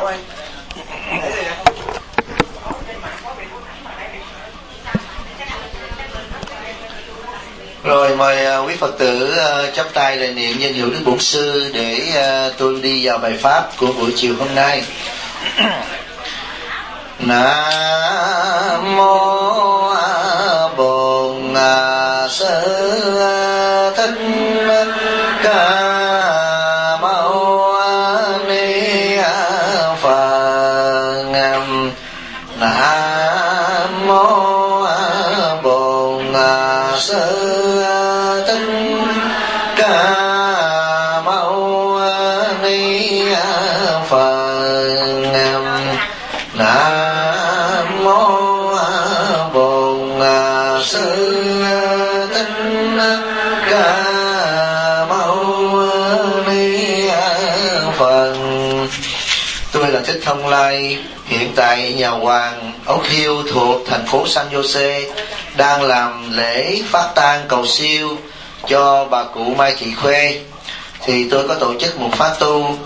Rồi mời quý Phật tử chắp tay đề niệm danh hiệu Đức Bổn Sư để tôi đi vào bài pháp của buổi chiều hôm nay. Nam mô Bổn Sư Thích Ca Mâu Ni Phật. Nam mô Bổn Sư Thông Lai, hiện tại nhà hoàng Ốc Hiêu thuộc thành phố San Jose đang làm lễ phát tang cầu siêu cho bà cụ Mai Thị Khuê. Thì tôi có tổ chức một phát tu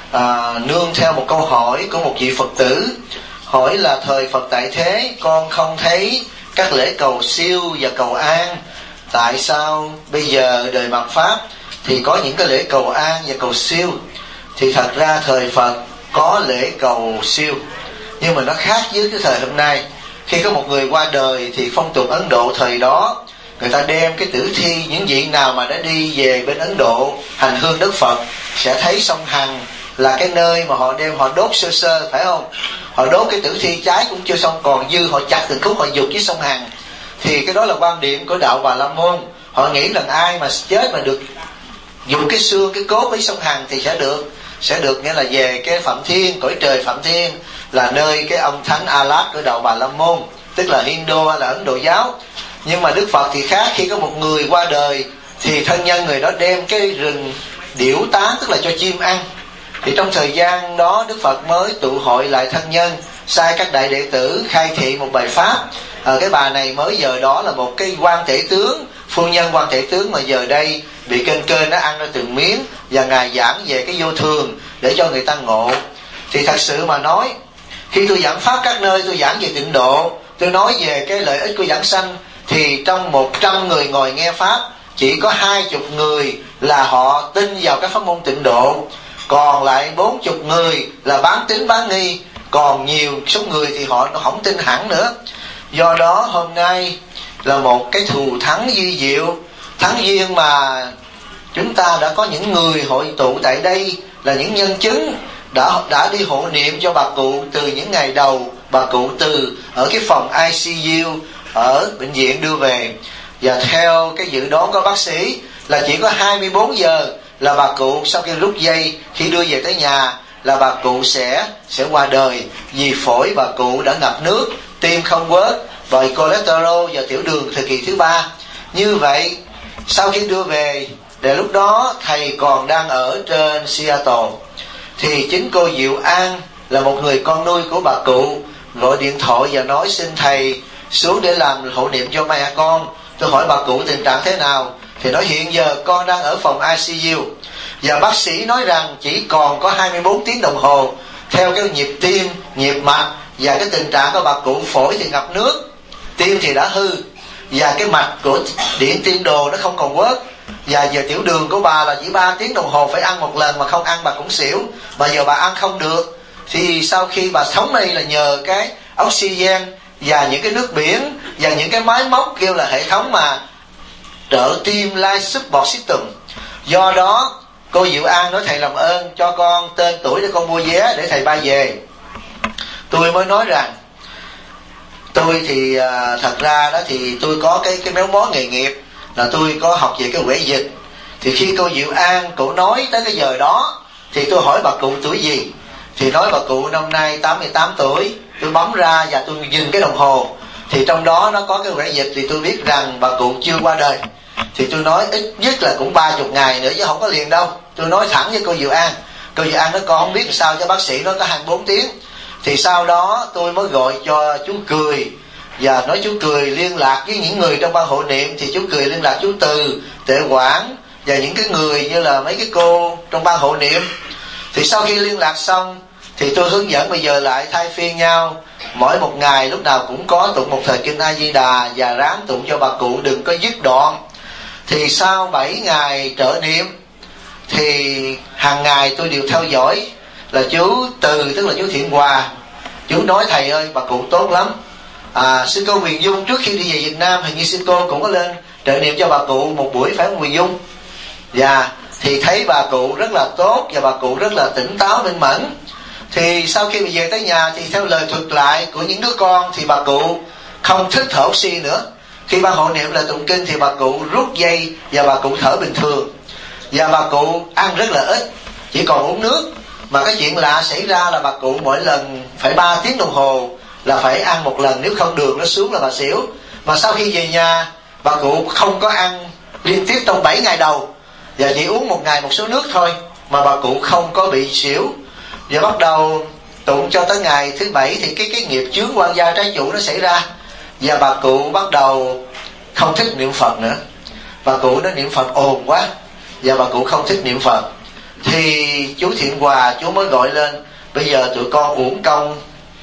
nương theo một câu hỏi của một vị Phật tử, hỏi là thời Phật tại thế con không thấy các lễ cầu siêu và cầu an, tại sao bây giờ đời mạt Pháp thì có những cái lễ cầu an và cầu siêu? Thì thật ra thời Phật có lễ cầu siêu, nhưng mà nó khác với cái thời hôm nay. Khi có một người qua đời thì phong tục Ấn Độ thời đó, người ta đem cái tử thi những vị nào mà đã đi về bên Ấn Độ hành hương Đức Phật sẽ thấy sông Hằng là cái nơi mà họ đem họ đốt sơ sơ, phải không? Họ đốt cái tử thi cháy cũng chưa xong, còn dư họ chặt từng khúc họ dục với sông Hằng. Thì cái đó là quan điểm của đạo Bà La Môn. Họ nghĩ rằng ai mà chết mà được dùng cái xương cái cốt với sông Hằng thì sẽ được nghĩa là về cái Phạm Thiên, cõi trời Phạm Thiên là nơi cái ông Thánh A-Lát của đạo Bà La Môn, tức là Hindu hay là Ấn Độ giáo. Nhưng mà Đức Phật thì khác, khi có một người qua đời thì thân nhân người đó đem cái rừng điểu tán, tức là cho chim ăn. Thì trong thời gian đó Đức Phật mới tụ hội lại thân nhân, sai các đại đệ tử khai thị một bài pháp. Cái bà này mới giờ đó là một cái quan tể tướng, phu nhân quan tể tướng, mà giờ đây bị kênh nó ăn ra từng miếng, và ngài giảng về cái vô thường để cho người ta ngộ. Thì thật sự mà nói, khi tôi giảng pháp các nơi, tôi giảng về tịnh độ, tôi nói về cái lợi ích của giảng sanh, thì trong 100 người ngồi nghe pháp chỉ có 20 người là họ tin vào cái pháp môn tịnh độ, còn lại 40 người là bán tín bán nghi, còn nhiều số người thì họ không tin hẳn nữa. Do đó hôm nay là một cái thù thắng duy diệu, thắng duyên mà chúng ta đã có những người hội tụ tại đây là những nhân chứng đã đi hộ niệm cho bà cụ từ những ngày đầu bà cụ từ ở cái phòng ICU ở bệnh viện đưa về. Và theo cái dự đoán của bác sĩ là chỉ có 24 giờ là bà cụ sau khi rút dây, khi đưa về tới nhà là bà cụ sẽ qua đời, vì phổi bà cụ đã ngập nước, tim không quớt, bởi cholesterol và tiểu đường thời kỳ thứ 3. Như vậy sau khi đưa về, để lúc đó thầy còn đang ở trên Seattle, thì chính cô Diệu An là một người con nuôi của bà cụ gọi điện thoại và nói xin thầy xuống để làm hộ niệm cho mẹ con. Tôi hỏi bà cụ tình trạng thế nào, thì nói hiện giờ con đang ở phòng ICU, và bác sĩ nói rằng chỉ còn có 24 tiếng đồng hồ. Theo cái nhịp tim, nhịp mạch và cái tình trạng của bà cụ, phổi thì ngập nước, tim thì đã hư, và cái mạch của điện tim đồ nó không còn quớt, và giờ tiểu đường của bà là chỉ 3 tiếng đồng hồ phải ăn một lần, mà không ăn bà cũng xỉu. Mà giờ bà ăn không được, thì sau khi bà sống đây là nhờ cái oxygen và những cái nước biển và những cái máy móc kêu là hệ thống mà trợ tim life support system. Do đó cô Diệu An nói thầy làm ơn cho con tên tuổi để con mua vé để thầy bay về. Tôi mới nói rằng tôi thì thật ra đó thì tôi có cái méo mó nghề nghiệp là tôi có học về cái quẻ dịch. Thì khi cô Diệu An cổ nói tới cái giờ đó thì tôi hỏi bà cụ tuổi gì, thì nói bà cụ năm nay 88 tuổi. Tôi bấm ra và tôi dừng cái đồng hồ, thì trong đó nó có cái quẻ dịch, thì tôi biết rằng bà cụ chưa qua đời. Thì tôi nói ít nhất là cũng 30 ngày nữa chứ không có liền đâu. Tôi nói thẳng với cô Diệu An. Cô Diệu An nói con không biết làm sao cho bác sĩ nó có 24 tiếng. Thì sau đó tôi mới gọi cho chú Cười, và nói chú Cười liên lạc với những người trong ban hộ niệm. Thì chú Cười liên lạc chú Từ, Tệ Quảng và những cái người như là mấy cái cô trong ban hộ niệm. Thì sau khi liên lạc xong Thì tôi hướng dẫn bây giờ lại thay phiên nhau, mỗi một ngày lúc nào cũng có tụng một thời kinh A Di Đà, và ráng tụng cho bà cụ đừng có dứt đoạn. Thì sau 7 ngày trợ niệm thì hàng ngày tôi đều theo dõi là chú Từ, tức là chú Thiện Hòa. Chú nói thầy ơi bà cụ tốt lắm. Sư cô Huyền Dung trước khi đi về Việt Nam hình như sư cô cũng có lên trợ niệm cho bà cụ một buổi, phải không Huyền Dung? Dạ. Thì thấy bà cụ rất là tốt và bà cụ rất là tỉnh táo minh mẫn. Thì sau khi về tới nhà thì theo lời thuật lại của những đứa con thì bà cụ không thích thở oxy nữa. Khi ban hộ niệm là tụng kinh thì bà cụ rút dây và bà cụ thở bình thường. Và bà cụ ăn rất là ít, chỉ còn uống nước. Mà cái chuyện lạ xảy ra là bà cụ mỗi lần phải 3 tiếng đồng hồ là phải ăn một lần, nếu không đường nó xuống là bà xỉu. Mà sau khi về nhà bà cụ không có ăn liên tiếp trong 7 ngày đầu, và chỉ uống một ngày một số nước thôi, mà bà cụ không có bị xỉu. Và bắt đầu tụng cho tới ngày thứ 7 thì cái nghiệp chướng quan gia trái chủ nó xảy ra, và bà cụ bắt đầu không thích niệm Phật nữa. Bà cụ nó niệm Phật ồn quá và bà cụ không thích niệm Phật. Thì chú Thiện Hòa chú mới gọi lên, bây giờ tụi con uổng công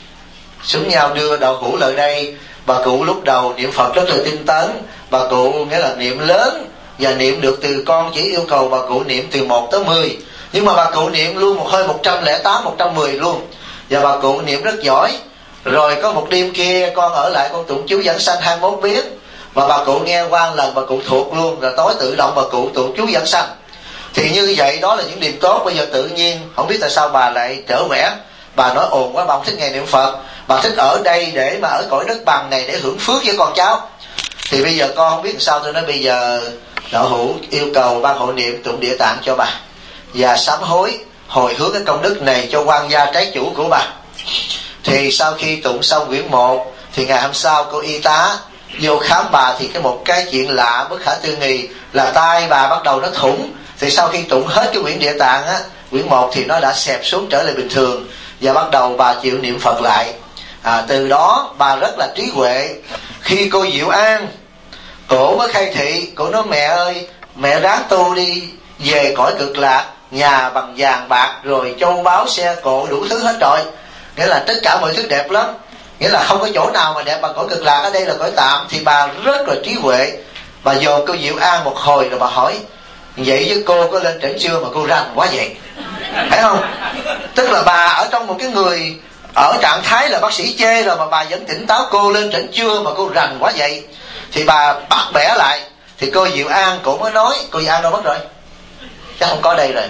xuống nhau đưa đậu hũ lại đây. Bà cụ lúc đầu niệm Phật rất là tinh tấn, bà cụ nghĩa là niệm lớn, và niệm được từ con chỉ yêu cầu bà cụ niệm từ 1 tới 10. Nhưng mà bà cụ niệm luôn một hơi 108, 110 luôn. Và bà cụ niệm rất giỏi. Rồi có một đêm kia con ở lại con tụng chú Giảng Sanh 21 biến, mà bà cụ nghe qua lần bà cụ thuộc luôn, rồi tối tự động bà cụ tụng chú Giảng Sanh. Thì như vậy đó là những điểm tốt. Bây giờ tự nhiên không biết tại sao bà lại trở vẻ. Bà nói ồn quá, bà không thích ngày niệm Phật, bà thích ở đây để mà ở cõi đất bằng này để hưởng phước với con cháu. Thì bây giờ con không biết làm sao. Tôi nói bây giờ đạo hữu yêu cầu ban hộ niệm tụng Địa Tạng cho bà, và sám hối hồi hướng cái công đức này cho quan gia trái chủ của bà. Thì sau khi tụng xong quyển 1 thì ngày hôm sau cô y tá vô khám bà. Thì một cái chuyện lạ bất khả tư nghị là tai bà bắt đầu nó thủng. Thì sau khi tụng hết cái quyển Địa Tạng á, quyển 1 thì nó đã xẹp xuống trở lại bình thường, và bắt đầu bà chịu niệm Phật lại. Từ đó bà rất là trí huệ. Khi cô Diệu An cổ mới khai thị, cổ nói mẹ ơi, mẹ ráng tu đi, về cõi cực lạc, nhà bằng vàng bạc rồi châu báu xe cộ đủ thứ hết rồi. Nghĩa là tất cả mọi thứ đẹp lắm, nghĩa là không có chỗ nào mà đẹp bằng cõi cực lạc. Ở đây là cõi tạm. Thì bà rất là trí huệ. Bà dồn cô Diệu An một hồi rồi bà hỏi, vậy với cô có lên trển chưa mà cô rành quá vậy? Phải không? Tức là bà ở trong một cái người ở trạng thái là bác sĩ chê rồi mà bà vẫn tỉnh táo. Cô lên trển chưa mà cô rành quá vậy? Thì bà bắt bẻ lại. Thì cô Diệu An cũng mới nói, cô Diệu An đâu mất rồi? Chắc không có đây rồi.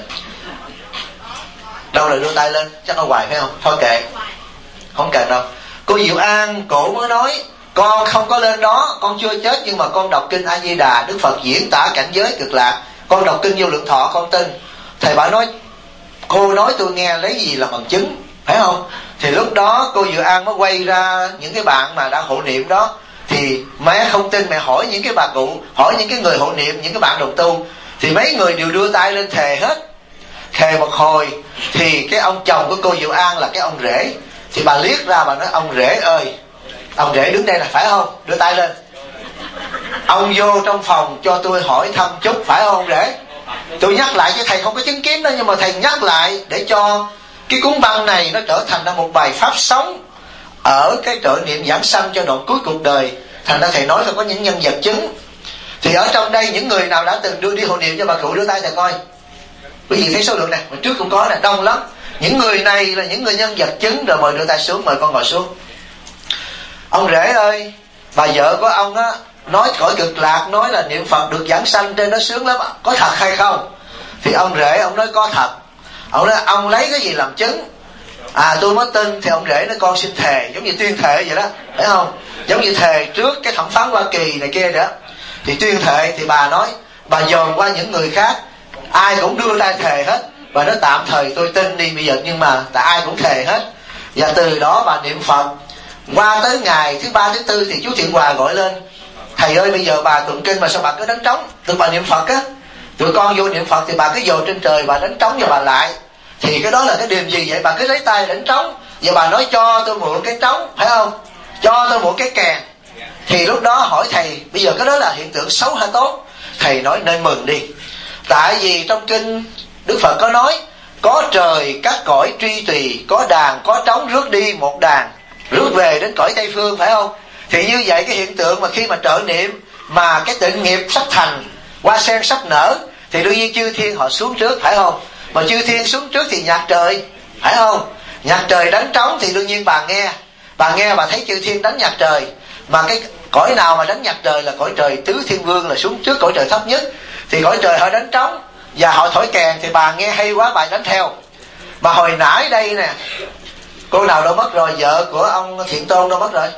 Đâu rồi, đưa tay lên, chắc ở ngoài phải không? Thôi kệ, không cần đâu. Cô Diệu An cổ mới nói, con không có lên đó, con chưa chết, nhưng mà con đọc kinh A Di Đà, Đức Phật diễn tả cảnh giới cực lạc, con đọc kinh Vô Lượng Thọ con tin. Thầy bảo nói, cô nói tôi nghe lấy gì làm bằng chứng, phải không? Thì lúc đó cô Diệu An mới quay ra những cái bạn mà đã hộ niệm đó. Thì mẹ không tin, mẹ hỏi những cái bà cụ, hỏi những cái người hộ niệm, những cái bạn đồng tu. Thì mấy người đều đưa tay lên thề hết. Thề một hồi thì cái ông chồng của cô Diệu An là cái ông rể. Thì bà liếc ra bà nói, ông rể ơi, ông rể đứng đây là phải không? Đưa tay lên. Ông vô trong phòng cho tôi hỏi thăm chút, phải không ông rể? Tôi nhắc lại chứ thầy không có chứng kiến đó, nhưng mà thầy nhắc lại để cho cái cuốn băng này nó trở thành ra một bài pháp sống ở cái trợ niệm giảng sanh cho đoạn cuối cuộc đời. Thành ra thầy nói là có những nhân vật chứng. Thì ở trong đây những người nào đã từng đưa đi hộ niệm cho bà cụ đưa tay thầy coi. Quý vị thấy số lượng này, mà trước cũng có nè, đông lắm. Những người này là những người nhân vật chứng. Rồi mời đưa tay xuống, mời con ngồi xuống. Ông rể ơi, bà vợ của ông á nói cõi cực lạc, nói là niệm Phật được giảng sanh trên đó sướng lắm, có thật hay không? Thì ông rể ông nói có thật. Ông nói ông lấy cái gì làm chứng? Tôi mới tin. Thì ông rể nói con xin thề, giống như tuyên thệ vậy đó, phải không? Giống như thề trước cái thẩm phán Hoa Kỳ này kia nữa. Thì tuyên thệ. Thì bà nói, bà dòm qua những người khác, ai cũng đưa tay thề hết. Bà nói tạm thời tôi tin đi bây giờ, nhưng mà tại ai cũng thề hết. Và từ đó bà niệm Phật. Qua tới ngày thứ 3, thứ 4 thì chú Thiện Hòa gọi lên, thầy ơi bây giờ bà tụng kinh mà sao bà cứ đánh trống? Tụi bà niệm Phật á, tụi con vô niệm Phật thì bà cứ dồn trên trời bà đánh trống cho bà lại. Thì cái đó là cái điều gì vậy? Bà cứ lấy tay đánh trống. Và bà nói cho tôi mượn cái trống, phải không? Cho tôi mượn cái kèn. Thì lúc đó hỏi thầy, bây giờ cái đó là hiện tượng xấu hay tốt? Thầy nói nên mừng đi. Tại vì trong kinh Đức Phật có nói, có trời các cõi truy tùy, có đàn có trống rước đi một đàn, rước về đến cõi Tây Phương, phải không? Thì như vậy cái hiện tượng mà khi mà trợ niệm mà cái tịnh nghiệp sắp thành, hoa sen sắp nở, thì đương nhiên chư thiên họ xuống trước, phải không? Mà chư thiên xuống trước thì nhạc trời, phải không? Nhạc trời đánh trống thì đương nhiên bà nghe bà thấy chư thiên đánh nhạc trời. Mà cái cõi nào mà đánh nhạc trời là cõi trời tứ thiên vương, là xuống trước cõi trời thấp nhất. Thì cõi trời họ đánh trống và họ thổi kèn, thì bà nghe hay quá bà đánh theo. Mà hồi nãy đây nè, cô nào đâu mất rồi? Vợ của ông Thiện Tôn đâu mất rồi?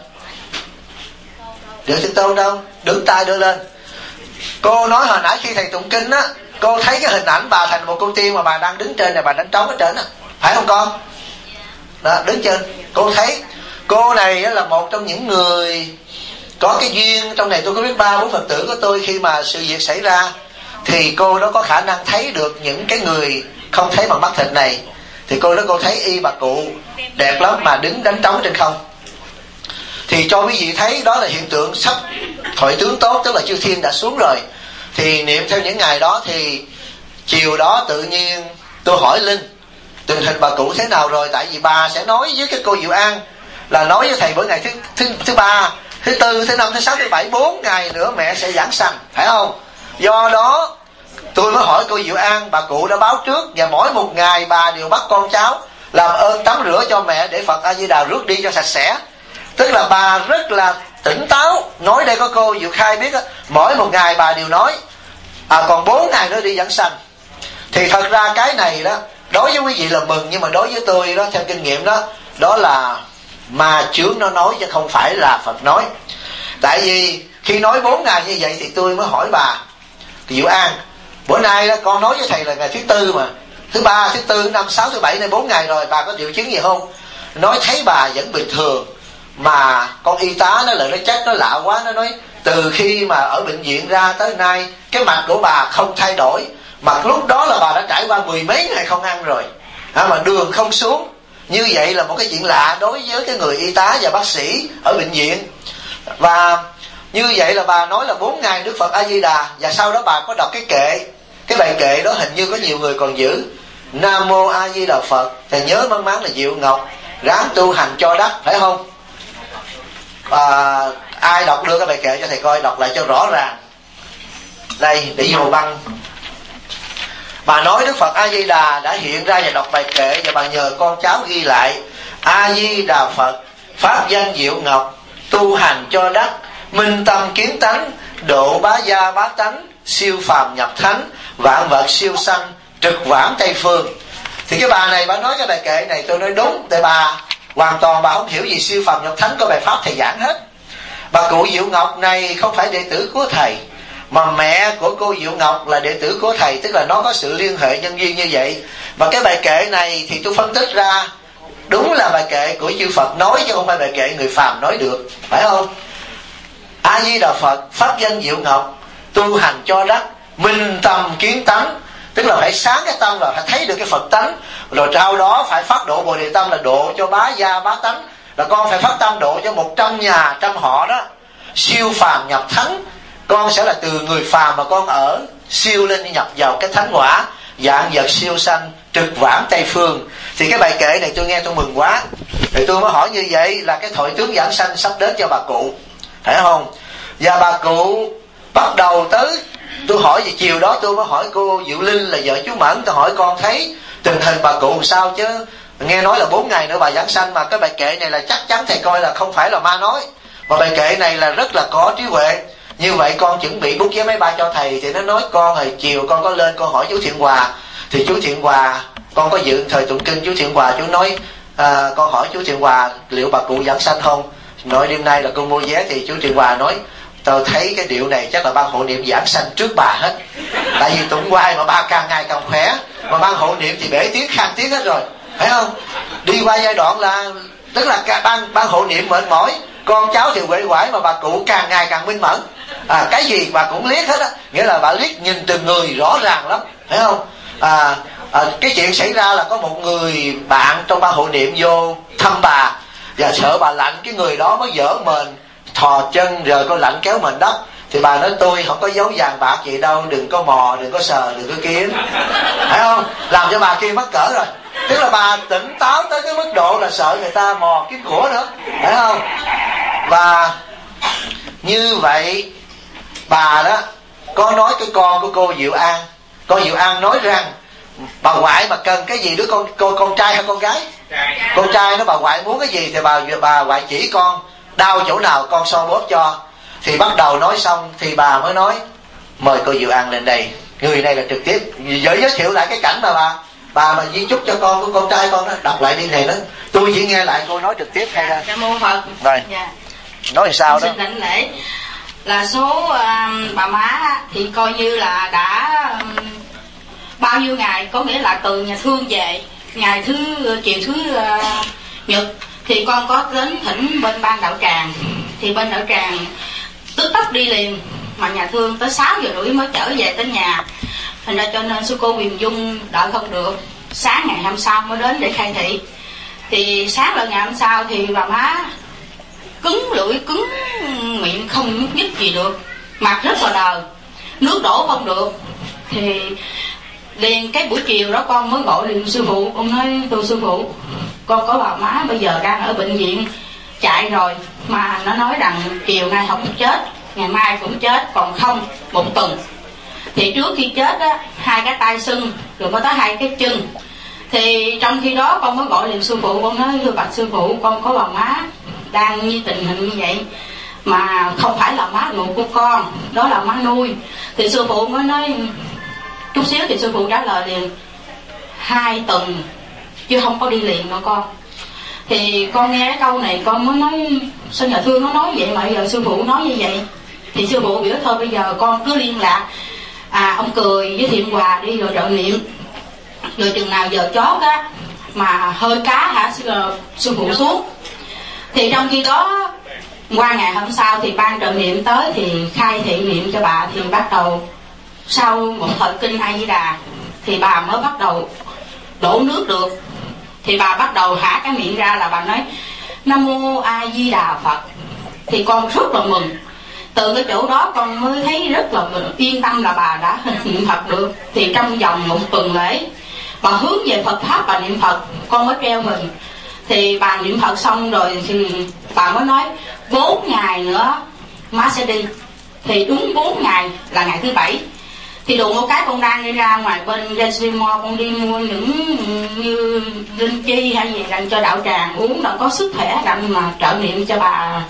Vợ Thiện Tôn đâu? Đứng tay đưa lên. Cô nói hồi nãy khi thầy tụng kinh á, cô thấy cái hình ảnh bà thành một cô tiên mà bà đang đứng trên này, bà đánh trống ở trên á, phải không con? Đó, đứng trên. Cô thấy cô này là một trong những người có cái duyên. Trong này tôi có biết 3-4 Phật tử của tôi, khi mà sự việc xảy ra thì cô đó có khả năng thấy được những cái người không thấy bằng mắt thịt này. Thì cô đó cô thấy y bà cụ đẹp lắm mà đứng đánh trống trên không. Thì cho quý vị thấy đó là hiện tượng sắp thoại tướng tốt, tức là chư thiên đã xuống rồi. Thì niệm theo những ngày đó, thì chiều đó tự nhiên tôi hỏi Linh tình hình bà cụ thế nào rồi. Tại vì bà sẽ nói với cái cô Diệu An là nói với thầy bữa ngày thứ ba, thứ tư, thứ năm, thứ sáu, thứ bảy, 4 ngày nữa mẹ sẽ giảng sanh, phải không? Do đó tôi mới hỏi cô Diệu An, bà cụ đã báo trước và mỗi một ngày bà đều bắt con cháu làm ơn tắm rửa cho mẹ để Phật A Di Đà rước đi cho sạch sẽ. Tức là bà rất là tỉnh táo. Nói đây có cô Diệu Khai biết á, mỗi một ngày bà đều nói còn 4 ngày nữa đi giảng sanh. Thì thật ra cái này đó, đối với quý vị là mừng, nhưng mà đối với tôi đó, theo kinh nghiệm đó, đó là ma chướng nó nói chứ không phải là Phật nói. Tại vì khi nói 4 ngày như vậy thì tôi mới hỏi bà Diệu An, bữa nay đó con nói với thầy là ngày thứ tư mà, thứ ba, thứ tư, thứ năm, 6, thứ 7 này 4 ngày rồi, bà có triệu chứng gì không? Nói thấy bà vẫn bình thường. Mà con y tá nó lại nó chắc nó lạ quá, nó nói từ khi mà ở bệnh viện ra tới nay cái mạch của bà không thay đổi, mà lúc đó là bà đã trải qua 10 mấy ngày không ăn rồi, mà đường không xuống. Như vậy là một cái chuyện lạ đối với cái người y tá và bác sĩ ở bệnh viện. Và như vậy là bà nói là 4 ngày Đức Phật A Di Đà. Và sau đó bà có đọc cái kệ, cái bài kệ đó hình như có nhiều người còn giữ: Nam Mô A Di Đà Phật. Thầy nhớ mang máng là Diệu Ngọc ráng tu hành cho đắc, phải không? Ai đọc đưa cái bài kệ cho thầy coi, đọc lại cho rõ ràng. Đây, để vô băng. Bà nói Đức Phật A Di Đà đã hiện ra và đọc bài kệ, và bà nhờ con cháu ghi lại: A Di Đà Phật, pháp danh Diệu Ngọc, tu hành cho đắc, minh tâm kiến tánh, độ bá gia bá tánh, siêu phàm nhập thánh, vạn vật siêu sanh, trực vãng Tây Phương. Thì cái bà này bà nói cái bài kệ này, tôi nói đúng. Tại bà hoàn toàn bà không hiểu gì siêu phàm nhập thánh, có bài pháp thầy giảng hết. Bà cụ Diệu Ngọc này không phải đệ tử của thầy, mà mẹ của cô Diệu Ngọc là đệ tử của thầy. Tức là nó có sự liên hệ nhân duyên như vậy. Và cái bài kệ này thì tôi phân tích ra đúng là bài kệ của chư Phật nói, chứ không phải bài kệ người phàm nói được, phải không? A Di Đà Phật, pháp danh Diệu Ngọc, tu hành cho đắc, minh tâm kiến tánh. Tức là phải sáng cái tâm, là phải thấy được cái Phật tánh. Rồi sau đó phải phát độ Bồ Đề Tâm, là độ cho bá gia bá tánh. Là con phải phát tâm độ cho 100 nhà, 100 họ đó. Siêu phàm nhập thánh, con sẽ là từ người phàm mà con ở siêu lên nhập vào cái thánh quả, vạn vật siêu sanh, trực vãng Tây Phương. Thì cái bài kệ này tôi nghe tôi mừng quá. Thì tôi mới hỏi như vậy là cái thoại tướng giảng sanh sắp đến cho bà cụ, phải không? Và bà cụ bắt đầu tới, tôi hỏi về chiều đó tôi mới hỏi cô Diệu Linh là vợ chú Mẫn, tôi hỏi con thấy tình hình bà cụ sao, chứ nghe nói là 4 ngày nữa bà giảng sanh. Mà cái bài kệ này là chắc chắn thầy coi là không phải là ma nói, mà bài kệ này là rất là có trí huệ. Như vậy con chuẩn bị bút vé máy bay cho thầy. Thì nó nói con hồi chiều con có lên con hỏi chú Thiện Hòa. Thì chú Thiện Hòa, con có dự thời tụng kinh chú Thiện Hòa, chú nói con hỏi chú Thiện Hòa liệu bà cụ giảng sanh không. Nói đêm nay là con mua vé. Thì chú Thiện Hòa nói tôi thấy cái điệu này chắc là ban hộ niệm giảng sanh trước bà hết. Tại vì tụng hoài mà ba càng ngày càng khỏe, mà ban hộ niệm thì bể tiếng khang tiếng hết rồi, phải không? Đi qua giai đoạn là tức là ban hộ niệm mệt mỏi, con cháu thì quể quải, mà bà cụ càng ngày càng minh mẫn. Cái gì bà cũng liếc hết á, nghĩa là bà liếc nhìn từng người rõ ràng lắm, phải không? Cái chuyện xảy ra là có một người bạn trong ban hộ niệm vô thăm bà, và sợ bà lạnh, cái người đó mới dở mền thò chân rồi có lạnh kéo mền đất. Thì bà nói tôi không có giấu vàng bạc gì đâu, đừng có mò, đừng có sờ, đừng có kiếm, phải không? Làm cho bà kia mắc cỡ rồi. Tức là bà tỉnh táo tới cái mức độ là sợ người ta mò kiếm của nữa, phải không? Và như vậy bà đó có nói cái con của cô Diệu An. Cô Diệu An nói rằng bà ngoại mà cần cái gì đứa con trai hay con gái? Con trai nó, bà ngoại muốn cái gì thì bà ngoại chỉ con, đau chỗ nào con so bóp cho. Thì bắt đầu nói xong thì bà mới nói mời cô Diệu An lên đây. Người này là trực tiếp giới thiệu lại cái cảnh mà bà mà di chúc cho con của con trai con đó. Đọc lại đi này đó, tôi chỉ nghe lại cô nói trực tiếp hay ra. Nam mô Phật. Rồi nói làm sao đó. Xin đảnh lễ là số bà má thì coi như là đã bao nhiêu ngày, có nghĩa là từ nhà thương về ngày chiều thứ nhật thì con có đến thỉnh bên ban đạo tràng. Thì bên đạo tràng tức tốc đi liền, mà nhà thương tới 6 giờ rưỡi mới trở về tới nhà. Thành ra cho nên sư cô Huyền Dung đợi không được, sáng ngày hôm sau mới đến để khai thị. Thì sáng là ngày hôm sau thì bà má cứng lưỡi cứng miệng, không nhúc nhích gì được, mặt rất là đờ, nước đổ không được. Thì liền cái buổi chiều đó con mới gọi liền sư phụ. Con nói tôi sư phụ, con có bà má bây giờ đang ở bệnh viện chạy rồi, mà nó nói rằng chiều nay không chết, ngày mai cũng chết, còn không 1 tuần. Thì trước khi chết á, 2 cái tay sưng rồi có tới 2 cái chân. Thì trong khi đó con mới gọi liền sư phụ. Con nói thưa bạch sư phụ, con có bà má đang như tình hình như vậy, mà không phải là má ruột của con, đó là má nuôi. Thì sư phụ mới nói chút xíu thì sư phụ trả lời liền 2 tuần chứ không có đi liền đâu con. Thì con nghe cái câu này con mới nói sao nhà thương nó nói vậy mà bây giờ sư phụ nói như vậy. Thì sư phụ biểu thôi bây giờ con cứ liên lạc ông Cười với Thiện Hòa đi rồi trợ niệm, rồi chừng nào giờ chót á mà hơi cá hả sư phụ xuống. Thì trong khi đó qua ngày hôm sau thì ban trợ niệm tới thì khai thị niệm cho bà. Thì bắt đầu sau một thời kinh A Di Đà thì bà mới bắt đầu đổ nước được. Thì bà bắt đầu hả cái miệng ra là bà nói Nam Mô A Di Đà Phật. Thì con rất là mừng. Từ cái chỗ đó con mới thấy rất là yên tâm là bà đã niệm Phật được. Thì trong vòng 1 tuần lễ bà hướng về Phật Pháp, bà niệm Phật, con mới treo mình. Thì bà niệm Phật xong rồi thì bà mới nói 4 ngày nữa má sẽ đi. Thì đúng 4 ngày là ngày thứ 7. Thì đụng một cái con đang đi ra ngoài bên Gensimo, con đi mua những như linh chi hay gì rằng cho đạo tràng uống là có sức khỏe rằng mà trợ niệm cho bà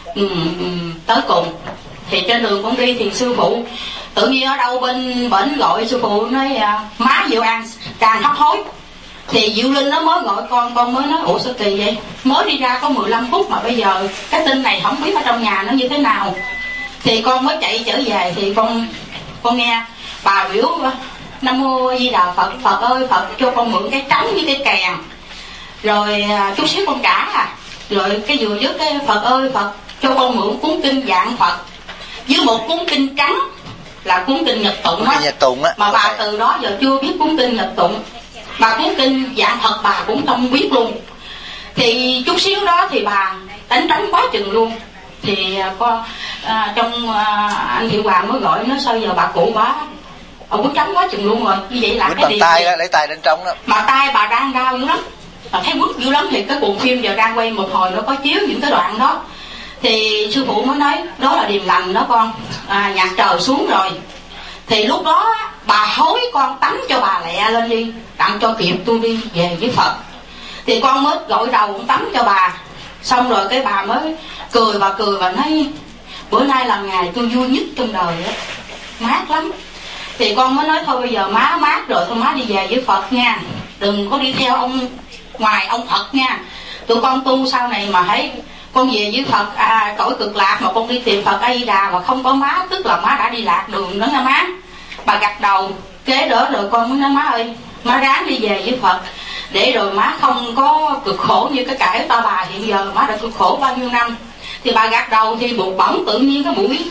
tới cùng. Thì trên đường con đi thì sư phụ tự nhiên ở đâu bên bển gọi sư phụ nói má Diệu An càng hấp hối. Thì Diệu Linh nó mới gọi con mới nói ủa sao kỳ vậy, mới đi ra có 15 phút mà bây giờ cái tin này không biết ở trong nhà nó như thế nào. Thì con mới chạy trở về thì con nghe bà biểu Nam Mô A Di Đà Phật. Phật ơi Phật cho con mượn cái trống với cái kèn, rồi chút xíu con trả rồi cái vừa dứt cái Phật ơi Phật cho con mượn cuốn kinh Vạn Phật với một cuốn kinh trắng là cuốn kinh Nhật Tụng á. Mà bà từ đó giờ chưa biết cuốn kinh Nhật Tụng, bà cuốn kinh Vạn Phật bà cũng không biết luôn. Thì chút xíu đó thì bà đánh trống quá chừng luôn. Thì trong anh Thiệu Hòa mới gọi nó sao giờ bà cụ quá ông quýt trống quá chừng luôn rồi. Như vậy là cái bằng tay đó, lấy tay đánh trống đó, mà tay bà đang đau dữ lắm, bà thấy quýt dữ lắm. Thì cái cuộn phim giờ đang quay một hồi nó có chiếu những cái đoạn đó. Thì sư phụ mới nói đó là điềm lành đó con, nhạc trời xuống rồi. Thì lúc đó bà hối con tắm cho bà lẹ lên đi tặng cho kịp tôi đi về với Phật. Thì con mới gội đầu cũng tắm cho bà. Xong rồi cái bà mới cười, bà nói bữa nay là ngày tôi vui nhất trong đời đó, mát lắm. Thì con mới nói thôi bây giờ má mát rồi, thôi má đi về với Phật nha, đừng có đi theo ông ngoài ông Phật nha. Tụi con tu sau này mà thấy con về với Phật cõi cực lạc mà con đi tìm Phật A Di Đà mà không có má, tức là má đã đi lạc đường đó nha má. Bà gật đầu kế đó rồi con mới nói má ơi má ráng đi về với Phật để rồi má không có cực khổ như cái cải ta bà hiện giờ má đã cực khổ bao nhiêu năm. Thì bà gật đầu. Thì bụng bỗng tự nhiên cái buổi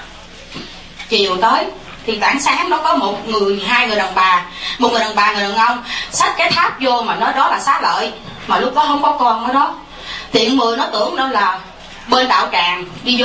chiều tới thì tảng sáng đó có hai người đàn bà, một người đàn bà người đàn ông xách cái tháp vô mà nói đó là xá lợi, mà lúc đó không có con ở đó. Thì người nó tưởng đó là bên đạo tràng đi vô.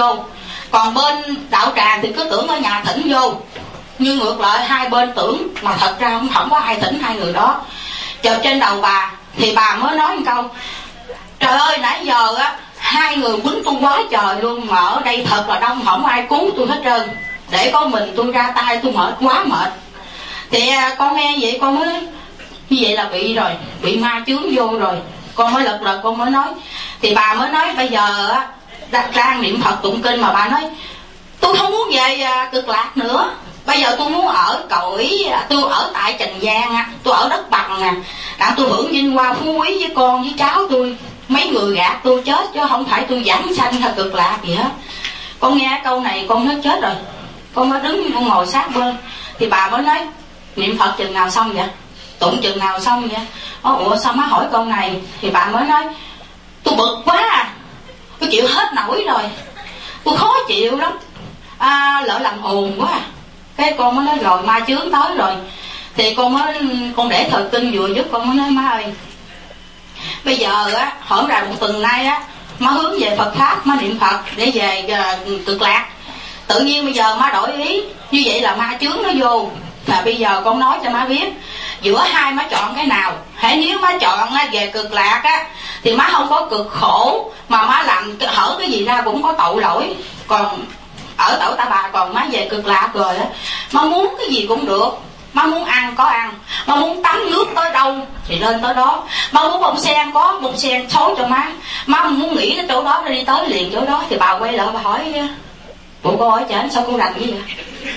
Còn bên đạo tràng thì cứ tưởng ở nhà thỉnh vô, nhưng ngược lại hai bên tưởng mà thật ra không có ai thỉnh hai người đó. Chợt trên đầu bà thì bà mới nói một câu: trời ơi, nãy giờ á hai người quýnh tôi quá trời luôn, mà ở đây thật là đông, không ai cứu tôi hết trơn, để có mình tôi ra tay, tôi mệt quá mệt. Thì con nghe vậy con mới như vậy là bị rồi, bị ma chướng vô rồi. Con mới lật con mới nói. Thì bà mới nói bây giờ á đang niệm Phật tụng kinh mà bà nói tôi không muốn về Cực Lạc nữa, bây giờ tôi muốn ở cõi, tôi ở tại Trần gian, tôi ở đất bằng nè, đã tôi hưởng vinh hoa phú quý với con với cháu tôi, mấy người gạt tôi chết chứ không phải tôi giảng sanh hay Cực Lạc gì hết. Con nghe câu này con nói chết rồi, con mới đứng con ngồi sát bên. Thì bà mới nói niệm Phật chừng nào xong vậy, tụng chừng nào xong vậy? Ủa sao má hỏi câu này? Thì bà mới nói tôi bực quá, tôi chịu hết nổi rồi, tôi khó chịu lắm, lỡ làm hồn quá. Cái con mới nói rồi ma chướng tới rồi. Thì con để thời kinh vừa giúp, con mới nói má ơi, bây giờ á hổm ra một tuần nay á má hướng về Phật pháp, má niệm Phật để về Cực Lạc. Tự nhiên bây giờ má đổi ý, như vậy là ma chướng nó vô. Là bây giờ con nói cho má biết, giữa hai má chọn cái nào. Hễ nếu má chọn về Cực Lạc á thì má không có cực khổ, mà má làm hở cái gì ra cũng có tội lỗi. Còn ở Tổ Ta Bà, còn má về Cực Lạc rồi á, má muốn cái gì cũng được. Má muốn ăn có ăn, má muốn tắm nước tới đâu thì lên tới đó, má muốn bông sen có bông sen xối cho má muốn nghỉ cái chỗ đó đi tới liền chỗ đó. Thì bà quay lại bà hỏi bộ cô hỏi trển sao cô rành gì vậy?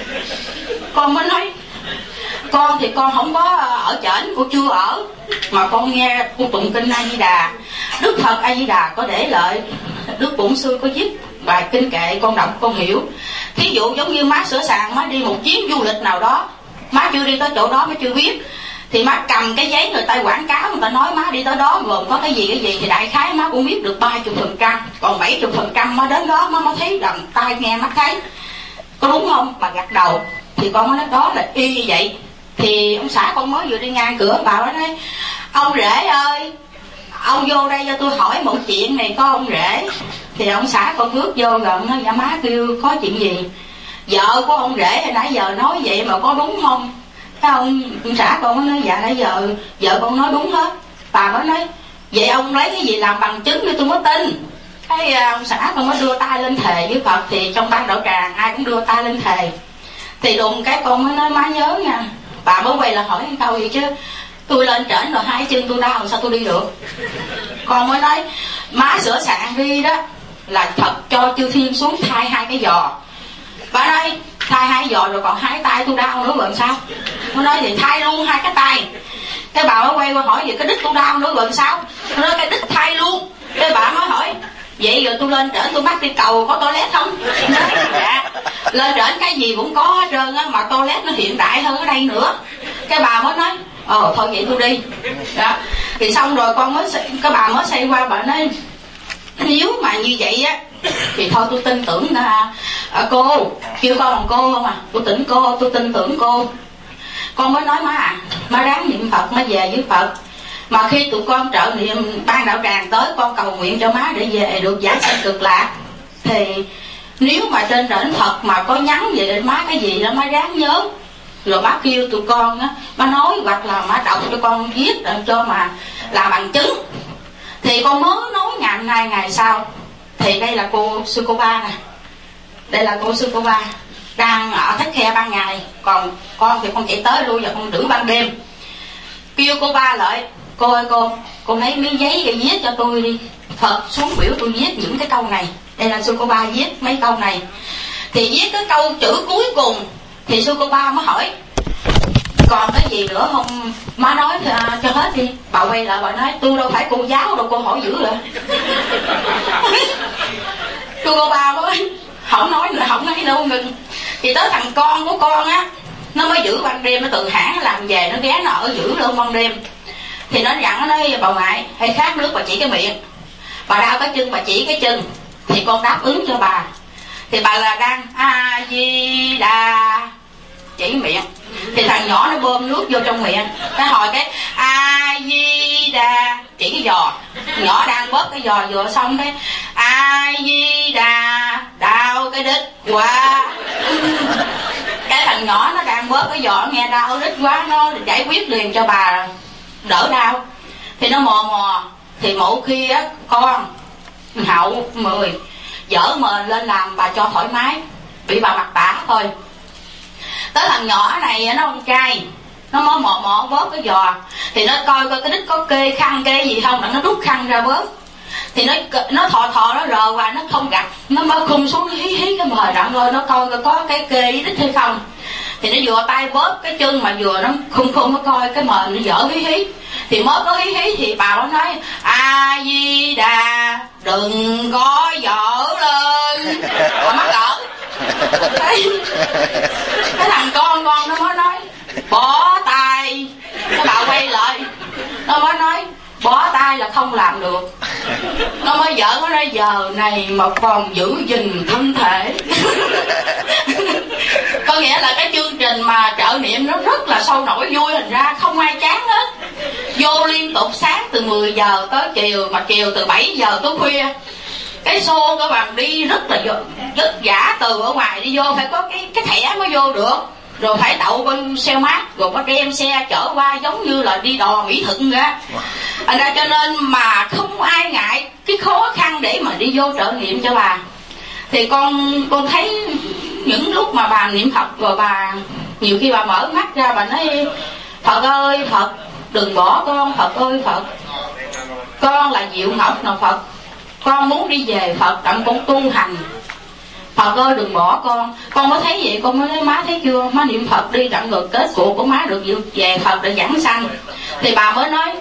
Con mới nói con thì con không có ở trển, cô chưa ở, mà con nghe cô tụng kinh A Di Đà, Đức Phật A Di Đà có để lại, Đức Bổn Sư có viết bài kinh kệ, con đọc con hiểu. Thí dụ giống như má sửa sàn, má đi một chuyến du lịch nào đó, má chưa đi tới chỗ đó, má chưa biết, thì má cầm cái giấy người ta quảng cáo, người ta nói má đi tới đó gồm có cái gì thì đại khái má cũng biết được 30%, còn 70% má đến đó má mới thấy rằng tai nghe mắt thấy. Có đúng không? Bà gật đầu. Thì con mới nói đó là y như vậy. Thì ông xã con mới vừa đi ngang cửa, bà mới nói ông rể ơi, ông vô đây cho tôi hỏi một chuyện này có ông rể. Thì ông xã con bước vô gần nói dạ má kêu có chuyện gì? Vợ của ông rể hồi nãy giờ nói vậy mà có đúng không? Cái ông xã con mới nói dạ nãy giờ vợ con nói đúng hết. Bà mới nói vậy ông lấy cái gì làm bằng chứng để tôi mới tin? Cái ông xã con mới đưa tay lên thề với Phật. Thì trong ban đạo tràng ai cũng đưa tay lên thề. Thì đùng cái con mới nói má nhớ nha. Bà mới quay lại hỏi một câu gì chứ tôi lên trển rồi hai chân tôi đau sao tôi đi được? Con mới nói má sửa sạn đi đó là Phật cho chư thiên xuống thay hai cái giò. Bà nói thay hai giò rồi còn hai tay tôi đau nữa rồi sao? Nó nói thì thay luôn hai cái tay. Cái bà mới quay qua hỏi vậy cái đít tôi đau nữa rồi sao? Nó nói cái đít thay luôn. Cái bà mới hỏi vậy giờ tôi lên trển tôi bắt đi cầu có toilet không? Nói, dạ lên trển cái gì cũng có hết trơn á, mà toilet nó hiện đại hơn ở đây nữa. Cái bà mới nói thôi vậy tôi đi đó. Thì xong rồi cái bà mới xoay qua bà nói nếu mà như vậy á thì thôi tôi tin tưởng cô, kêu con bằng cô không à, tôi tin cô, tôi tin tưởng cô. Con mới nói má ráng niệm Phật, má về với Phật. Mà khi tụi con trợ niệm ban đạo tràng tới, con cầu nguyện cho má để về được giải sanh Cực Lạc. Thì nếu mà trên trển Phật mà có nhắn về để má cái gì đó má ráng nhớ. Rồi má kêu tụi con á, má nói hoặc là má đọc cho con viết để cho mà làm bằng chứng. Thì con mới nói ngày hôm nay ngày sau. Thì đây là sư cô Ba nè. Đây là sư cô Ba đang ở Thất Khe ban ngày, còn con thì con chạy tới lui và con giữ ban đêm. Kêu cô Ba lại, cô ơi cô lấy miếng giấy để viết cho tôi đi. Phật xuống biểu tôi viết những cái câu này. Đây là sư cô Ba viết mấy câu này. Thì viết cái câu chữ cuối cùng. Thì sư cô Ba mới hỏi còn cái gì nữa không má nói cho hết đi. Bà quay lại bà nói tôi đâu phải cô giáo đâu, cô hỏi dữ rồi. Cô Ba mới không nói nữa, không nói đâu, ngừng. Thì tới thằng con của con á, nó mới giữ ban đêm, nó từ hãng làm về nó ghé nó ở giữ luôn ban đêm. Thì nó dặn nó nói bà ngoại hay khát nước bà chỉ cái miệng, bà đau cái chân bà chỉ cái chân. Thì con đáp ứng cho bà. Thì bà là đang A Di Đà chỉ miệng. Thì thằng nhỏ nó bơm nước vô trong miệng, cái hồi cái A Di Đà chỉ cái giò, nhỏ đang bớt cái giò vừa xong cái A Di Đà đau cái đít quá. Cái thằng nhỏ nó đang bớt cái giò, nghe đau đít quá, nó giải quyết liền cho bà đỡ đau. Thì nó mò mò, thì mỗi khi á con Hậu 10 dở mền lên làm bà cho thoải mái, bị bà mặc bả thôi. Tới thằng nhỏ này nó con trai, nó mới mò mò bớt cái giò, thì nó coi coi cái đít có kê khăn kê gì không, nó rút khăn ra bớt. Thì nó thò nó rờ và nó không gặp, nó mới khum xuống nó hí cái mời đặng rồi nó coi coi có cái kê với đít hay không. Thì nó vừa tay bóp cái chân mà vừa nó khum nó coi cái mền nó dở hí. Thì mới có hí thì bà nó nói A Di Đà đừng có dở lên, bà mắc cỡ. Cái thằng con nó mới nói bỏ tay, cái bà quay lại nó mới nói bỏ tay là không làm được. Nó mới giỡn, nó nói giờ này mà còn giữ gìn thân thể. Có nghĩa là cái chương trình mà trợ niệm nó rất là sôi nổi vui, thành ra không ai chán hết. Vô liên tục sáng từ 10 giờ tới chiều, mà chiều từ 7 giờ tới khuya. Cái xô các bạn đi rất là vất vả, từ ở ngoài đi vô phải có cái thẻ mới vô được, rồi phải đậu bên xe mát, rồi có đem xe chở qua giống như là đi đò Mỹ Thuận ra. Thành ra cho nên mà không ai ngại cái khó khăn để mà đi vô trợ niệm cho bà. Thì con thấy những lúc mà bà niệm Phật rồi bà nhiều khi bà mở mắt ra bà nói Phật ơi Phật đừng bỏ con, Phật ơi Phật con là Diệu Ngọc nào Phật, con muốn đi về Phật đặng con tu hành, Phật ơi đừng bỏ con mới thấy vậy. Con mới nói má thấy chưa, má niệm Phật đi đặng rồi kết cuộc của má được về Phật để giảng sanh. Thì bà mới nói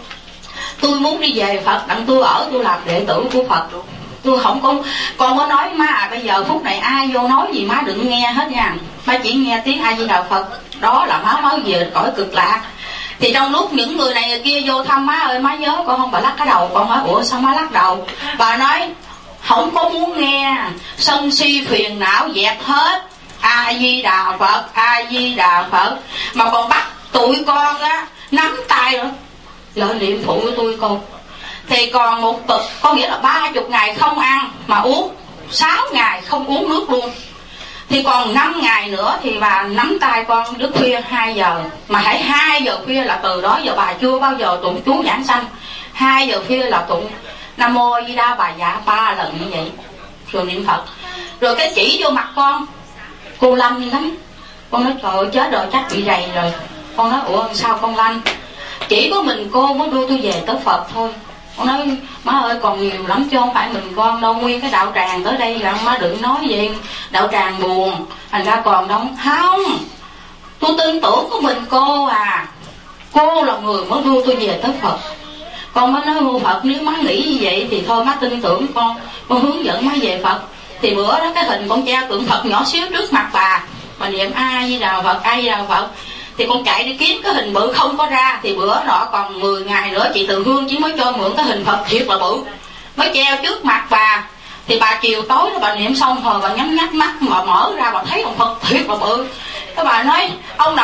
tôi muốn đi về Phật đặng tôi ở tôi làm đệ tử của Phật, tôi không có. Con mới nói má bây giờ phút này ai vô nói gì má đừng nghe hết nha, má chỉ nghe tiếng A Di Đà Phật, đó là má mới về cõi cực lạc. Thì trong lúc những người này người kia vô thăm má ơi má nhớ con không, bà lắc cái đầu. Con hỏi ủa sao má lắc đầu? Bà nói không có muốn nghe, sân si phiền não dẹp hết, A Di Đà Phật, A Di Đà Phật. Mà còn bắt tụi con á nắm tay rồi lợi niệm phụ của tôi con. Thì còn một tuần, có nghĩa là 30 ngày không ăn mà uống, 6 ngày không uống nước luôn. Thì còn 5 ngày nữa thì bà nắm tay con đến khuya 2 giờ. Mà hãy 2 giờ khuya là từ đó giờ bà chưa bao giờ tụng chú giảng sanh. 2 giờ khuya là tụng Nam Mô A Di Đà Bà Dạ 3 lần như vậy, rồi niệm Phật. Rồi cái chỉ vô mặt con, cô lanh lắm. Con nói trời ơi chết rồi, chắc bị rầy rồi. Con nói ủa sao con lanh? Chỉ có mình cô mới đưa tôi về tới Phật thôi. Con nói má ơi còn nhiều lắm chứ không phải mình con đâu, nguyên cái đạo tràng tới đây là má đừng nói gì đạo tràng buồn thành ra còn đâu. Không, tôi tin tưởng của mình cô à, cô là người mới đưa tôi về tới Phật. Con mới nói vô Phật nếu má nghĩ như vậy thì thôi má tin tưởng con hướng dẫn má về Phật. Thì bữa đó cái hình con treo tượng Phật nhỏ xíu trước mặt bà niệm A Di Đà Phật, A Di Đà Phật. Thì con chạy đi kiếm cái hình bự không có ra. Thì bữa đó còn 10 ngày nữa chị Từ Hương chỉ mới cho mượn cái hình Phật thiệt là bự, mới treo trước mặt bà. Thì bà chiều tối đó bà niệm xong rồi bà nhắm nhắm mắt mà mở ra bà thấy ông Phật thiệt là bự. Cái bà nói ông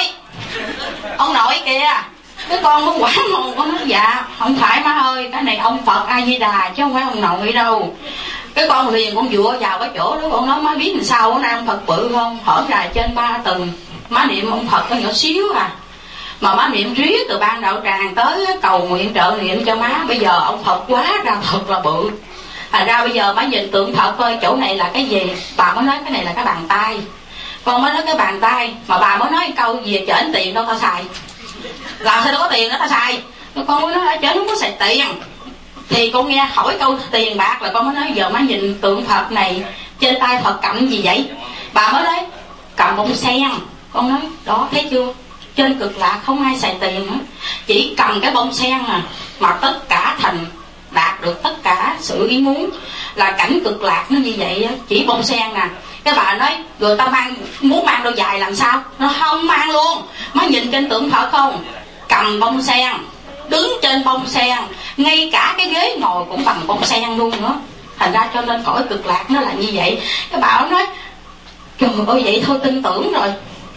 nội kìa. Cái con mới quảng hồn, con nói dạ không phải má ơi, cái này ông Phật A Di Đà chứ không phải ông nội đâu. Cái con liền con dựa vào cái chỗ đó, con nói má biết làm sao bữa nay ông Phật bự không? Hở ra trên 3 tầng. Má niệm ông Phật có nhỏ xíu à, mà má niệm riết từ ban đạo tràng tới cầu nguyện trợ niệm cho má. Bây giờ ông Phật quá ra thật là bự. Thành ra bây giờ má nhìn tượng Phật thôi, chỗ này là cái gì? Bà mới nói cái này là cái bàn tay. Con mới nói cái bàn tay, mà bà mới nói câu gì chởnh tiền đâu tao xài. Làm sao đâu có tiền nữa tao xài. Con mới nói chởnh không có xài tiền. Thì con nghe hỏi câu tiền bạc là con mới nói giờ má nhìn tượng Phật này, trên tay Phật cầm gì vậy? Bà mới nói cầm bông sen. Con nói đó thấy chưa, trên cực lạc không ai xài tiền nữa, chỉ cầm cái bông sen mà tất cả thành đạt được tất cả sự ý muốn. Là cảnh cực lạc nó như vậy, chỉ bông sen nè. Cái bà nói rồi tao muốn mang đôi giày làm sao? Nó không mang luôn. Má nhìn trên tượng Phật không, cầm bông sen, đứng trên bông sen, ngay cả cái ghế ngồi cũng bằng bông sen luôn nữa. Thành ra cho nên cõi cực lạc nó là như vậy. Cái bà nói trời ơi vậy thôi tin tưởng rồi.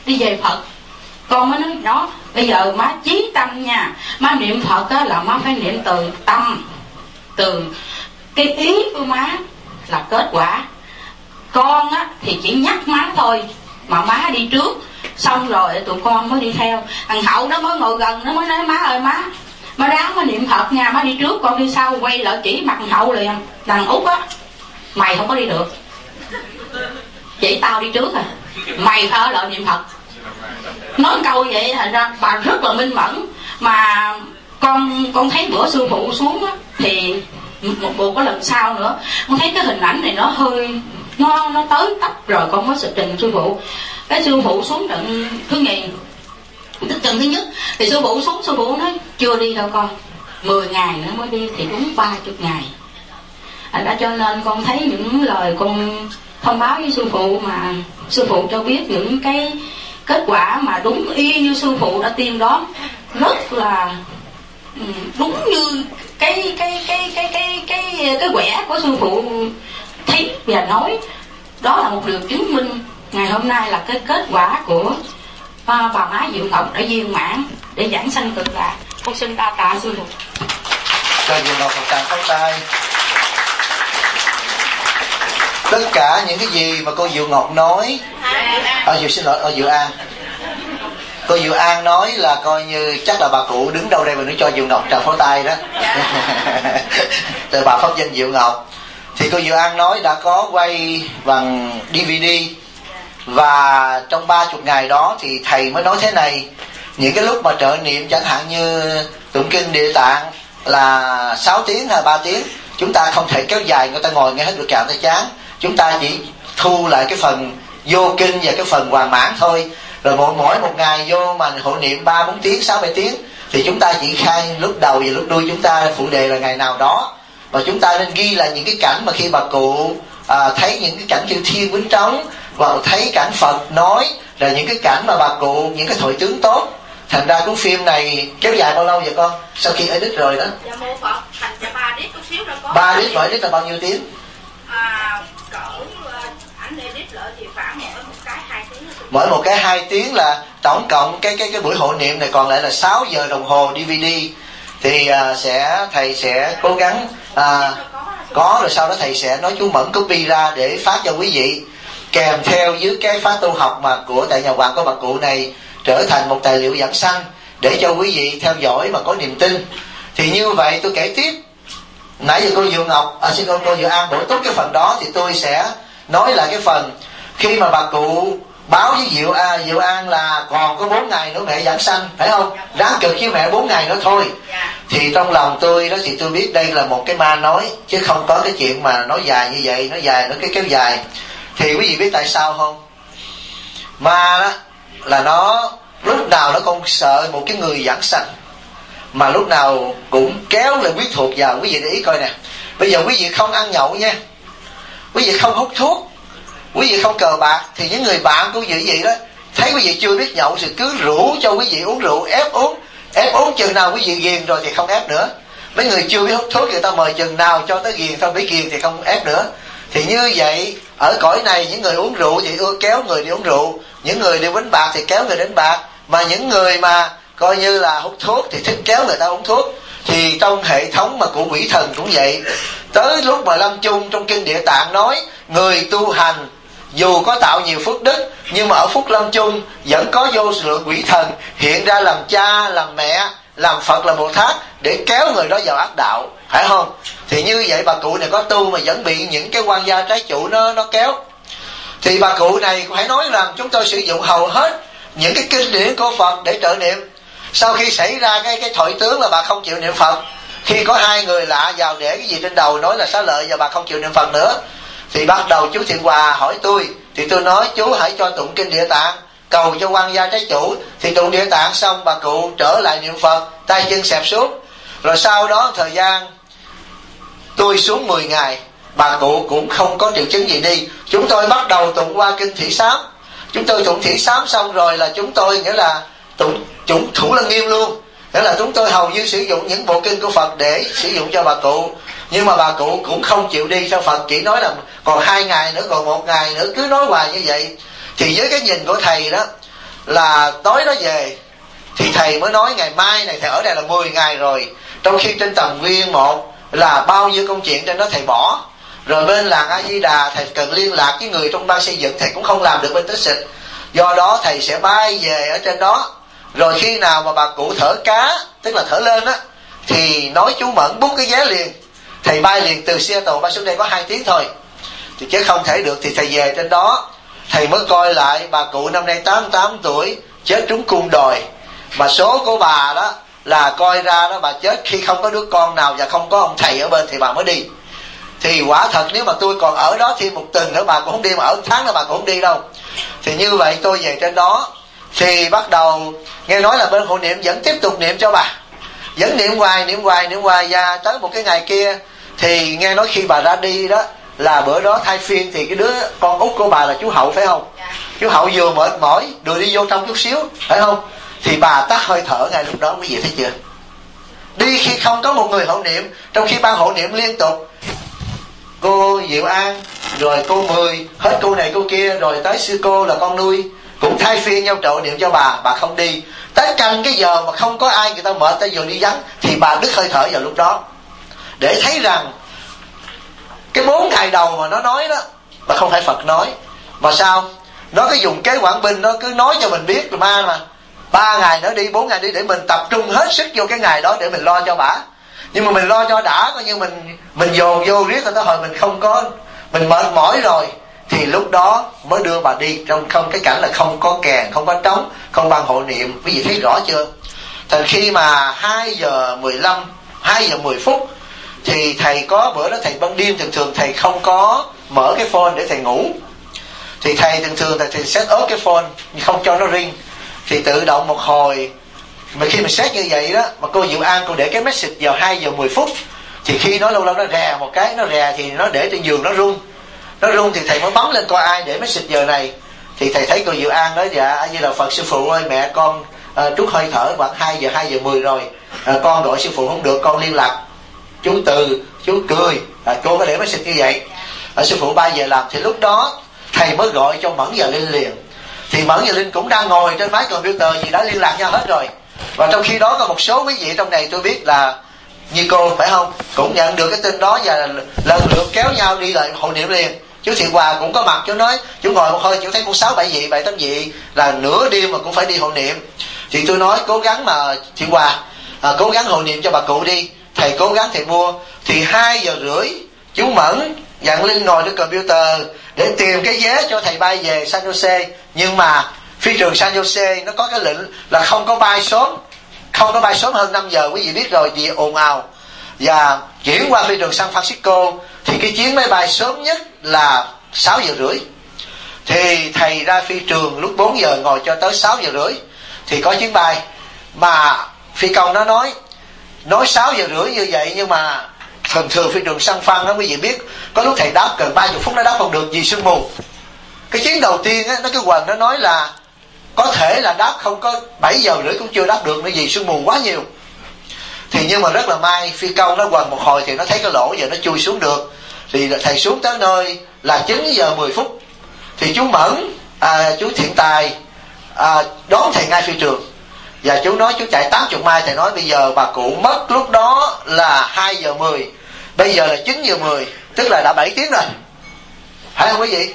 đi về Phật. Con mới nói đó, bây giờ má chí tâm nha, má niệm Phật á, là má phải niệm từ tâm, từ cái ý của má là kết quả. Con á thì chỉ nhắc má thôi, mà má đi trước, xong rồi tụi con mới đi theo. Thằng Hậu nó mới ngồi gần, nó mới nói má ơi má ráng má niệm Phật nha, má đi trước con đi sau. Quay lại chỉ mặt thằng Hậu liền, thằng Út á, mày không có đi được, chỉ tao đi trước à, mày phải ở lại niệm Phật. Nói câu vậy thành ra bà rất là minh mẫn. Mà con thấy bữa sư phụ xuống á, thì một cái lần sau nữa con thấy cái hình ảnh này nó hơi nó tới tấp rồi, con mới sự trình sư phụ. Cái sư phụ xuống trận thứ nhì, trận thứ nhất thì sư phụ xuống, sư phụ nói chưa đi đâu con, 10 ngày nữa mới đi, thì đúng 30 ngày. Đã cho nên con thấy những lời con thông báo với sư phụ, mà sư phụ cho biết những cái kết quả mà đúng y như sư phụ đã tiên đó, rất là đúng như cái quẻ của sư phụ thấy và nói. Đó là một điều chứng minh ngày hôm nay là cái kết quả của bà má Diệu Ngọc đã viên mãn để giảng sanh cực lạc. Con xin đa tạ sư phụ. Cho Diệu Ngọc một tràng pháo tay. Tất cả những cái gì mà cô Diệu Ngọc nói, Diệu An, cô Diệu An nói là coi như chắc là bà cụ đứng đâu đây mà nói cho Diệu Ngọc tràng pháo tay đó. Từ bà pháp danh Diệu Ngọc thì cô Diệu An nói đã có quay bằng DVD, và trong 30 ngày đó thì thầy mới nói thế này: những cái lúc mà trợ niệm chẳng hạn như tụng kinh Địa Tạng là 6 tiếng hay 3 tiếng, chúng ta không thể kéo dài, người ta ngồi nghe hết được chạm tay chán. Chúng ta chỉ thu lại cái phần vô kinh và cái phần hoàn mãn thôi. Rồi mỗi một ngày vô mà hộ niệm 3-4 tiếng, 6-7 tiếng thì chúng ta chỉ khai lúc đầu và lúc đuôi, chúng ta phụ đề là ngày nào đó. Và chúng ta nên ghi lại những cái cảnh mà khi bà cụ thấy những cái cảnh như thiên bính trống, và thấy cảnh Phật nói, là những cái cảnh mà bà cụ, những cái thoại tướng tốt. Thành ra cuốn phim này kéo dài bao lâu vậy con? Sau khi edit rồi đó. Dạ mô Phật, thành ra 3 đít chút xíu rồi có. 3 đít, mỗi đít là bao nhiêu tiếng? Cỡ ảnh edit lại thì khoảng mỗi một cái 2 tiếng. Mỗi một cái 2 tiếng là tổng cộng cái buổi hộ niệm này còn lại là 6 giờ đồng hồ DVD. Thì thầy sẽ cố gắng có, rồi sau đó thầy sẽ nói chú Mẫn copy ra để phát cho quý vị, kèm theo với cái khóa tu học mà của tại nhà hoàng của bà cụ này, trở thành một tài liệu giảng sanh để cho quý vị theo dõi mà có niềm tin. Thì như vậy tôi kể tiếp. Nãy giờ cô Diệu Ngọc, cô Diệu An bổ túc cái phần đó, thì tôi sẽ nói lại cái phần khi mà bà cụ báo với Diệu An là còn có 4 ngày nữa mẹ giảng sanh, phải không? Ráng cực với mẹ 4 ngày nữa thôi. Thì trong lòng tôi đó thì tôi biết đây là một cái ma nói, chứ không có cái chuyện mà nói dài như vậy, nói dài nó cái kéo dài. Thì quý vị biết tại sao không? Ma đó là nó lúc nào nó không sợ một cái người giảng sanh, mà lúc nào cũng kéo lại quyết thuộc vào. Quý vị để ý coi nè, bây giờ quý vị không ăn nhậu nha, quý vị không hút thuốc, quý vị không cờ bạc, thì những người bạn của quý vị đó thấy quý vị chưa biết nhậu thì cứ rủ cho quý vị uống rượu, ép uống chừng nào quý vị ghiền rồi thì không ép nữa. Mấy người chưa biết hút thuốc người ta mời chừng nào cho tới ghiền thôi, biết ghiền thì không ép nữa. Thì như vậy ở cõi này, những người uống rượu thì kéo người đi uống rượu, những người đi đánh bạc thì kéo người đánh bạc, mà những người mà coi như là hút thuốc thì thích kéo người ta uống thuốc. Thì trong hệ thống mà của quỷ thần cũng vậy. Tới lúc mà lâm chung trong kinh Địa Tạng nói, người tu hành dù có tạo nhiều phước đức, nhưng mà ở phút lâm chung vẫn có vô lượng quỷ thần hiện ra làm cha, làm mẹ, làm Phật, làm Bồ Tát để kéo người đó vào ác đạo, phải không? Thì như vậy bà cụ này có tu mà vẫn bị những cái quan gia trái chủ nó kéo. Thì bà cụ này phải nói rằng chúng tôi sử dụng hầu hết những cái kinh điển của Phật để trợ niệm. Sau khi xảy ra cái thoại tướng là bà không chịu niệm Phật, khi có 2 người lạ vào để cái gì trên đầu nói là xá lợi và bà không chịu niệm Phật nữa, thì bắt đầu chú Thiện Hòa hỏi tôi. Thì tôi nói chú hãy cho tụng kinh Địa Tạng, cầu cho quan gia trái chủ. Thì tụng Địa Tạng xong bà cụ trở lại niệm Phật, tay chân xẹp xuống. Rồi sau đó thời gian tôi xuống 10 ngày, bà cụ cũng không có triệu chứng gì đi. Chúng tôi bắt đầu tụng qua kinh Thị Sám. Chúng tôi tụng Thị Sám xong rồi là chúng tôi nghĩa là tụng Thủ Lăng Nghiêm luôn. Nghĩa là chúng tôi hầu như sử dụng những bộ kinh của Phật để sử dụng cho bà cụ. Nhưng mà bà cụ cũng không chịu đi. Sao Phật chỉ nói là còn 2 ngày nữa, còn 1 ngày nữa, cứ nói hoài như vậy. Thì với cái nhìn của thầy đó là tối đó về, thì thầy mới nói ngày mai này thầy ở đây là 10 ngày rồi, trong khi trên tầng viên 1 là bao nhiêu công chuyện trên đó thầy bỏ, rồi bên làng A Di Đà thầy cần liên lạc với người trong ban xây dựng thầy cũng không làm được bên Tích Xịt, do đó thầy sẽ bay về ở trên đó, rồi khi nào mà bà cụ thở cá, tức là thở lên á, thì nói chú Mẫn bút cái vé liền, thầy bay liền từ Seattle bay xuống đây có 2 tiếng thôi, thì chứ không thể được. Thì thầy về trên đó thầy mới coi lại bà cụ năm nay 88 tuổi, chết trúng cung đồi, mà số của bà đó là coi ra đó bà chết khi không có đứa con nào và không có ông thầy ở bên thì bà mới đi. Thì quả thật nếu mà tôi còn ở đó thêm 1 tuần nữa bà cũng không đi, mà ở 1 tháng nữa bà cũng không đi đâu. Thì như vậy tôi về trên đó thì bắt đầu nghe nói là bên hộ niệm vẫn tiếp tục niệm cho bà, vẫn niệm hoài và tới một cái ngày kia thì nghe nói khi bà ra đi đó là bữa đó thay phiên, thì cái đứa con út của bà là chú Hậu phải không? Chú Hậu vừa mệt mỏi rồi đi vô trong chút xíu phải không, thì bà tắt hơi thở ngay lúc đó. Quý vị thấy chưa, đi khi không có một người hộ niệm, trong khi ban hộ niệm liên tục, cô Diệu An rồi cô Mười, hết cô này cô kia rồi tới sư cô là con nuôi cũng thay phiên nhau trợ niệm cho bà không đi. Tới canh cái giờ mà không có ai, người ta mệt tới giờ đi vắng thì bà đứt hơi thở vào lúc đó, để thấy rằng cái 4 ngày đầu mà nó nói đó mà không phải Phật nói, mà sao nó cứ dùng kế Quảng Binh, nó cứ nói cho mình biết là ma mà 3 ngày nữa đi, 4 ngày đi, để mình tập trung hết sức vô cái ngày đó để mình lo cho bả. Nhưng mà mình lo cho đã, coi như mình dồn vô riết rồi tới hồi mình không có, mình mệt mỏi rồi thì lúc đó mới đưa bà đi, trong không cái cảnh là không có kèn, không có trống, không ban hộ niệm. Quý vị thấy rõ chưa? Thành khi mà 2 giờ 15, 2 giờ 10 phút thì thầy có bữa đó thầy ban đêm thường thầy không có mở cái phone để thầy ngủ, thì thầy thường thầy set up cái phone không cho nó ring, thì tự động một hồi mà khi mình set như vậy đó, mà cô Diệu An cô để cái message vào 2 giờ 10 phút, thì khi nó lâu lâu nó rè một cái, nó rè thì nó để trên giường nó rung thì thầy mới bấm lên coi ai để message giờ này. Thì thầy thấy cô Diệu An nói dạ A Di Đà Phật, sư phụ ơi mẹ con trút hơi thở khoảng 2 giờ 10 rồi, con gọi sư phụ không được, con liên lạc chú Từ, chú Cười, cô có để message như vậy, sư phụ 3 giờ làm. Thì lúc đó thầy mới gọi cho Mẫn và Linh liền, thì Mẫn và Linh cũng đang ngồi trên máy computer gì đã liên lạc nhau hết rồi. Và trong khi đó có một số quý vị trong này tôi biết là như cô phải không, cũng nhận được cái tin đó và lần lượt kéo nhau đi lại hộ niệm liền. Chú Thiện Hòa cũng có mặt, chú nói chú ngồi một hơi chú thấy con 6-7 vị 7-8 vị là nửa đêm mà cũng phải đi hộ niệm. Thì tôi nói cố gắng mà Thiện Hòa cố gắng hộ niệm cho bà cụ đi, thầy cố gắng thầy mua. Thì 2 giờ rưỡi chú Mẫn dặn Linh ngồi trên computer để tìm cái vé cho thầy bay về San Jose. Nhưng mà phi trường San Jose nó có cái lệnh là không có bay sớm hơn 5 giờ, quý vị biết rồi, vì ồn ào. Và chuyển qua phi trường San Francisco thì cái chuyến máy bay sớm nhất là 6 giờ rưỡi. Thì thầy ra phi trường lúc 4 giờ ngồi cho tới 6 giờ rưỡi thì có chuyến bay. Mà phi công nó nói 6 giờ rưỡi như vậy, nhưng mà thường phi trường San Phan đó quý vị biết, có lúc thầy đáp gần 30 phút nó đáp không được vì sương mù. Cái chuyến đầu tiên á, nó cái quần nó nói là có thể là đáp không có 7 giờ rưỡi cũng chưa đáp được nữa vì sương mù quá nhiều. Thì nhưng mà rất là may, phi công nó quần một hồi thì nó thấy cái lỗ giờ nó chui xuống được. Thì thầy xuống tới nơi là 9 giờ 10 phút. Thì chú Mẫn, chú Thiện Tài đón thầy ngay phi trường. Và chú nói chú chạy 80 mai, thầy nói bây giờ bà cụ mất lúc đó là 2 giờ 10, bây giờ là 9 giờ 10, tức là đã 7 tiếng rồi. Phải không quý vị?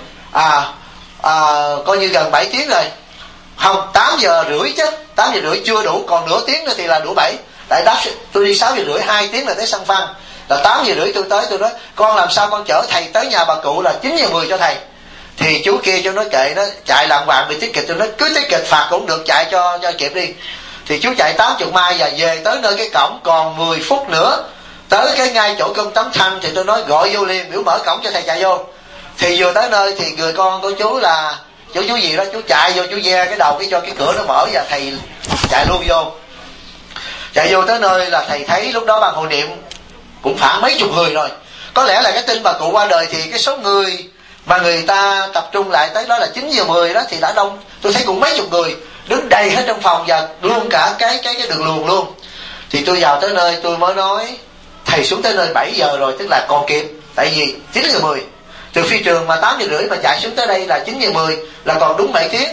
Coi như gần 7 tiếng rồi. Không, 8 giờ rưỡi chứ, 8 giờ rưỡi chưa đủ, còn nửa tiếng nữa thì là đủ 7. Tại đáp tôi đi 6 giờ rưỡi, 2 tiếng là tới San Phan. Là 8 giờ rưỡi tôi tới, tôi nói con làm sao con chở thầy tới nhà bà cụ là 9 giờ 10 cho thầy. Thì chú kia cho nó kệ, nó chạy lạng vàng bị ticket, tôi nói cứ ticket phạt cũng được, chạy cho kịp đi. Thì chú chạy 80 mai và về tới nơi cái cổng còn 10 phút nữa tới cái ngay chỗ công tấm thanh. Thì tôi nói gọi vô liền, biểu mở cổng cho thầy chạy vô. Thì vừa tới nơi thì người con của chú là chú gì đó, chú chạy vô, chú ve cái đầu cái cho cái cửa nó mở và thầy chạy luôn vô. Chạy vô tới nơi là thầy thấy lúc đó ban hộ niệm cũng khoảng mấy chục người rồi. Có lẽ là cái tin bà cụ qua đời thì cái số người mà người ta tập trung lại tới đó là 9 giờ 10 đó thì đã đông. Tôi thấy cũng mấy chục người đứng đầy hết trong phòng và luôn cả cái đường luồng luôn. Thì tôi vào tới nơi tôi mới nói thầy xuống tới nơi 7 giờ rồi, tức là còn kịp. Tại vì 9 giờ 10 từ phi trường mà 8 giờ rưỡi mà chạy xuống tới đây là 9 giờ 10 là còn đúng 7 tiếng.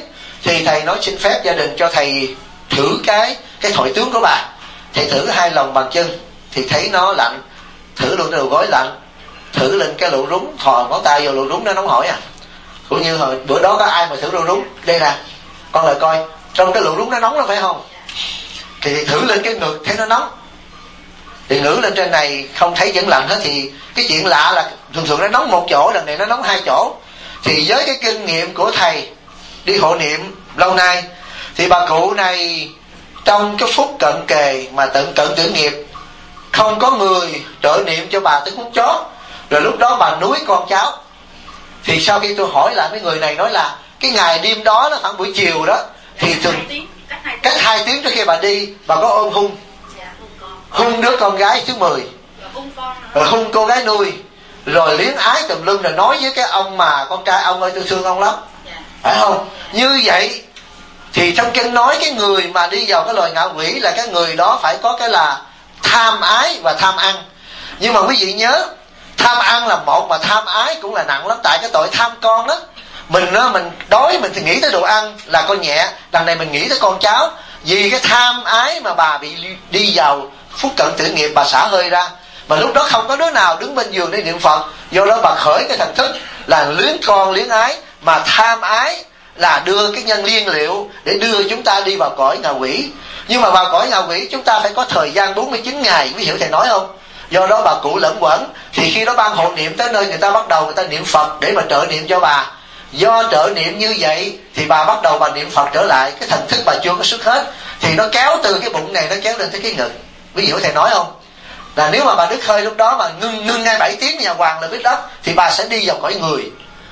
thì thầy nói xin phép gia đình cho thầy thử cái thỏi tướng của bà. Thầy thử 2 lần bằng chân thì thấy nó lạnh, thử luôn cái đầu gối lạnh, thử lên cái lỗ rúng, thò ngón tay vào lỗ rúng nó nóng hổi à. Cũng như hồi bữa đó có ai mà thử lỗ rúng đây nè, con lại coi trong cái lỗ rúng nó nóng lắm phải không, thì thử lên cái ngực thấy nó nóng, thì ngữ lên trên này không thấy vẫn lạnh hết. Thì cái chuyện lạ là thường thường nó nóng một chỗ, lần này nó nóng 2 chỗ. Thì với cái kinh nghiệm của thầy đi hộ niệm lâu nay, thì bà cụ này trong cái phút cận kề mà cận tử nghiệp, không có người trợ niệm cho bà tới phút chót, rồi lúc đó bà nuối con cháu. Thì sau khi tôi hỏi lại mấy người này nói là cái ngày đêm đó nó khoảng buổi chiều đó, thì thường cách 2 tiếng trước khi bà đi, bà có ôm hung đứa con gái thứ 10, rồi hung cô gái nuôi, rồi liếng ái tùm lum, rồi nói với cái ông mà con trai ông ơi tôi thương ông lắm, phải không? Như vậy thì trong kinh nói cái người mà đi vào cái loài ngạ quỷ là cái người đó phải có cái là tham ái và tham ăn. Nhưng mà quý vị nhớ, tham ăn là một, mà tham ái cũng là nặng lắm. Tại cái tội tham con đó, mình đói mình thì nghĩ tới đồ ăn là con nhẹ, đằng này mình nghĩ tới con cháu. Vì cái tham ái mà bà bị đi vào phút cận tử nghiệp, bà xả hơi ra, mà lúc đó không có đứa nào đứng bên giường để niệm Phật. Do đó bà khởi cái thần thức là luyến con luyến ái, mà tham ái là đưa cái nhân liên liệu để đưa chúng ta đi vào cõi ngạ quỷ. Nhưng mà vào cõi ngạ quỷ chúng ta phải có thời gian 49 ngày, quý hiểu thầy nói không? Do đó bà cụ lẫn quẩn, thì khi đó ban hộ niệm tới nơi người ta bắt đầu người ta niệm Phật để mà trợ niệm cho bà. Do trợ niệm như vậy thì bà bắt đầu bà niệm Phật trở lại, cái thần thức bà chưa có xuất hết, thì nó kéo từ cái bụng này nó kéo lên tới cái ngực. Quý hiểu thầy nói không? Là nếu mà bà đứt hơi lúc đó mà ngưng ngay 7 tiếng nhà hoàng là biết đất, thì bà sẽ đi vào cõi người.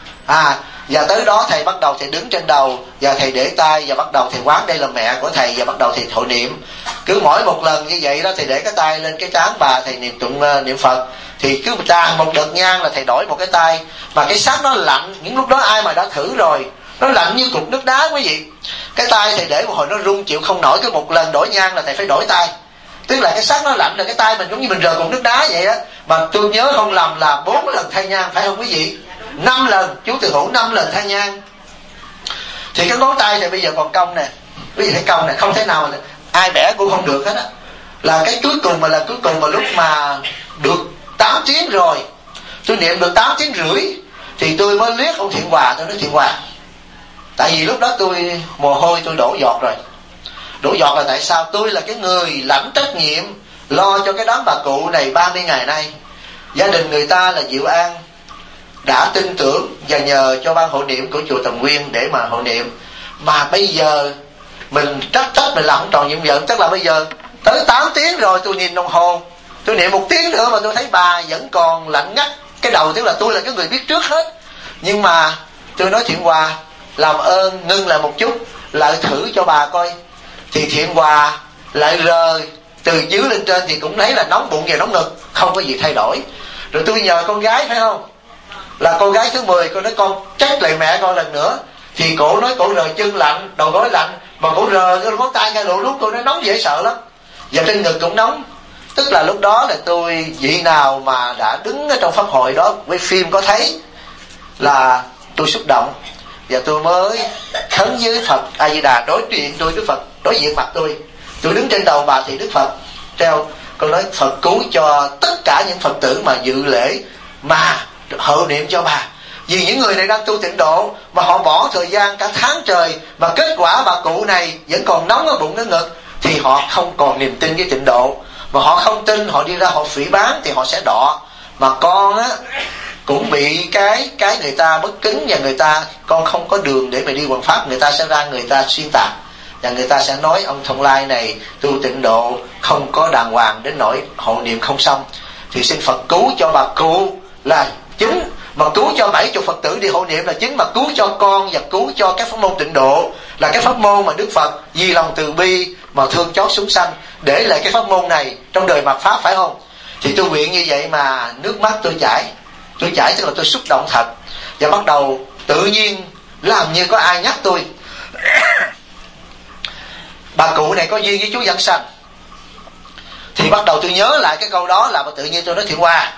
Và tới đó thầy bắt đầu thầy đứng trên đầu, và thầy để tay, và bắt đầu thầy quán đây là mẹ của thầy, và bắt đầu thầy thọ niệm. Cứ mỗi một lần như vậy đó, thầy để cái tay lên cái trán bà, thầy niệm tụng niệm Phật. Thì cứ tràn một đợt nhang là thầy đổi một cái tay, mà cái xác nó lạnh. Những lúc đó ai mà đã thử rồi, nó lạnh như cục nước đá quý vị. Cái tay thầy để một hồi nó rung chịu không nổi, cái một lần đổi nhang là thầy phải đổi tay. Tức là cái xác nó lạnh, là cái tay mình giống như mình rờ cục nước đá vậy á. Mà tôi nhớ không lầm là 4 lần thay nhang, phải không quý vị? 5 lần, chú Từ Hữu 5 lần thay nhang. Thì cái ngón tay thì bây giờ còn cong nè, quý vị thấy cong nè, không thể nào mà ai bẻ cũng không được hết á. Là cái cuối cùng mà là cuối cùng mà lúc mà được 8 tiếng rồi, tôi niệm được 8 tiếng rưỡi, thì tôi mới liếc ông Thiện Hòa, tôi nói Thiện Hòa, tại vì lúc đó tôi mồ hôi tôi đổ giọt rồi. Đổ giọt là tại sao? Tôi là cái người lãnh trách nhiệm lo cho cái đám bà cụ này 30 ngày nay. Gia đình người ta là Diệu An đã tin tưởng và nhờ cho ban hộ niệm của chùa Tầm Nguyên để mà hộ niệm. Mà bây giờ mình trách mình làm không tròn nhiệm vụ. Tức là bây giờ tới 8 tiếng rồi, tôi nhìn đồng hồ, tôi niệm 1 tiếng nữa mà tôi thấy bà vẫn còn lạnh ngắt cái đầu. Tức là tôi là cái người biết trước hết. Nhưng mà tôi nói Thiện Hòa, làm ơn ngưng lại một chút, lại thử cho bà coi. Thì Thiện Hòa lại rời từ dưới lên trên, thì cũng thấy là nóng bụng và nóng ngực, không có gì thay đổi. Rồi tôi nhờ con gái, phải không, là con gái thứ 10, con nói con trách lại mẹ con lần nữa. Thì cổ nói cổ rờ chân lạnh, đầu gối lạnh, mà cổ rờ cái ngón tay ngay lỗ lúc, cô nói nóng dễ sợ lắm, và trên ngực cũng nóng. Tức là lúc đó là tôi, vị nào mà đã đứng ở trong pháp hội đó, với phim có thấy là tôi xúc động, và tôi mới khấn với Phật A Di Đà, đối diện tôi với Phật, đối diện mặt tôi đứng trên đầu bà thì Đức Phật treo. Con nói Phật cứu cho tất cả những Phật tử mà dự lễ mà hộ niệm cho bà. Vì những người này đang tu tịnh độ mà họ bỏ thời gian cả tháng trời, mà kết quả bà cụ này vẫn còn nóng ở bụng ở ngực, thì họ không còn niềm tin với tịnh độ. Mà họ không tin, họ đi ra họ phỉ báng thì họ sẽ đọ. Mà con á cũng bị cái người ta bất kính, và người ta con không có đường để mà đi hoằng pháp, người ta sẽ ra người ta xuyên tạc, và người ta sẽ nói ông Thông Lai này tu tịnh độ không có đàng hoàng đến nỗi hộ niệm không xong. Thì xin Phật cứu cho bà cụ là chính, mà cứu cho 70 Phật tử đi hộ niệm là chính, mà cứu cho con và cứu cho các pháp môn tịnh độ là cái pháp môn mà Đức Phật vì lòng từ bi mà thương chót chúng sanh để lại cái pháp môn này trong đời mạt pháp, phải không? Thì tôi nguyện như vậy mà nước mắt tôi chảy tức là tôi xúc động thật, và bắt đầu tự nhiên làm như có ai nhắc tôi. Bà cụ này có duyên với chú Văn Sanh, thì bắt đầu tôi nhớ lại cái câu đó, là tự nhiên tôi nói Thiện Hòa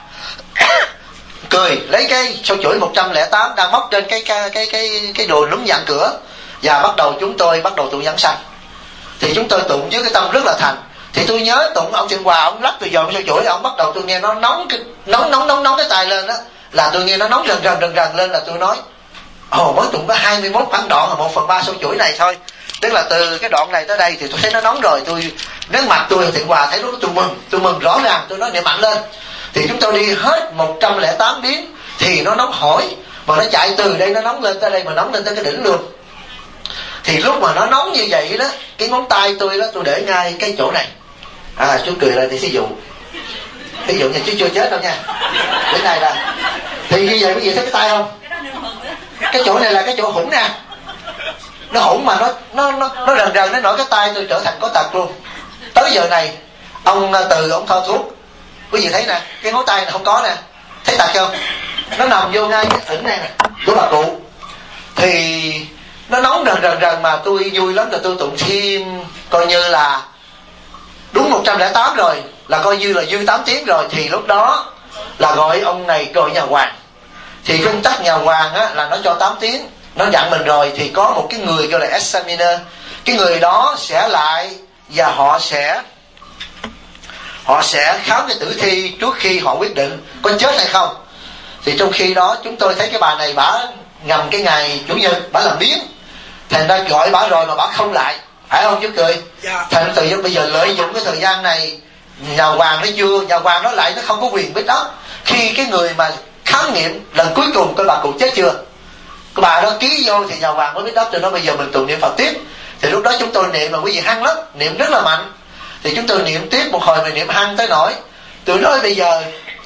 cười lấy cái sâu chuỗi 108 đang móc trên cái đồ núm dặn cửa, Và chúng tôi bắt đầu tụng giảng sanh. Thì chúng tôi tụng với cái tâm rất là thành. Thì tôi nhớ tụng ông Thiện Hòa, ông lắc tôi dòm cho chuỗi, ông bắt đầu tôi nghe nó nóng cái tai lên đó, là tôi nghe nó nóng rần lên, là tôi nói mới tụng có 21 khoảng đoạn là 1/3 số chuỗi này thôi. Tức là từ cái đoạn này tới đây thì tôi thấy nó nóng rồi. Tôi nét mặt tôi Thiện Hòa thấy lúc đó tôi mừng rõ ràng, tôi nói niệm mạnh lên. Thì chúng tôi đi hết 108 biến thì nó nóng hỏi, mà nó chạy từ đây nó nóng lên tới đây, mà nóng lên tới cái đỉnh luôn. Thì lúc mà nó nóng như vậy đó, cái ngón tay tôi đó, tôi để ngay cái chỗ này. Chú cười lại thì thí dụ nha, chú chưa chết đâu nha, cái này là thì như vậy quý vị thấy cái tay không? Cái chỗ này là cái chỗ hủng nè, nó hủng mà nó rần nó nổi cái tay tôi trở thành có tật luôn. Tới giờ này ông Từ ông thoa thuốc, quý vị thấy nè, cái ngón tay này không có nè, thấy tật không? Nó nằm vô ngay cái ẩn này nè của bà cụ. Thì nó nóng rần mà tôi vui lắm, là tôi tụng thêm coi như là đúng 108 rồi, là coi như là dư 8 tiếng rồi. Thì lúc đó là gọi ông này gọi nhà Hoàng. Thì công tắc nhà Hoàng á, là nó cho 8 tiếng, nó dặn mình rồi. Thì có một cái người gọi là examiner, cái người đó sẽ lại và họ sẽ khám cái tử thi trước khi họ quyết định có chết hay không. Thì trong khi đó chúng tôi thấy cái bà này bả ngầm cái ngày chủ nhật bả làm biếng, thành ra gọi bả rồi mà bả không lại, phải không chú Cười? Thành tự nhiên bây giờ lợi dụng cái thời gian này, nhà Hoàng nó lại, nó không có quyền biết đó. Khi cái người mà khám nghiệm lần cuối cùng cái bà cụ chết chưa, cái bà đó ký vô thì nhà Hoàng mới biết đó. Cho nó bây giờ mình tụng niệm Phật tiếp. Thì lúc đó chúng tôi niệm mà quý vị hăng lắm, niệm rất là mạnh. Thì chúng tôi niệm tiếp một hồi, mình niệm hăng tới nỗi tôi nói bây giờ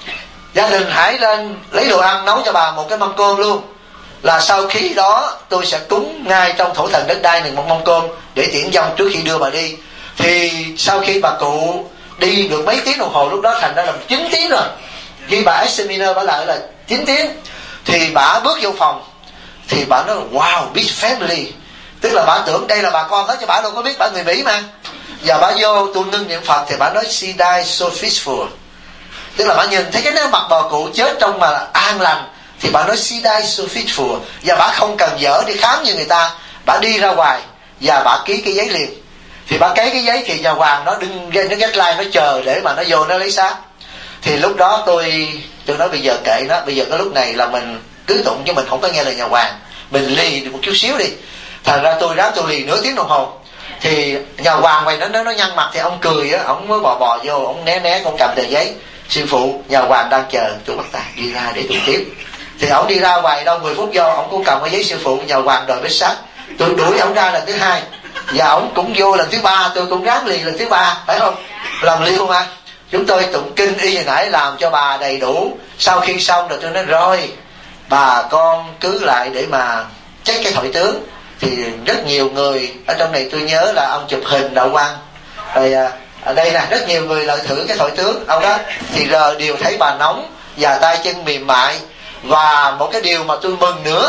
gia đình hãy lên lấy đồ ăn nấu cho bà một cái mâm cơm luôn. Là sau khi đó tôi sẽ cúng ngay trong thổ thần đất đai này một mâm cơm để tiễn vong trước khi đưa bà đi. Thì sau khi bà cụ đi được mấy tiếng đồng hồ, lúc đó thành ra là 9 tiếng rồi. Khi bà examiner bà lại là 9 tiếng. Thì bà bước vô phòng thì bà nói wow, big family. Tức là bà tưởng đây là bà con hết, chứ bà đâu có biết bà người Mỹ mà. Và bà vô tôi ngưng niệm Phật thì bà nói she died so peaceful. Tức là bà nhìn thấy cái nét mặt bà cụ chết trong mà an lành. Thì bà nói she died so peaceful. Và bà không cần dở đi khám như người ta, bà đi ra ngoài và bà ký cái giấy liền. Thì bà ký cái giấy thì nhà Hoàng nó đứng nó deadline, nó chờ để mà nó vô nó lấy xác. Thì lúc đó tôi nói bây giờ kệ nó, bây giờ cái lúc này là mình cứ tụng chứ mình không có nghe lời nhà Hoàng, mình lì một chút xíu đi. Thành ra tôi lì nửa tiếng đồng hồ. Thì nhà Hoàng vậy nó nhăn mặt thì ông cười á, ông mới bò vô, ông né ông cầm tờ giấy. Sư phụ, nhà Hoàng đang chờ, tôi bắt tay đi ra để tụng tiếp. Thì ông đi ra ngoài đâu 10 phút vô, ông cũng cầm cái giấy sư phụ, nhà Hoàng đòi bết sát. Tôi đuổi ông ra lần thứ 2 và ông cũng vô lần thứ 3, tôi cũng ráng lì lần thứ 3, phải không? Làm liêu mà. Chúng tôi tụng kinh y hồi nãy làm cho bà đầy đủ. Sau khi xong rồi tôi nói rồi, bà con cứ lại để mà check cái thoại tướng. Thì rất nhiều người ở trong này, tôi nhớ là ông chụp hình Đạo Quang rồi ở đây nè, rất nhiều người lại thử cái thoại tướng ông đó, thì giờ đều thấy bà nóng và tay chân mềm mại. Và một cái điều mà tôi mừng nữa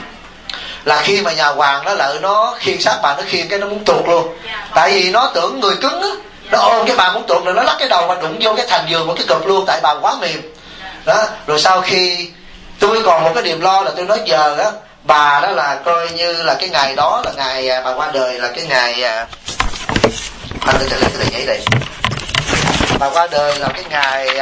là khi mà nhà Hoàng nó lại nó khiêng xác bà, nó khiêng cái nó muốn tuột luôn. Tại vì nó tưởng người cứng á, nó ôm cái bà muốn tuột rồi nó lắc cái đầu mà đụng vô cái thành giường một cái cụp luôn, tại bà quá mềm đó. Rồi sau khi tôi còn một cái điểm lo là tôi nói giờ á, bà đó là coi như là cái ngày đó là ngày bà qua đời, là cái ngày tôi sẽ lấy cái tờ giấy đây. Bà qua đời là cái ngày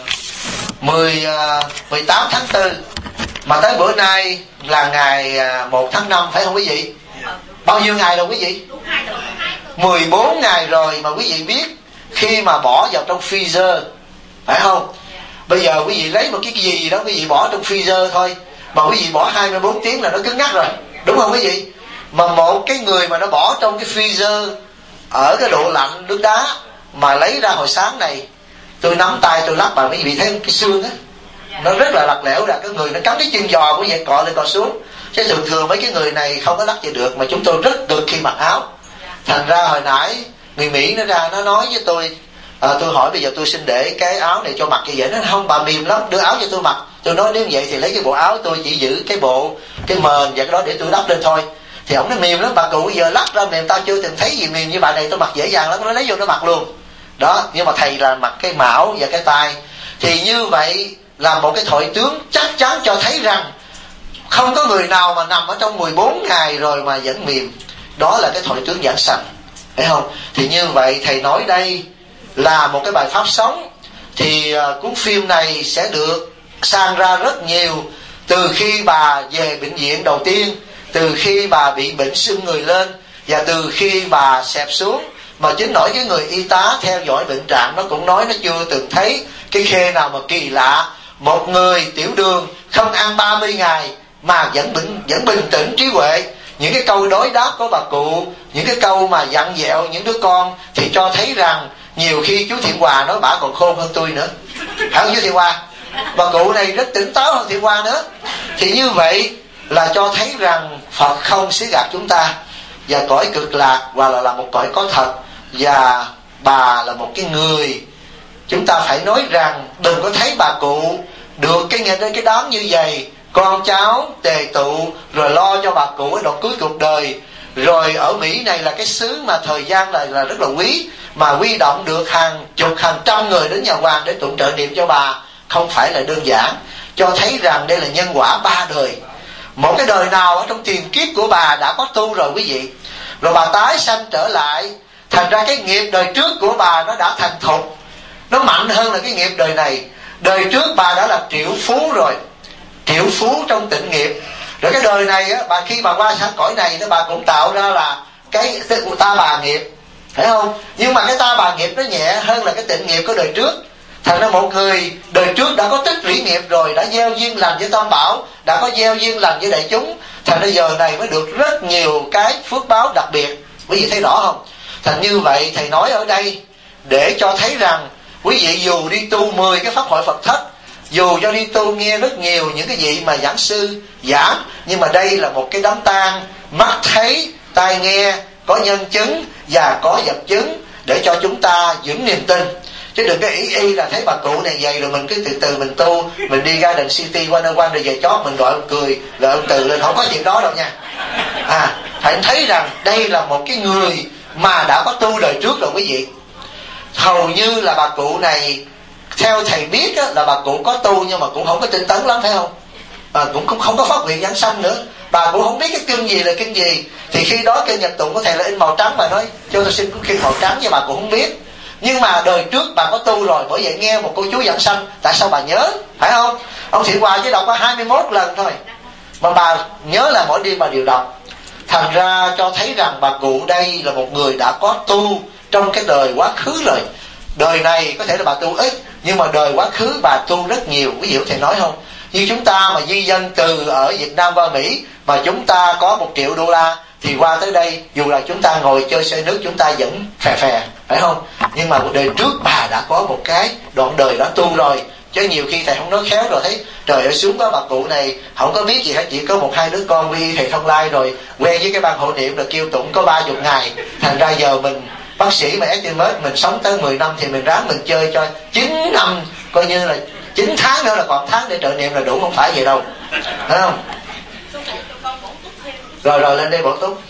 18 tháng 4, mà tới bữa nay là ngày 1 tháng 5, phải không quý vị? Bao nhiêu ngày rồi quý vị? 14 ngày rồi. Mà quý vị biết khi mà bỏ vào trong freezer, phải không? Bây giờ quý vị lấy một cái gì đó quý vị bỏ trong freezer thôi, mà quý vị bỏ 24 tiếng là nó cứng ngắc rồi, đúng không quý vị? Mà một cái người mà nó bỏ trong cái freezer ở cái độ lạnh nước đá mà lấy ra hồi sáng này, tôi nắm tay tôi lắc, mà quý vị thấy cái xương á, nó rất là lặt lẻo ra, cái người nó cắm cái chân giò của vậy cọ lên cọ xuống. Chứ thường mấy cái người này không có lắc vậy được. Mà chúng tôi rất được khi mặc áo. Thành ra hồi nãy người Mỹ nó ra nó nói với tôi, tôi hỏi bây giờ tôi xin để cái áo này cho mặc như vậy. Nó không, bà mềm lắm, đưa áo cho tôi mặc. Tôi nói nếu vậy thì lấy cái bộ áo, tôi chỉ giữ cái bộ cái mền và cái đó để tôi đắp lên thôi. Thì ổng nói mềm lắm, bà cụ bây giờ lắc ra mềm, tao chưa từng thấy gì mềm như bà này, tôi mặc dễ dàng lắm. Nó lấy vô nó mặc luôn đó. Nhưng mà thầy là mặc cái mão và cái tay. Thì như vậy là một cái thoại tướng chắc chắn cho thấy rằng Không có người nào mà nằm ở trong 14 ngày rồi mà vẫn mềm. Đó là cái thoại tướng giảng sanh, thấy không? Thì như vậy thầy nói đây là một cái bài pháp sống. Thì cuốn phim này sẽ được sang ra rất nhiều. Từ khi bà về bệnh viện đầu tiên, từ khi bà bị bệnh sưng người lên, và từ khi bà xẹp xuống. Mà chính nổi cái người y tá theo dõi bệnh trạng, nó cũng nói nó chưa từng thấy cái khê nào mà kỳ lạ. Một người tiểu đường không ăn 30 ngày mà vẫn bình tĩnh trí huệ. Những cái câu đối đáp của bà cụ, những cái câu mà dặn dẹo những đứa con, thì cho thấy rằng nhiều khi chú Thiện Hòa nói bà còn khôn hơn tôi nữa, phải không chú Thiện Hòa? Bà cụ này rất tỉnh táo hơn Thiện Hòa nữa. Thì như vậy là cho thấy rằng Phật không xí gạt chúng ta, và cõi cực lạc và là một cõi có thật. Và bà là một cái người, chúng ta phải nói rằng đừng có thấy bà cụ được cái đám như vậy, con cháu tề tụ rồi lo cho bà cụ ở đoạn cuối cuộc đời. Rồi ở Mỹ này là cái xứ mà thời gian là rất là quý, mà huy động được hàng chục hàng trăm người đến nhà hoàng để tụng trợ niệm cho bà, không phải là đơn giản. Cho thấy rằng đây là nhân quả 3 đời. Một cái đời nào ở trong tiền kiếp của bà đã có tu rồi quý vị, rồi bà tái sanh trở lại, thành ra cái nghiệp đời trước của bà nó đã thành thục, nó mạnh hơn là cái nghiệp đời này. Đời trước bà đã là triệu phú rồi, triệu phú trong tịnh nghiệp. Rồi cái đời này á, khi bà qua sang cõi này, bà cũng tạo ra là cái ta bà nghiệp, phải không? Nhưng mà cái ta bà nghiệp nó nhẹ hơn là cái tịnh nghiệp của đời trước. Thành ra một người đời trước đã có tích lũy nghiệp rồi, đã gieo duyên lành với Tam Bảo, đã có gieo duyên lành với đại chúng, thành ra giờ này mới được rất nhiều cái phước báo đặc biệt. Quý vị thấy rõ không? Thành như vậy thầy nói ở đây để cho thấy rằng quý vị dù đi tu 10 cái pháp hội Phật thất, dù cho đi tu nghe rất nhiều những cái vị mà giảng sư giảng, nhưng mà đây là một cái đám tang, mắt thấy, tai nghe, có nhân chứng và có vật chứng để cho chúng ta vững niềm tin. Chứ đừng cái ý là thấy bà cụ này vậy rồi mình cứ từ từ mình tu, mình đi Garden City qua nơi quan rồi về chót mình gọi ông cười, gọi ông từ lên, không có chuyện đó đâu nha. Phải thấy rằng đây là một cái người mà đã có tu đời trước rồi quý vị. Hầu như là bà cụ này theo thầy biết á, là bà cụ có tu nhưng mà cũng không có tinh tấn lắm, phải không? Cũng không có phát nguyện giảng sanh nữa. Bà cũng không biết cái kinh gì là kinh gì. Thì khi đó kinh Nhật tụng của thầy là in màu trắng, bà nói cho tôi xin cuốn kinh màu trắng, nhưng bà cũng không biết. Nhưng mà đời trước bà có tu rồi, bởi vậy nghe một cô chú giảng sanh, tại sao bà nhớ, phải không? Ông Thiện Hòa chỉ đọc có 21 lần thôi mà bà nhớ là mỗi đêm bà đều đọc. Thành ra cho thấy rằng bà cụ đây là một người đã có tu trong cái đời quá khứ rồi. Đời này có thể là bà tu ít, nhưng mà đời quá khứ bà tu rất nhiều. Quý vị có thể nói không? Như chúng ta mà di dân từ ở Việt Nam qua Mỹ, mà chúng ta có 1 triệu đô la, thì qua tới đây dù là chúng ta ngồi chơi xe nước chúng ta vẫn phè phè, phải không? Nhưng mà một đời trước bà đã có một cái đoạn đời đã tu rồi. Chứ nhiều khi thầy không nói khéo rồi thấy trời ơi xuống đó bà cụ này không có biết gì hết, chỉ có 1-2 đứa con quy thầy Thông Lai rồi quen với cái ban hộ niệm là kêu tụng có 30 ngày. Thành ra giờ mình bác sĩ mà estimate mình sống tới 10 năm thì mình ráng mình chơi cho 9 năm, coi như là 9 tháng nữa là còn tháng để trợ niệm là đủ, không phải vậy đâu, phải không? Rồi lên đây bổ túc.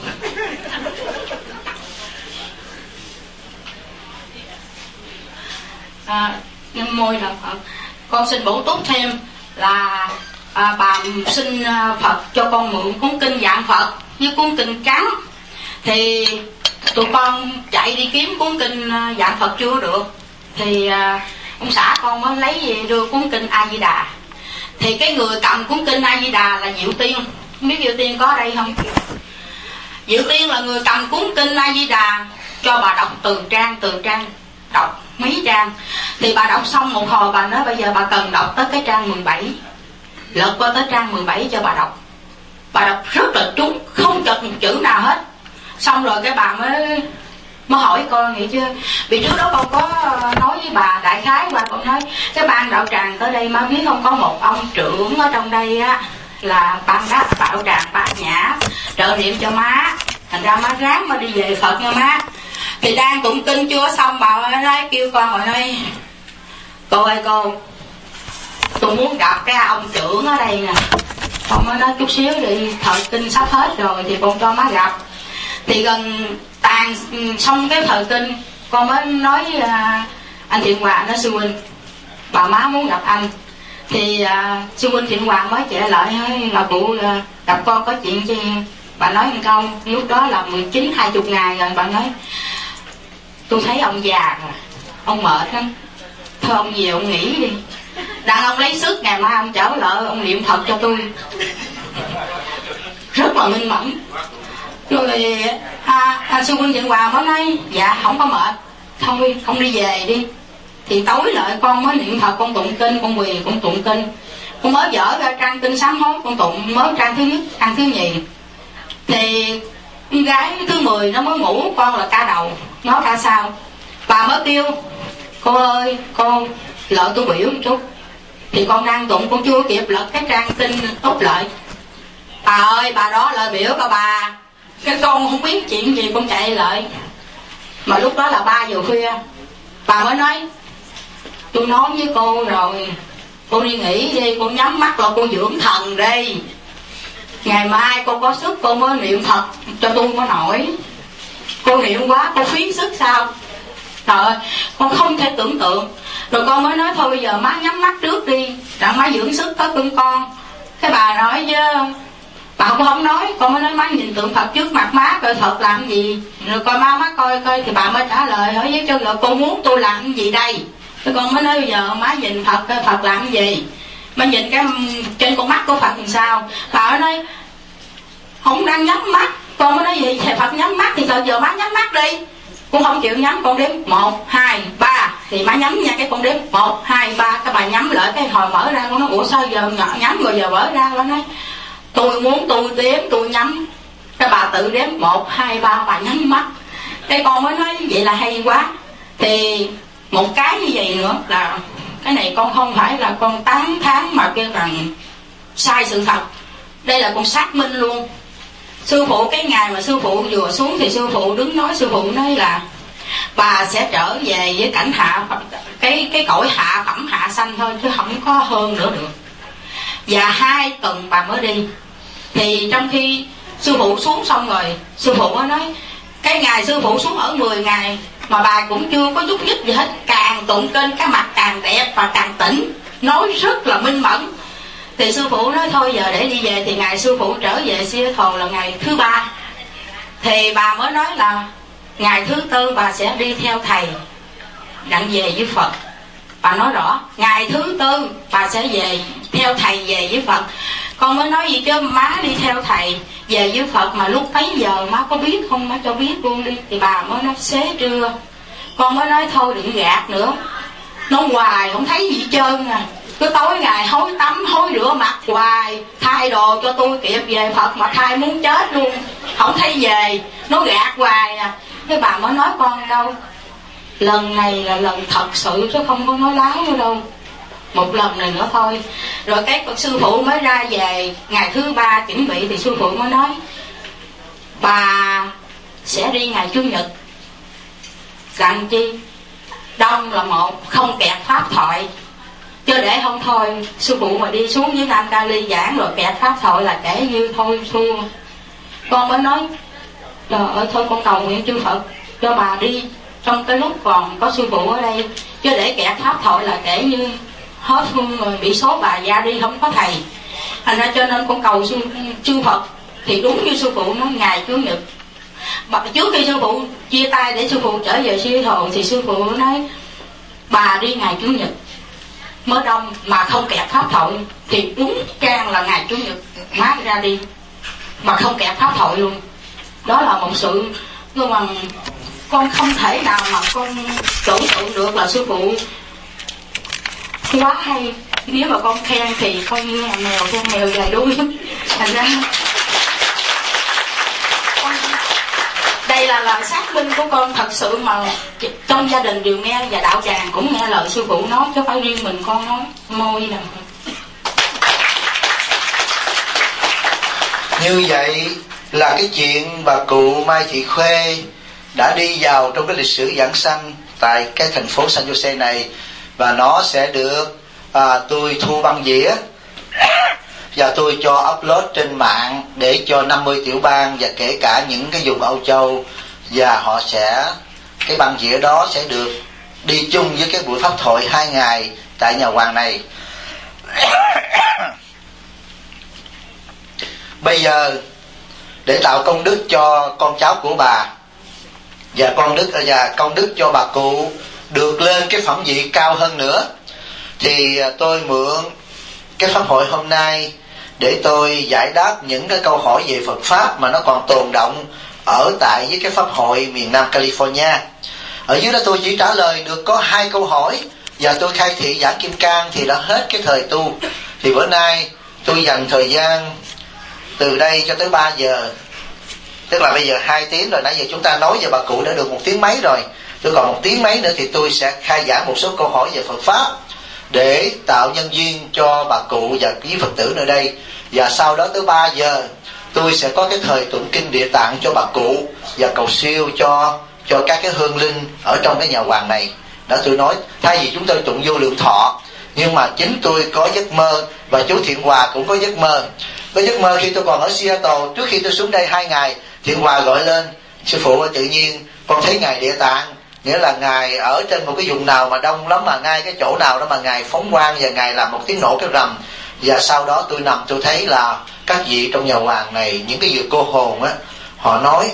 Môi là Phật. Con xin bổ túc thêm là bà xin Phật cho con mượn cuốn kinh Dạng Phật với cuốn kinh trắng. Thì tụi con chạy đi kiếm cuốn kinh Dạng Phật chưa được, thì ông xã con mới lấy về đưa cuốn kinh A Di Đà. Thì cái người cầm cuốn kinh A Di Đà là Diệu Tiên. Không biết Diệu Tiên có ở đây không? Diệu Tiên là người cầm cuốn kinh A Di Đà cho bà đọc từ trang đọc mấy trang. Thì bà đọc xong một hồi bà nói bây giờ bà cần đọc tới cái trang 17, lật qua tới trang 17 cho bà đọc. Bà đọc rất là trúng, không chật một chữ nào hết. Xong rồi cái bà mới hỏi con nghĩ chưa, vì trước đó con có nói với bà đại khái, bà con nói cái ban đạo tràng tới đây má biết không, có một ông trưởng ở trong đây á là ban đạo tràng Bát Nhã trợ niệm cho má, thành ra má ráng má đi về Phật nha má. Thì đang tụng kinh chưa xong bà nói kêu con rồi nói cô ơi cô, tôi muốn gặp cái ông trưởng ở đây nè. Con mới nói chút xíu đi, thời kinh sắp hết rồi thì con cho má gặp. Thì gần tàn xong cái thời kinh, con mới nói anh Thiện Hòa, nói sư huynh bà má muốn gặp anh. Thì sư huynh Thiện Hoàng mới chạy lại nói là cụ gặp con có chuyện chi. Bà nói một câu, lúc đó là 19-20 ngày rồi. Bà nói tôi thấy ông già rồi, ông mệt lắm, thôi ông về ông nghỉ đi, đặng ông lấy sức ngày mai ông trở lại ông niệm Phật cho tôi. Rất là minh mẫn. Rồi sư huynh Thiện Hoàng mới nói dạ không có mệt, thôi con đi về đi. Thì tối lại con mới niệm Phật, con tụng kinh, con quỳ con tụng kinh. Con mới dở ra trang kinh sám hối, con tụng mới trang thứ nhất, trang thứ nhì. Thì con gái thứ 10 nó mới ngủ, con là ca đầu, nó ca sau. Bà mới kêu cô ơi, cô lợi tôi biểu một chút. Thì con đang tụng, con chưa kịp lật cái trang kinh tốt lại. Bà ơi, bà đó lời biểu cả bà. Cái con không biết chuyện gì, con chạy lại. Mà lúc đó là 3 giờ khuya. Bà mới nói tôi nói với cô rồi, cô đi nghỉ đi, cô nhắm mắt là cô dưỡng thần đi, ngày mai cô có sức cô mới niệm Phật cho tôi có nổi. Cô niệm quá cô phí sức sao? Trời ơi, con không thể tưởng tượng. Rồi con mới nói thôi bây giờ má nhắm mắt trước đi, đặng má dưỡng sức có cưng con. Cái bà nói chứ bà cũng không nói. Con mới nói má nhìn tượng Phật trước mặt má coi Phật làm gì, rồi coi má coi coi. Thì bà mới trả lời hỏi với chân là cô muốn tôi làm gì đây. Thì con mới nói bây giờ má nhìn Phật coi Phật làm gì, má nhìn cái trên con mắt của Phật làm sao. Bà nói không đang nhắm mắt. Con mới nói gì thầy Phật nhắm mắt thì giờ má nhắm mắt đi. Con không chịu nhắm, con đếm 1, 2, 3 thì má nhắm nha. Cái con đếm 1, 2, 3 cái bà nhắm lại, cái hồi mở ra con nói ủa sao giờ nhắm rồi giờ mở ra. Con nói tôi muốn tôi đếm tôi nhắm. Cái bà tự đếm 1, 2, 3 bà nhắm mắt. Cái con mới nói vậy là hay quá. Thì một cái như vậy nữa là cái này con không phải là con tán thán mà kêu rằng sai sự thật. Đây là con xác minh luôn. Sư phụ cái ngày mà sư phụ vừa xuống thì sư phụ đứng nói, sư phụ nói là bà sẽ trở về với cảnh hạ cái cõi hạ phẩm hạ sanh thôi chứ không có hơn nữa được. Và 2 tuần bà mới đi. Thì trong khi sư phụ xuống xong rồi, sư phụ mới nói cái ngày sư phụ xuống ở 10 ngày mà bà cũng chưa có chút nhích gì hết, càng tụng kinh cái mặt càng đẹp và càng tỉnh, nói rất là minh mẫn. Thì sư phụ nói thôi giờ để đi về. Thì ngày sư phụ trở về Seattle là ngày thứ 3. Thì bà mới nói là ngày thứ 4 bà sẽ đi theo thầy đặng về với Phật. Bà nói rõ ngày thứ 4 bà sẽ về theo thầy về với Phật. Con mới nói gì chứ má đi theo thầy về với Phật mà lúc mấy giờ má có biết không, má cho biết luôn đi. Thì bà mới nói xế trưa. Con mới nói thôi đừng gạt nữa, nó hoài không thấy gì hết trơn à. Cứ tối ngày hối tắm hối rửa mặt hoài, thay đồ cho tôi kịp về Phật mà thay muốn chết luôn, không thấy về, nó gạt hoài à. Cái bà mới nói con đâu lần này là lần thật sự chứ không có nói láo nữa đâu, một lần này nữa thôi. Rồi cái sư phụ mới ra về ngày thứ 3 chuẩn bị. Thì sư phụ mới nói bà sẽ đi ngày Chủ nhật rằng chi đông là một không kẹt pháp thoại, chứ để không thôi sư phụ mà đi xuống với Nam Cali giảng rồi kẹt pháp thoại là kể như thôi thua. Con mới nói trời ơi thôi con cầu nguyện chư Phật cho bà đi trong cái lúc còn có sư phụ ở đây, chứ để kẹt pháp thoại là kể như hết phương rồi, bị số bà ra đi không có thầy. Thành ra cho nên con cầu chư Phật. Thì đúng như sư phụ nói ngày Chủ nhật. Trước khi sư phụ chia tay để sư phụ trở về Seattle thì sư phụ nói bà đi ngày Chủ nhật mới đông mà không kẹt pháp thoại. Thì đúng trang là ngày Chủ nhật má ra đi mà không kẹt pháp thoại luôn. Đó là một sự nhưng mà con không thể nào mà con tưởng tượng được là sư phụ quá hay. Nếu mà con khen thì coi như là mèo con mèo dài đuôi. Thành ra đây là lời xác minh của con thật sự mà trong gia đình đều nghe, và đạo tràng cũng nghe lời sư phụ nói chứ phải riêng mình con nói môi nè. Như vậy là cái chuyện bà cụ Mai Thị Khuê đã đi vào trong cái lịch sử giảng sanh tại cái thành phố San Jose này, và nó sẽ được tôi thu băng đĩa và tôi cho upload trên mạng để cho 50 tiểu bang và kể cả những cái vùng Âu Châu, và họ sẽ cái băng đĩa đó sẽ được đi chung với cái buổi pháp thoại 2 ngày tại nhà hoàng này. Bây giờ để tạo công đức cho con cháu của bà và công đức cho bà cụ được lên cái phẩm vị cao hơn nữa, thì tôi mượn cái pháp hội hôm nay để tôi giải đáp những cái câu hỏi về Phật pháp mà nó còn tồn động ở tại với cái pháp hội miền Nam California. Ở dưới đó tôi chỉ trả lời được có 2 câu hỏi, và tôi khai thị giảng Kim Cang thì đã hết cái thời tu. Thì bữa nay tôi dành thời gian từ đây cho tới 3 giờ, tức là bây giờ 2 tiếng rồi. Nãy giờ chúng ta nói về bà cụ đã được 1 tiếng mấy rồi, tôi còn 1 tiếng mấy nữa thì tôi sẽ khai giảng một số câu hỏi về Phật pháp để tạo nhân duyên cho bà cụ và quý Phật tử nơi đây. Và sau đó tới 3 giờ tôi sẽ có cái thời tụng kinh Địa Tạng cho bà cụ và cầu siêu cho các cái hương linh ở trong cái nhà hoàng này. Đó, tôi nói thay vì chúng tôi tụng Vô Lượng Thọ, nhưng mà chính tôi có giấc mơ, và chú Thiện Hòa cũng có giấc mơ. Có giấc mơ khi tôi còn ở Seattle, trước khi tôi xuống đây 2 ngày, Thiện Hòa gọi lên: sư phụ ơi, tự nhiên con thấy ngài Địa Tạng, nghĩa là ngài ở trên một cái vùng nào mà đông lắm, mà ngay cái chỗ nào đó mà ngài phóng quang và ngài làm một tiếng nổ cái rầm. Và sau đó tôi nằm tôi thấy là các vị trong nhà hoàng này, những cái vị cô hồn á, họ nói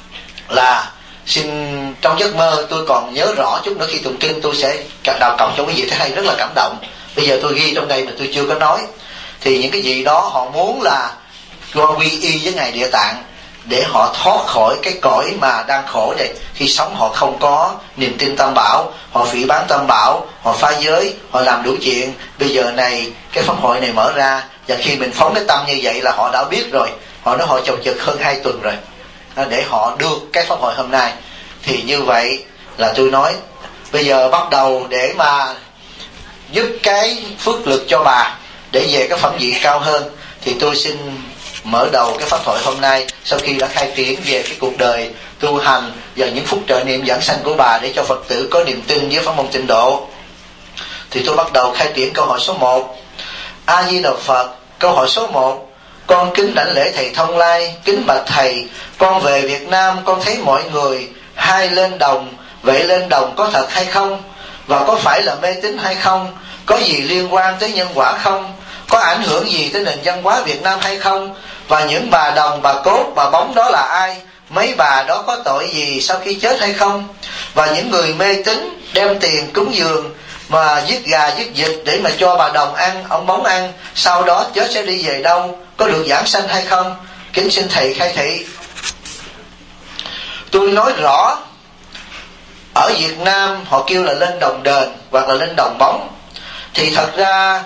là xin, trong giấc mơ tôi còn nhớ rõ, chút nữa khi tụng kinh tôi sẽ đào cộng cho quý vị thấy hay, rất là cảm động. Bây giờ tôi ghi trong đây mà tôi chưa có nói. Thì những cái vị đó họ muốn là con quy y với ngài Địa Tạng để họ thoát khỏi cái cõi mà đang khổ này. Khi sống họ không có niềm tin Tam Bảo, họ phỉ báng Tam Bảo, họ phá giới, họ làm đủ chuyện. Bây giờ này cái pháp hội này mở ra, và khi mình phóng cái tâm như vậy là họ đã biết rồi. Họ nói họ chầu chực hơn 2 tuần rồi để họ được cái pháp hội hôm nay. Thì như vậy là tôi nói bây giờ bắt đầu để mà giúp cái phước lực cho bà để về cái phẩm vị cao hơn, thì tôi xin mở đầu cái pháp hội hôm nay sau khi đã khai triển về cái cuộc đời tu hành và những phút trợ niệm giảng sanh của bà để cho Phật tử có niềm tin với pháp môn Tịnh Độ. Thì tôi bắt đầu khai triển câu hỏi số 1. A Di Đà Phật. Câu hỏi số 1: con kính đảnh lễ thầy Thông Lai. Kính bạch thầy, con về Việt Nam con thấy mọi người hay lên đồng, vậy lên đồng có thật hay không? Và có phải là mê tín hay không? Có gì liên quan tới nhân quả không? Có ảnh hưởng gì tới nền văn hóa Việt Nam hay không? Và những bà đồng, bà cốt, bà bóng đó là ai? Mấy bà đó có tội gì sau khi chết hay không? Và những người mê tín đem tiền cúng dường mà giết gà giết vịt để mà cho bà đồng ăn, ông bóng ăn, sau đó chết sẽ đi về đâu? Có được giảng sanh hay không? Kính xin thầy khai thị. Tôi nói rõ, ở Việt Nam họ kêu là lên đồng đền hoặc là lên đồng bóng. Thì thật ra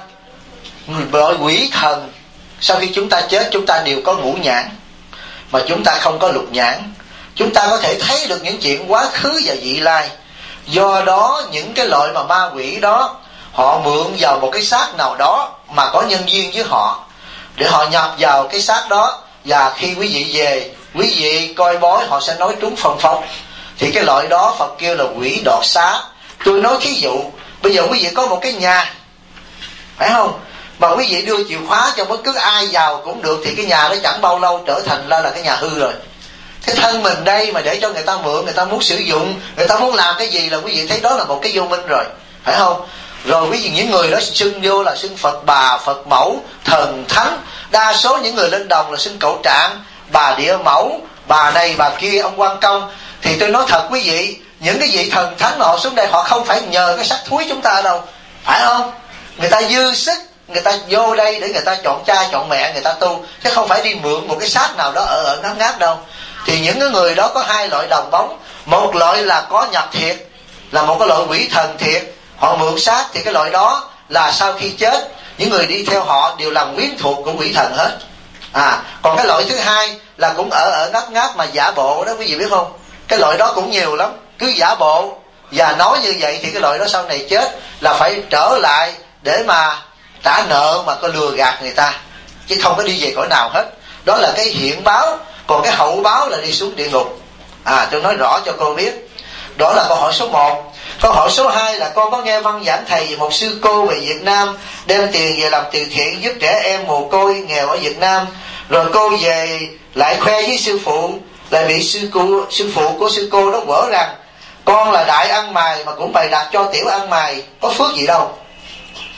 gọi quỷ thần, sau khi chúng ta chết chúng ta đều có ngũ nhãn, mà chúng ta không có lục nhãn. Chúng ta có thể thấy được những chuyện quá khứ và vị lai. Do đó những cái loại mà ma quỷ đó, họ mượn vào một cái xác nào đó mà có nhân duyên với họ, để họ nhập vào cái xác đó. Và khi quý vị về, quý vị coi bói, họ sẽ nói trúng phong phong. Thì cái loại đó Phật kêu là quỷ đọt xá. Tôi nói thí dụ, bây giờ quý vị có một cái nhà, phải không? Mà quý vị đưa chìa khóa cho bất cứ ai vào cũng được, thì cái nhà đó chẳng bao lâu trở thành là cái nhà hư rồi. Cái thân mình đây mà để cho người ta mượn, người ta muốn sử dụng, người ta muốn làm cái gì là quý vị thấy đó là một cái vô minh rồi, phải không? Rồi quý vị, những người đó xưng vô là xưng Phật Bà, Phật Mẫu, Thần Thánh. Đa số những người lên đồng là xưng Cậu Trạng, bà Địa Mẫu, bà này bà kia, ông Quan Công. Thì tôi nói thật quý vị, những cái vị thần thánh mà họ xuống đây, họ không phải nhờ cái xác thúi chúng ta đâu, phải không? Người ta dư sức, người ta vô đây để người ta chọn cha chọn mẹ người ta tu, chứ không phải đi mượn một cái xác nào đó ở ngáp ngáp đâu. Thì những cái người đó có 2 loại đồng bóng. Một loại là có nhập thiệt, là một cái loại quỷ thần thiệt, họ mượn xác. Thì cái loại đó là sau khi chết, những người đi theo họ đều làm quyến thuộc của quỷ thần hết. Còn cái loại thứ hai là cũng ở ngáp ngáp mà giả bộ đó, quý vị biết không? Cái loại đó cũng nhiều lắm, cứ giả bộ và nói như vậy. Thì cái loại đó sau này chết là phải trở lại để mà trả nợ, mà có lừa gạt người ta, chứ không có đi về cõi nào hết. Đó là cái hiện báo. Còn cái hậu báo là đi xuống địa ngục. Tôi nói rõ cho cô biết. Đó là câu hỏi số 1. Câu hỏi số 2 là con có nghe văn giảng thầy về một sư cô về Việt Nam đem tiền về làm từ thiện giúp trẻ em mồ côi nghèo ở Việt Nam. Rồi cô về lại khoe với sư phụ, lại bị sư phụ của sư cô đó quở rằng con là đại ăn mày mà cũng bày đặt cho tiểu ăn mày, có phước gì đâu.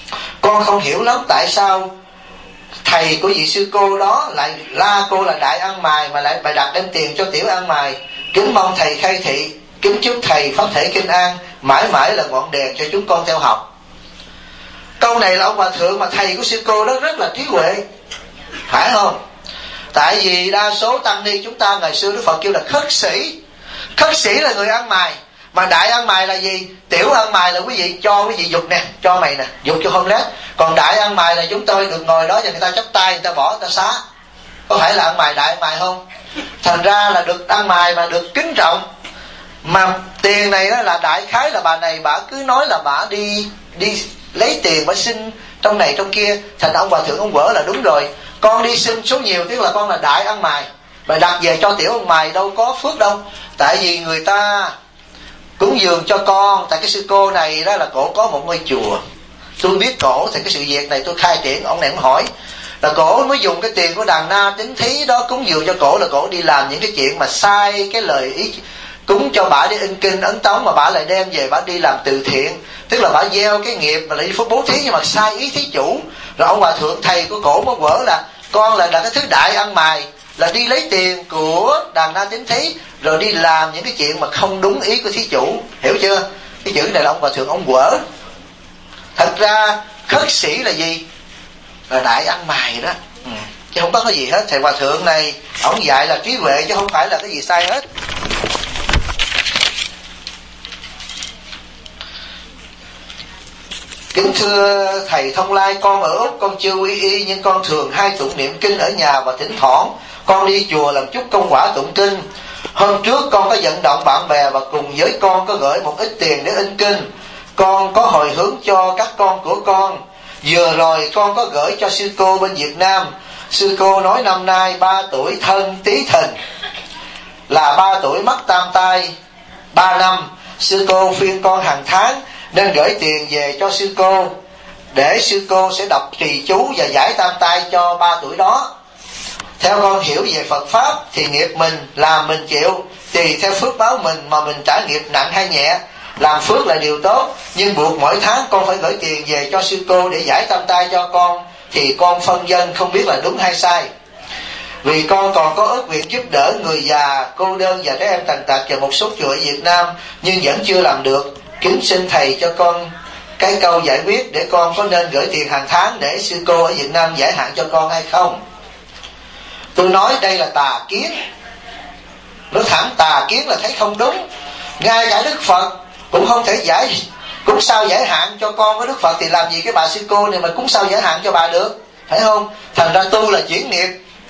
Con không hiểu lắm tại sao thầy của vị sư cô đó lại la cô là đại ăn mày, mà lại bày đặt đem tiền cho tiểu ăn mày. Kính mong thầy khai thị, kính chúc thầy pháp thể kinh an, mãi mãi là ngọn đèn cho chúng con theo học. Câu này là ông hòa thượng mà thầy của sư cô đó rất là trí huệ, phải không? Tại vì đa số tăng ni chúng ta ngày xưa Đức Phật kêu là khất sĩ. Khất sĩ là người ăn mày. Mà đại ăn mày là gì? Tiểu ăn mày là quý vị cho quý vị dục nè, cho mày nè, dục cho homeless. Còn đại ăn mày là chúng tôi được ngồi đó và người ta chắp tay, người ta bỏ, người ta xá. Có phải là ăn mày, đại ăn mày không? Thành ra là được ăn mày mà được kính trọng. Mà tiền này đó là đại khái là bà này bà cứ nói là bà đi lấy tiền, bà xin trong này trong kia. Thành ông hòa thượng ông vỡ là đúng rồi, con đi xin số nhiều tức là con là đại ăn mày. Bà đặt về cho tiểu ăn mày đâu có phước đâu. Tại vì người ta cúng dường cho con. Tại cái sư cô này đó là cổ có một ngôi chùa. Tôi biết cổ thì cái sự việc này tôi khai triển. Ông này cũng hỏi là cổ mới dùng cái tiền của đàn na tín thí đó cúng dường cho cổ, là cổ đi làm những cái chuyện mà sai cái lời ý cúng cho bà đi in kinh ấn tống, mà bà lại đem về bà đi làm từ thiện. Tức là bà gieo cái nghiệp mà lại đi phúc bố thí, nhưng mà sai ý thí chủ. Rồi ông hòa thượng thầy của cổ mới vỡ là con là cái thứ đại ăn mày, là đi lấy tiền của đàn na tín thí rồi đi làm những cái chuyện mà không đúng ý của thí chủ. Hiểu chưa? Cái chữ này là ông hòa thượng ông quở. Thật ra khất sĩ là gì? Là đại ăn mày đó. Chứ không có cái gì hết. Thầy hòa thượng này ông dạy là trí huệ chứ không phải là cái gì sai hết. Kính thưa thầy Thông Lai, con ở Úc con chưa quy y, nhưng con thường hay tụng niệm kinh ở nhà và thỉnh thoảng con đi chùa làm chút công quả tụng kinh. Hôm trước con có vận động bạn bè và cùng với con có gửi một ít tiền để in kinh. Con có hồi hướng cho các con của con. Vừa rồi con có gửi cho sư cô bên Việt Nam. Sư cô nói năm nay 3 tuổi Thân Tý Thìn, là 3 tuổi mắc tam tai 3 năm. Sư cô khuyên con hàng tháng nên gửi tiền về cho sư cô, để sư cô sẽ đọc trì chú và giải tam tai cho 3 tuổi đó. Theo con hiểu về Phật Pháp thì nghiệp mình làm mình chịu, tùy theo phước báo mình mà mình trả nghiệp nặng hay nhẹ. Làm phước là điều tốt, nhưng buộc mỗi tháng con phải gửi tiền về cho sư cô để giải tam tai cho con, thì con phân vân không biết là đúng hay sai. Vì con còn có ước nguyện giúp đỡ người già, cô đơn và trẻ em tàn tật và một số chùa ở Việt Nam, nhưng vẫn chưa làm được. Kính xin thầy cho con cái câu giải quyết để con có nên gửi tiền hàng tháng để sư cô ở Việt Nam giải hạn cho con hay không. Tôi nói đây là tà kiến. Nói thẳng tà kiến là thấy không đúng. Ngay cả Đức Phật cũng không thể giải, cúng sao giải hạn cho con với Đức Phật, thì làm gì cái bà sư cô này mà cúng sao giải hạn cho bà được, phải không? Thành ra tu là chuyển nghiệp.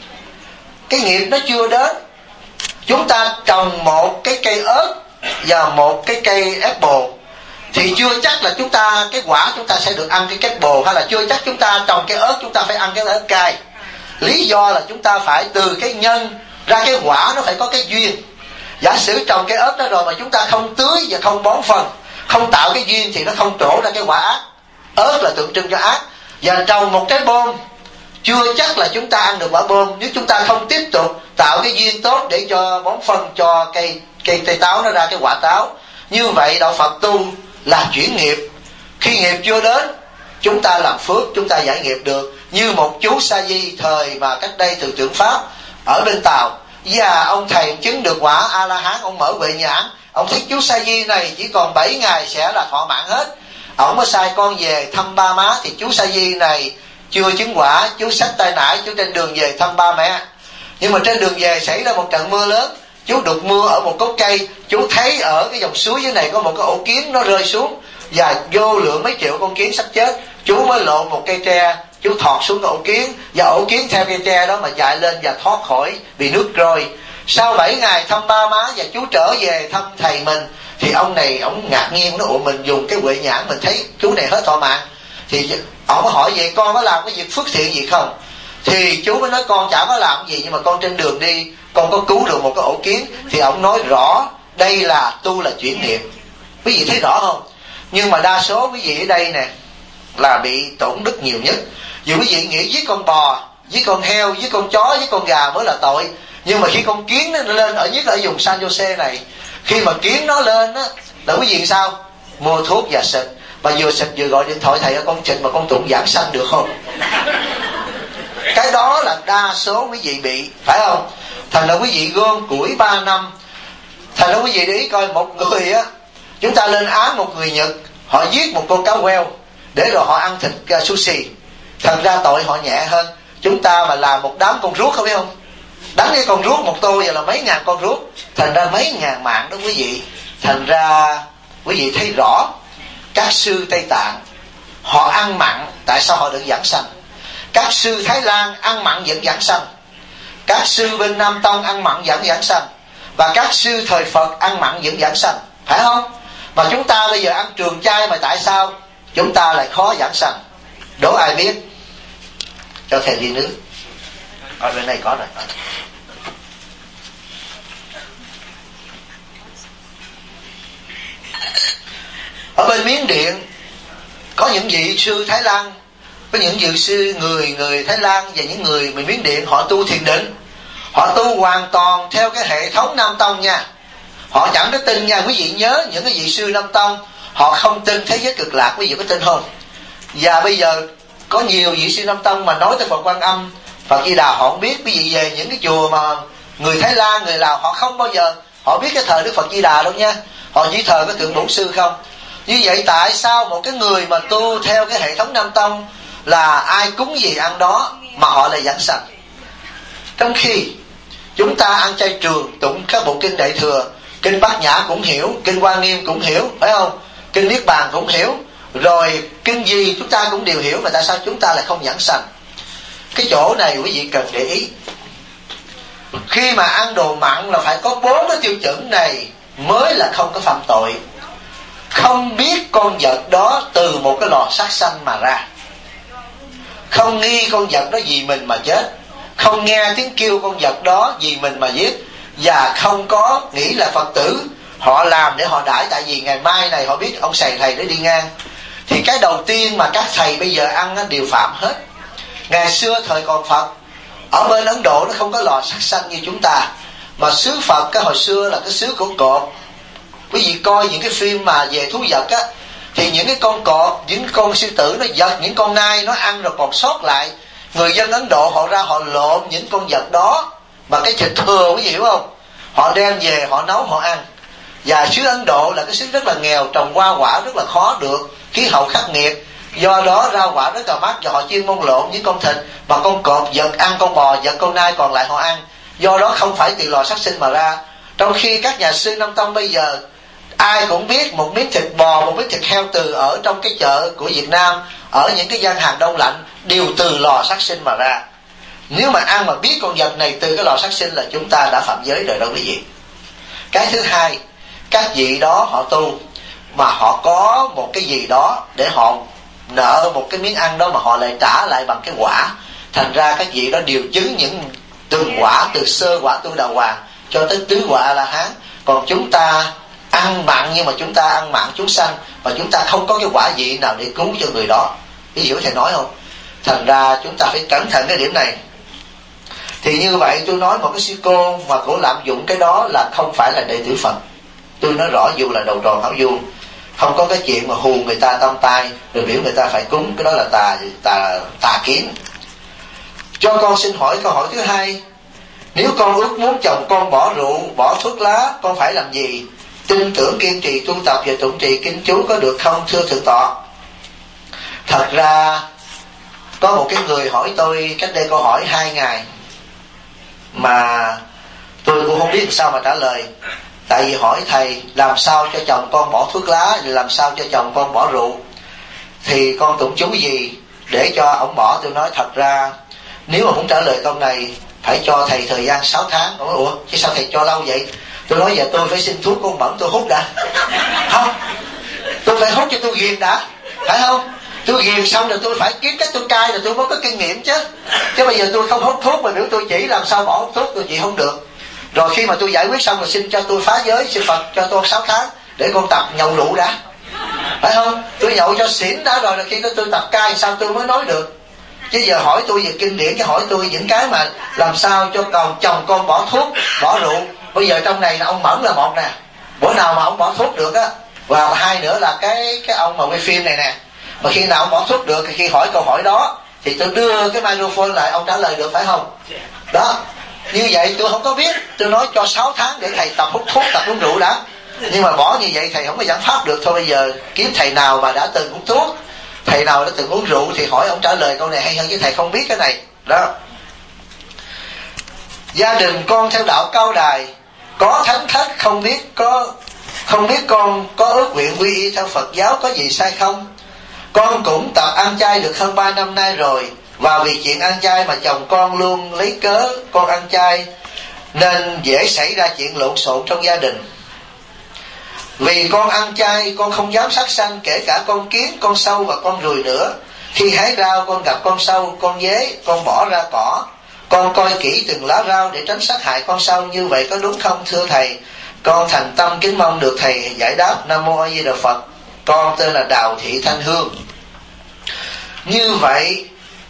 Cái nghiệp nó chưa đến. Chúng ta trồng một cái cây ớt và một cái cây apple thì chưa chắc là chúng ta cái quả chúng ta sẽ được ăn cái apple, hay là chưa chắc chúng ta trồng cái ớt chúng ta phải ăn cái ớt cay. Lý do là chúng ta phải từ cái nhân ra cái quả, nó phải có cái duyên. Giả sử trồng cái ớt đó rồi mà chúng ta không tưới và không bón phân, không tạo cái duyên thì nó không trổ ra cái quả ác. Ớt là tượng trưng cho ác. Và trồng một trái bom, chưa chắc là chúng ta ăn được quả bom nếu chúng ta không tiếp tục tạo cái duyên tốt để cho bón phân cho cây táo nó ra cái quả táo. Như vậy đạo Phật tu là chuyển nghiệp. Khi nghiệp chưa đến, chúng ta làm phước, chúng ta giải nghiệp được. Như một chú Sa Di thời mà cách đây từ tượng Pháp ở bên Tàu, và ông thầy chứng được quả A-la-hán, ông mở huệ nhãn, ông thấy chú Sa Di này chỉ còn 7 ngày sẽ là thọ mạng hết. Ông mới sai con về thăm ba má, thì chú Sa Di này chưa chứng quả, chú xách tay nải, chú trên đường về thăm ba mẹ. Nhưng mà trên đường về xảy ra một trận mưa lớn, chú đục mưa ở một gốc cây, chú thấy ở cái dòng suối dưới này có một cái ổ kiến nó rơi xuống, và vô lượng mấy triệu con kiến sắp chết. Chú mới lộn một cây tre, chú thọt xuống cái ổ kiến, và ổ kiến theo cây tre đó mà chạy lên và thoát khỏi bị nước trôi. Sau 7 ngày thăm ba má và chú trở về thăm thầy mình, thì ông này ông ngạc nhiên, nó mình dùng cái huệ nhãn mình thấy chú này hết thọ mạng. Thì ông mới hỏi vậy con có làm cái việc phước thiện gì không? Thì chú mới nói con chả có làm gì, nhưng mà con trên đường đi con có cứu được một cái ổ kiến. Thì ông nói rõ đây là tu là chuyển nghiệp. Quý vị thấy rõ không? Nhưng mà đa số quý vị ở đây nè là bị tổn đức nhiều nhất. Vì quý vị nghĩ với con bò, với con heo, với con chó, với con gà mới là tội. Nhưng mà khi con kiến nó lên, ở nhất là ở vùng San Jose này, khi mà kiến nó lên á, là quý vị sao? Mua thuốc và xịt. mà vừa xịt vừa gọi điện thoại: thầy ơi con xịt mà con tụng giảng sanh được không? Cái đó là đa số quý vị bị, phải không? Thành ra quý vị gom củi 3 năm. Thành ra quý vị để ý coi, một người á, chúng ta lên án một người Nhật, họ giết một con cá queo để rồi họ ăn thịt sushi. Thật ra tội họ nhẹ hơn chúng ta mà làm một đám con ruốc, không biết không? Đánh cái con ruốc một tô giờ là mấy ngàn con ruốc, thành ra mấy ngàn mạng đó quý vị. Thành ra quý vị thấy rõ các sư Tây Tạng họ ăn mặn, tại sao họ được giảng sanh? Các sư Thái Lan ăn mặn vẫn giảng sanh, các sư bên Nam Tông ăn mặn vẫn giảng sanh, và các sư thời Phật ăn mặn vẫn giảng sanh, phải không? Mà chúng ta bây giờ ăn trường chay, mà tại sao chúng ta lại khó giảng sanh? Đố ai biết? Cho thầy đi nước. Ở bên này có rồi. Ở bên Miến Điện có những vị sư Thái Lan, có những vị sư người Thái Lan và những người Miến Điện, họ tu thiền định, họ tu hoàn toàn theo cái hệ thống Nam Tông nha. Họ chẳng có tin nha, quý vị nhớ những cái vị sư Nam Tông họ không tin thế giới cực lạc, quý vị có tin không? Và bây giờ có nhiều vị sư Nam Tông mà nói tới Phật Quan Âm, Phật Di Đà họ không biết. Quý vị về những cái chùa mà người Thái Lan, người Lào, họ không bao giờ họ biết cái thờ Đức Phật Di Đà đâu nha, họ chỉ thờ cái Thượng Bổn Sư không. Như vậy tại sao một cái người mà tu theo cái hệ thống Nam Tông là ai cúng gì ăn đó mà họ lại giảng sanh? Trong khi chúng ta ăn chay trường, tụng các bộ kinh Đại Thừa, kinh Bát Nhã cũng hiểu, kinh Hoa Nghiêm cũng hiểu, phải không? Kinh Niết Bàn cũng hiểu, rồi kinh gì chúng ta cũng đều hiểu, mà tại sao chúng ta lại không giảng sanh? Cái chỗ này quý vị cần để ý. Khi mà ăn đồ mặn là phải có 4 cái tiêu chuẩn này mới là không có phạm tội. Không biết con vật đó từ một cái lò sát sanh mà ra, không nghi con vật đó vì mình mà chết, không nghe tiếng kêu con vật đó vì mình mà giết, và không có nghĩ là Phật tử họ làm để họ đãi, tại vì ngày mai này họ biết ông xài thầy để đi ngang. Thì cái đầu tiên mà các thầy bây giờ ăn đều phạm hết. Ngày xưa thời còn Phật, ở bên Ấn Độ nó không có lò sát sanh như chúng ta, mà xứ Phật cái hồi xưa là cái xứ của cọp. Quý vị coi những cái phim mà về thú vật á, thì những cái con cọp, những con sư tử nó giật những con nai nó ăn rồi còn sót lại, người dân Ấn Độ họ ra họ lộn những con vật đó mà cái thịt thừa, quý vị hiểu không? Họ đem về họ nấu họ ăn. Và xứ Ấn Độ là cái xứ rất là nghèo, trồng hoa quả rất là khó được, khí hậu khắc nghiệt, do đó rau quả rất là mắc, và họ chuyên môn lộn những con thịt mà con cọp giật ăn, con bò giật con nai còn lại họ ăn. Do đó không phải từ lò sát sinh mà ra. Trong khi các nhà sư Nam Tông bây giờ ai cũng biết một miếng thịt bò, một miếng thịt heo từ ở trong cái chợ của Việt Nam, ở những cái gian hàng đông lạnh đều từ lò sát sinh mà ra. Nếu mà ăn mà biết con vật này từ cái lò sát sinh là chúng ta đã phạm giới rồi đó quý vị. Cái thứ hai, các vị đó họ tu mà họ có một cái gì đó để họ nợ một cái miếng ăn đó mà họ lại trả lại bằng cái quả. Thành ra các vị đó điều chứng những từng quả, từ sơ quả Tu Đà Hoàng cho tới tứ quả A La Hán. Còn chúng ta ăn mặn, nhưng mà chúng ta ăn mặn chúng sanh, và chúng ta không có cái quả vị nào để cứu cho người đó. Ví dụ thầy nói không? Thành ra chúng ta phải cẩn thận cái điểm này. Thì như vậy tôi nói một cái sư cô mà cổ lạm dụng cái đó là không phải là đệ tử Phật. Tôi nói rõ dù là đầu tròn hảo vuông, không có cái chuyện mà hù người ta tam tai rồi biểu người ta phải cúng, cái đó là tà kiến. Cho con xin hỏi câu hỏi thứ hai: nếu con ước muốn chồng con bỏ rượu, bỏ thuốc lá, con phải làm gì? Tin tưởng, kiên trì tu tập và tụng trì kinh chú có được không thưa thượng tọa? Thật ra có một cái người hỏi tôi cách đây câu hỏi 2 ngày mà tôi cũng không biết sao mà trả lời. Tại vì hỏi thầy làm sao cho chồng con bỏ thuốc lá, làm sao cho chồng con bỏ rượu, thì con tụng chú gì để cho ổng bỏ? Tôi nói thật ra nếu mà muốn trả lời câu này phải cho thầy thời gian 6 tháng. Ủa chứ sao thầy cho lâu vậy? Tôi nói giờ tôi phải xin thuốc con Mẫn tôi hút đã. Không, tôi phải hút cho tôi ghiền đã, phải không? Tôi ghiền xong rồi tôi phải kiếm cách tôi cai rồi tôi mới có kinh nghiệm chứ. Chứ bây giờ tôi không hút thuốc mà nếu tôi chỉ làm sao bỏ hút thuốc tôi chỉ không được. Rồi khi mà tôi giải quyết xong rồi xin cho tôi phá giới, xin Phật cho tôi 6 tháng để con tập nhậu rượu đã, phải không? Tôi nhậu cho xỉn đã rồi khi đó tôi tập cai sao tôi mới nói được. Chứ giờ hỏi tôi về kinh điển, cái hỏi tôi những cái mà làm sao cho chồng con bỏ thuốc, bỏ rượu. Bây giờ trong này là ông Mẫn là một nè, bữa nào mà ông bỏ thuốc được á Và hai nữa là cái ông mà quay phim này nè, mà khi nào ông bỏ thuốc được thì khi hỏi câu hỏi đó thì tôi đưa cái microphone lại, ông trả lời được phải không? Đó, như vậy tôi không có biết, tôi nói cho 6 tháng để thầy tập hút thuốc, tập uống rượu đã. Nhưng mà bỏ như vậy thầy không có giải pháp được. Thôi bây giờ kiếm thầy nào mà đã từng hút thuốc, thầy nào đã từng uống rượu thì hỏi ông trả lời câu này hay hơn, chứ thầy không biết cái này. Đó. Gia đình con theo đạo Cao Đài, có thánh thất, không biết con có ước nguyện quy y theo Phật giáo có gì sai không? Con cũng tập ăn chay được hơn 3 năm nay rồi, và vì chuyện ăn chay mà chồng con luôn lấy cớ con ăn chay nên dễ xảy ra chuyện lộn xộn trong gia đình. Vì con ăn chay, con không dám sát sanh, kể cả con kiến, con sâu và con ruồi nữa. Khi hái rau con gặp con sâu, con dế, con bỏ ra cỏ. Con coi kỹ từng lá rau để tránh sát hại con sâu, như vậy có đúng không thưa thầy? Con thành tâm kính mong được thầy giải đáp. Nam Mô A Di Đà Phật. Con tên là Đào Thị Thanh Hương. Như vậy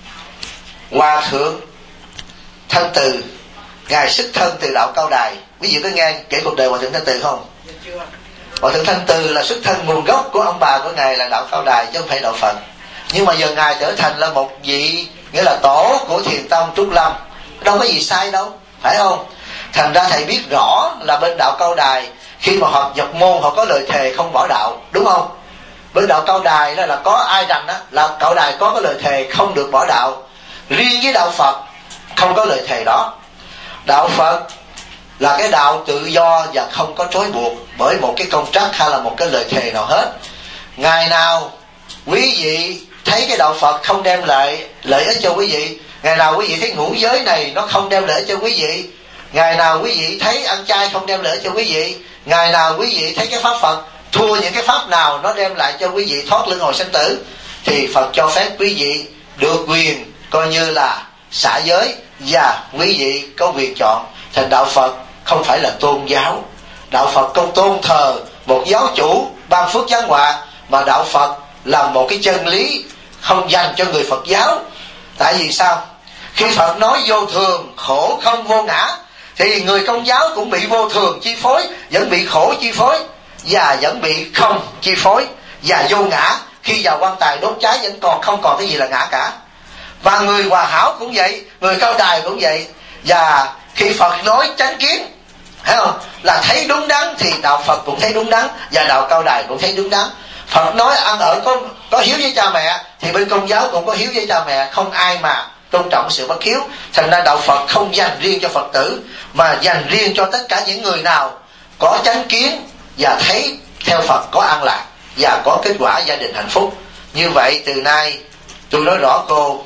Hòa Thượng Thanh Từ, ngài xuất thân từ đạo Cao Đài. Ví dụ có nghe kể cuộc đời Hòa Thượng Thanh Từ không? Hòa Thượng Thanh Từ là xuất thân nguồn gốc của ông bà của ngài là đạo Cao Đài chứ không phải đạo Phật. Nhưng mà giờ ngài trở thành là một vị, nghĩa là tổ của Thiền Tông Trúc Lâm, đâu có gì sai đâu, phải không? Thành ra thầy biết rõ là bên đạo Cao Đài khi mà họ nhập môn họ có lời thề không bỏ đạo, đúng không? Bên đạo Cao Đài đó là có ai rằng đó là Cao Đài có cái lời thề không được bỏ đạo. Riêng với đạo Phật không có lời thề đó. Đạo Phật là cái đạo tự do và không có trói buộc bởi một cái công trắc hay là một cái lời thề nào hết. Ngày nào quý vị thấy cái đạo Phật không đem lại lợi ích cho quý vị, ngày nào quý vị thấy ngũ giới này nó không đem lợi ích cho quý vị, ngày nào quý vị thấy ăn chay không đem lợi ích cho quý vị, ngày nào quý vị thấy cái pháp Phật thua những cái pháp nào nó đem lại cho quý vị thoát luân hồi sanh tử, thì Phật cho phép quý vị được quyền coi như là xả giới, và quý vị có quyền chọn. Thành đạo Phật không phải là tôn giáo. Đạo Phật không tôn thờ một giáo chủ ban phước giáng họa, mà đạo Phật là một cái chân lý không dành cho người Phật giáo. Tại vì sao? Khi Phật nói vô thường, khổ không vô ngã, thì người Công giáo cũng bị vô thường chi phối, vẫn bị khổ chi phối, và vẫn bị không chi phối, và vô ngã. Khi vào quan tài đốt cháy vẫn còn không còn cái gì là ngã cả. Và người Hòa Hảo cũng vậy, người Cao Đài cũng vậy. Và khi Phật nói chánh kiến, thấy không, là thấy đúng đắn, thì đạo Phật cũng thấy đúng đắn, và đạo Cao Đài cũng thấy đúng đắn. Phật nói ăn ở có hiếu với cha mẹ, thì bên Công giáo cũng có hiếu với cha mẹ, không ai mà tôn trọng sự bất hiếu. Thành ra đạo Phật không dành riêng cho Phật tử, mà dành riêng cho tất cả những người nào có chánh kiến và thấy theo Phật có an lạc và có kết quả gia đình hạnh phúc. Như vậy từ nay tôi nói rõ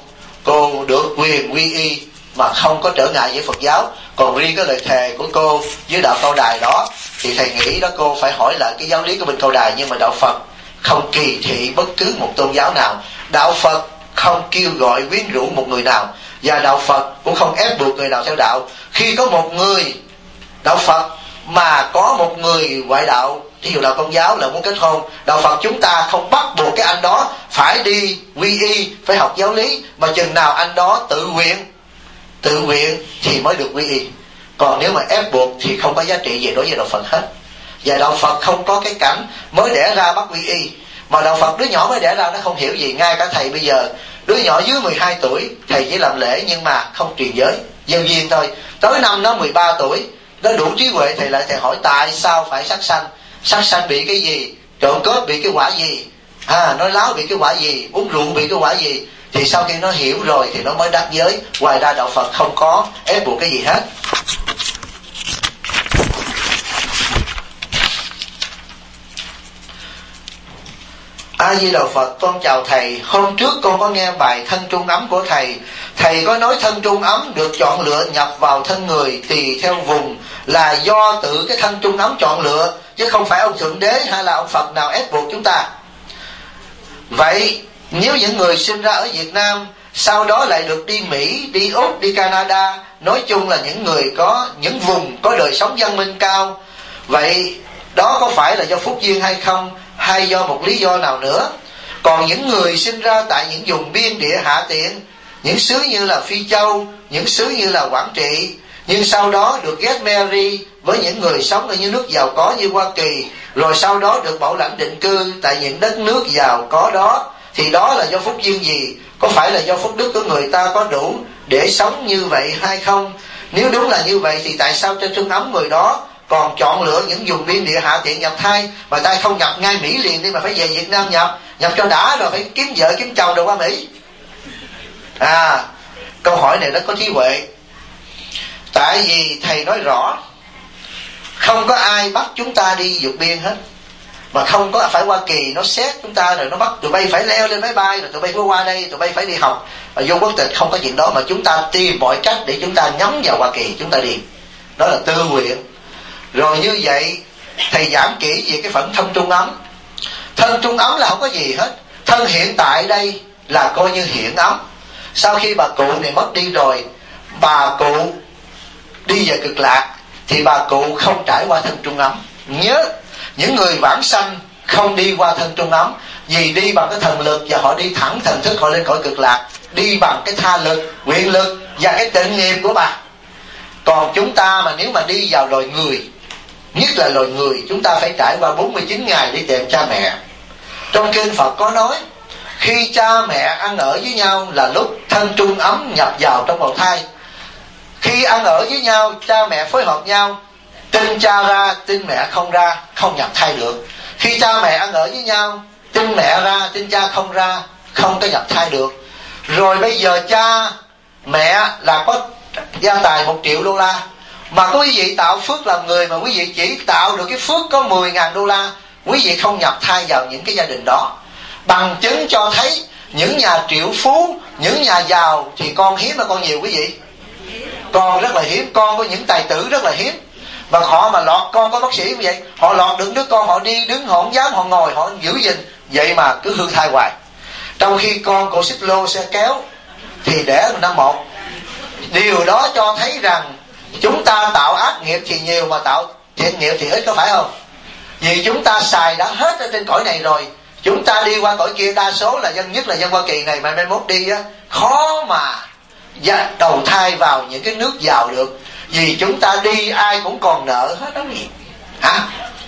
cô được quyền quy y mà không có trở ngại với Phật giáo. Còn riêng cái lời thề của cô với đạo Cao Đài đó thì thầy nghĩ đó cô phải hỏi lại cái giáo lý của bên Cao Đài. Nhưng mà đạo Phật không kỳ thị bất cứ một tôn giáo nào, đạo Phật không kêu gọi quyến rũ một người nào, và đạo Phật cũng không ép buộc người nào theo đạo. Khi có một người đạo Phật mà có một người ngoại đạo, ví dụ đạo Công giáo là muốn kết hôn, đạo Phật chúng ta không bắt buộc cái anh đó phải đi quy y, phải học giáo lý, mà chừng nào anh đó tự nguyện thì mới được quy y. Còn nếu mà ép buộc thì không có giá trị gì đối với đạo Phật hết. Và đạo Phật không có cái cảnh mới đẻ ra bắt quy y, mà đạo Phật đứa nhỏ mới đẻ ra nó không hiểu gì. Ngay cả thầy bây giờ, đứa nhỏ dưới 12 tuổi thầy chỉ làm lễ nhưng mà không truyền giới, gieo duyên thôi. Tới năm nó 13 tuổi, nó đủ trí huệ, thầy lại thầy hỏi tại sao phải sát sanh, sát sanh bị cái gì, trộm cướp bị cái quả gì, nói láo bị cái quả gì, uống rượu bị cái quả gì. Thì sau khi nó hiểu rồi thì nó mới đắc giới. Ngoài ra đạo Phật không có ép buộc cái gì hết. A Di Đà Phật. Con chào thầy. Hôm trước con có nghe bài thân trung ấm của thầy. Thầy có nói thân trung ấm được chọn lựa nhập vào thân người tùy theo vùng, là do tự cái thân trung ấm chọn lựa, chứ không phải ông Thượng Đế hay là ông Phật nào ép buộc chúng ta. Vậy nếu những người sinh ra ở Việt Nam sau đó lại được đi Mỹ, đi Úc, đi Canada, nói chung là những người có những vùng có đời sống văn minh cao, vậy đó có phải là do phúc duyên hay không, hay do một lý do nào nữa? Còn những người sinh ra tại những vùng biên địa hạ tiện, những xứ như là Phi Châu, những xứ như là Quảng Trị, nhưng sau đó được ghét Mary với những người sống ở những nước giàu có như Hoa Kỳ, rồi sau đó được bảo lãnh định cư tại những đất nước giàu có đó, thì đó là do phúc duyên gì? Có phải là do phúc đức của người ta có đủ để sống như vậy hay không? Nếu đúng là như vậy thì tại sao trên Trung Ấm người đó còn chọn lựa những vùng biên địa hạ tiện nhập thai, mà ta không nhập ngay Mỹ liền đi mà phải về Việt Nam nhập cho đã, rồi phải kiếm vợ kiếm chồng rồi qua Mỹ? Câu hỏi này nó có trí huệ. Tại vì thầy nói rõ, không có ai bắt chúng ta đi vượt biên hết, mà không có phải Hoa Kỳ nó xét chúng ta rồi nó bắt tụi bay phải leo lên máy bay, rồi tụi bay phải qua đây, tụi bay phải đi học và vô quốc tịch. Không có chuyện đó, mà chúng ta tìm mọi cách để chúng ta nhắm vào Hoa Kỳ, chúng ta đi. Đó là tự nguyện. Rồi như vậy thầy giảng kỹ về cái phận thân trung ấm. Thân trung ấm là không có gì hết. Thân hiện tại đây là coi như hiện ấm. Sau khi bà cụ này mất đi rồi, bà cụ đi về cực lạc, thì bà cụ không trải qua thân trung ấm. Nhớ, những người vãng sanh không đi qua thân trung ấm, vì đi bằng cái thần lực và họ đi thẳng thần thức họ lên cõi cực lạc, đi bằng cái tha lực, nguyện lực và cái tịnh niệm của bà. Còn chúng ta mà nếu mà đi vào loài người, nhất là loài người, chúng ta phải trải qua 49 ngày đi tìm cha mẹ. Trong kinh Phật có nói, khi cha mẹ ăn ở với nhau là lúc thân trung ấm nhập vào trong bào thai. Khi ăn ở với nhau, cha mẹ phối hợp nhau, tinh cha ra, tinh mẹ không ra, không nhập thai được. Khi cha mẹ ăn ở với nhau, tinh mẹ ra, tinh cha không ra, không có nhập thai được. Rồi bây giờ cha mẹ là có gia tài 1 triệu đô la, mà quý vị tạo phước làm người mà quý vị chỉ tạo được cái phước có 10.000 đô la, quý vị không nhập thai vào những cái gia đình đó. Bằng chứng cho thấy những nhà triệu phú, những nhà giàu thì con hiếm mà con nhiều quý vị. Con rất là hiếm, con có những tài tử rất là hiếm. Và họ mà lọt con có bác sĩ như vậy, họ lọt được đứa con, họ đi đứng họ không dám, họ ngồi họ giữ gìn, vậy mà cứ hư thai hoài. Trong khi con cổ xích lô xe kéo thì đẻ năm 1. Điều đó cho thấy rằng chúng ta tạo ác nghiệp thì nhiều mà tạo thiện nghiệp thì ít, có phải không? Vì chúng ta xài đã hết ở trên cõi này rồi, chúng ta đi qua cõi kia đa số là dân, nhất là dân Hoa Kỳ này, mà mai mốt đi á khó mà đầu thai vào những cái nước giàu được. Vì chúng ta đi ai cũng còn nợ hết đó gì hả?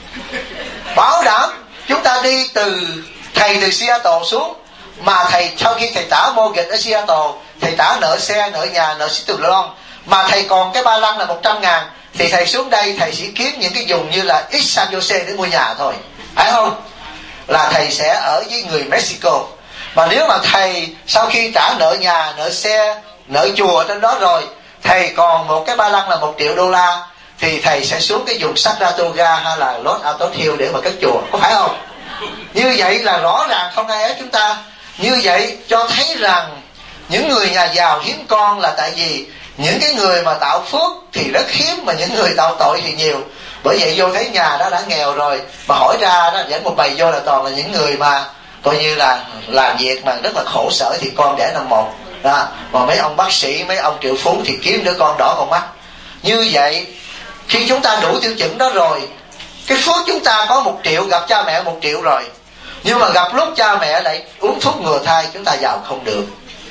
Bảo đảm chúng ta đi từ thầy từ Seattle xuống, mà thầy sau khi thầy trả mortgage ở Seattle, thầy trả nợ xe, nợ nhà, nợ xích từ lon, mà thầy còn cái ba lăng là 100.000, thì thầy xuống đây thầy sẽ kiếm những cái vùng như là X San Jose để mua nhà thôi, phải không? Là thầy sẽ ở với người Mexico. Mà nếu mà thầy sau khi trả nợ nhà, nợ xe, nợ chùa trên đó rồi, thầy còn một cái ba lăng là 1 triệu đô la, thì thầy sẽ xuống cái vùng Saratoga hay là Los Altos Hills để mà cất chùa, có phải không? Như vậy là rõ ràng không ai ép chúng ta. Như vậy cho thấy rằng những người nhà giàu hiếm con là tại vì những cái người mà tạo phước thì rất hiếm, mà những người tạo tội thì nhiều. Bởi vậy vô thấy nhà đó đã nghèo rồi, mà hỏi ra đó dẫn một bầy vô là toàn là những người mà coi như là làm việc mà rất là khổ sở, thì con đẻ năm 1 đó. Mà mấy ông bác sĩ, mấy ông triệu phú thì kiếm đứa con đỏ con mắt. Như vậy khi chúng ta đủ tiêu chuẩn đó rồi, cái phước chúng ta có 1 triệu, gặp cha mẹ 1 triệu rồi, nhưng mà gặp lúc cha mẹ lại uống thuốc ngừa thai, chúng ta giàu không được.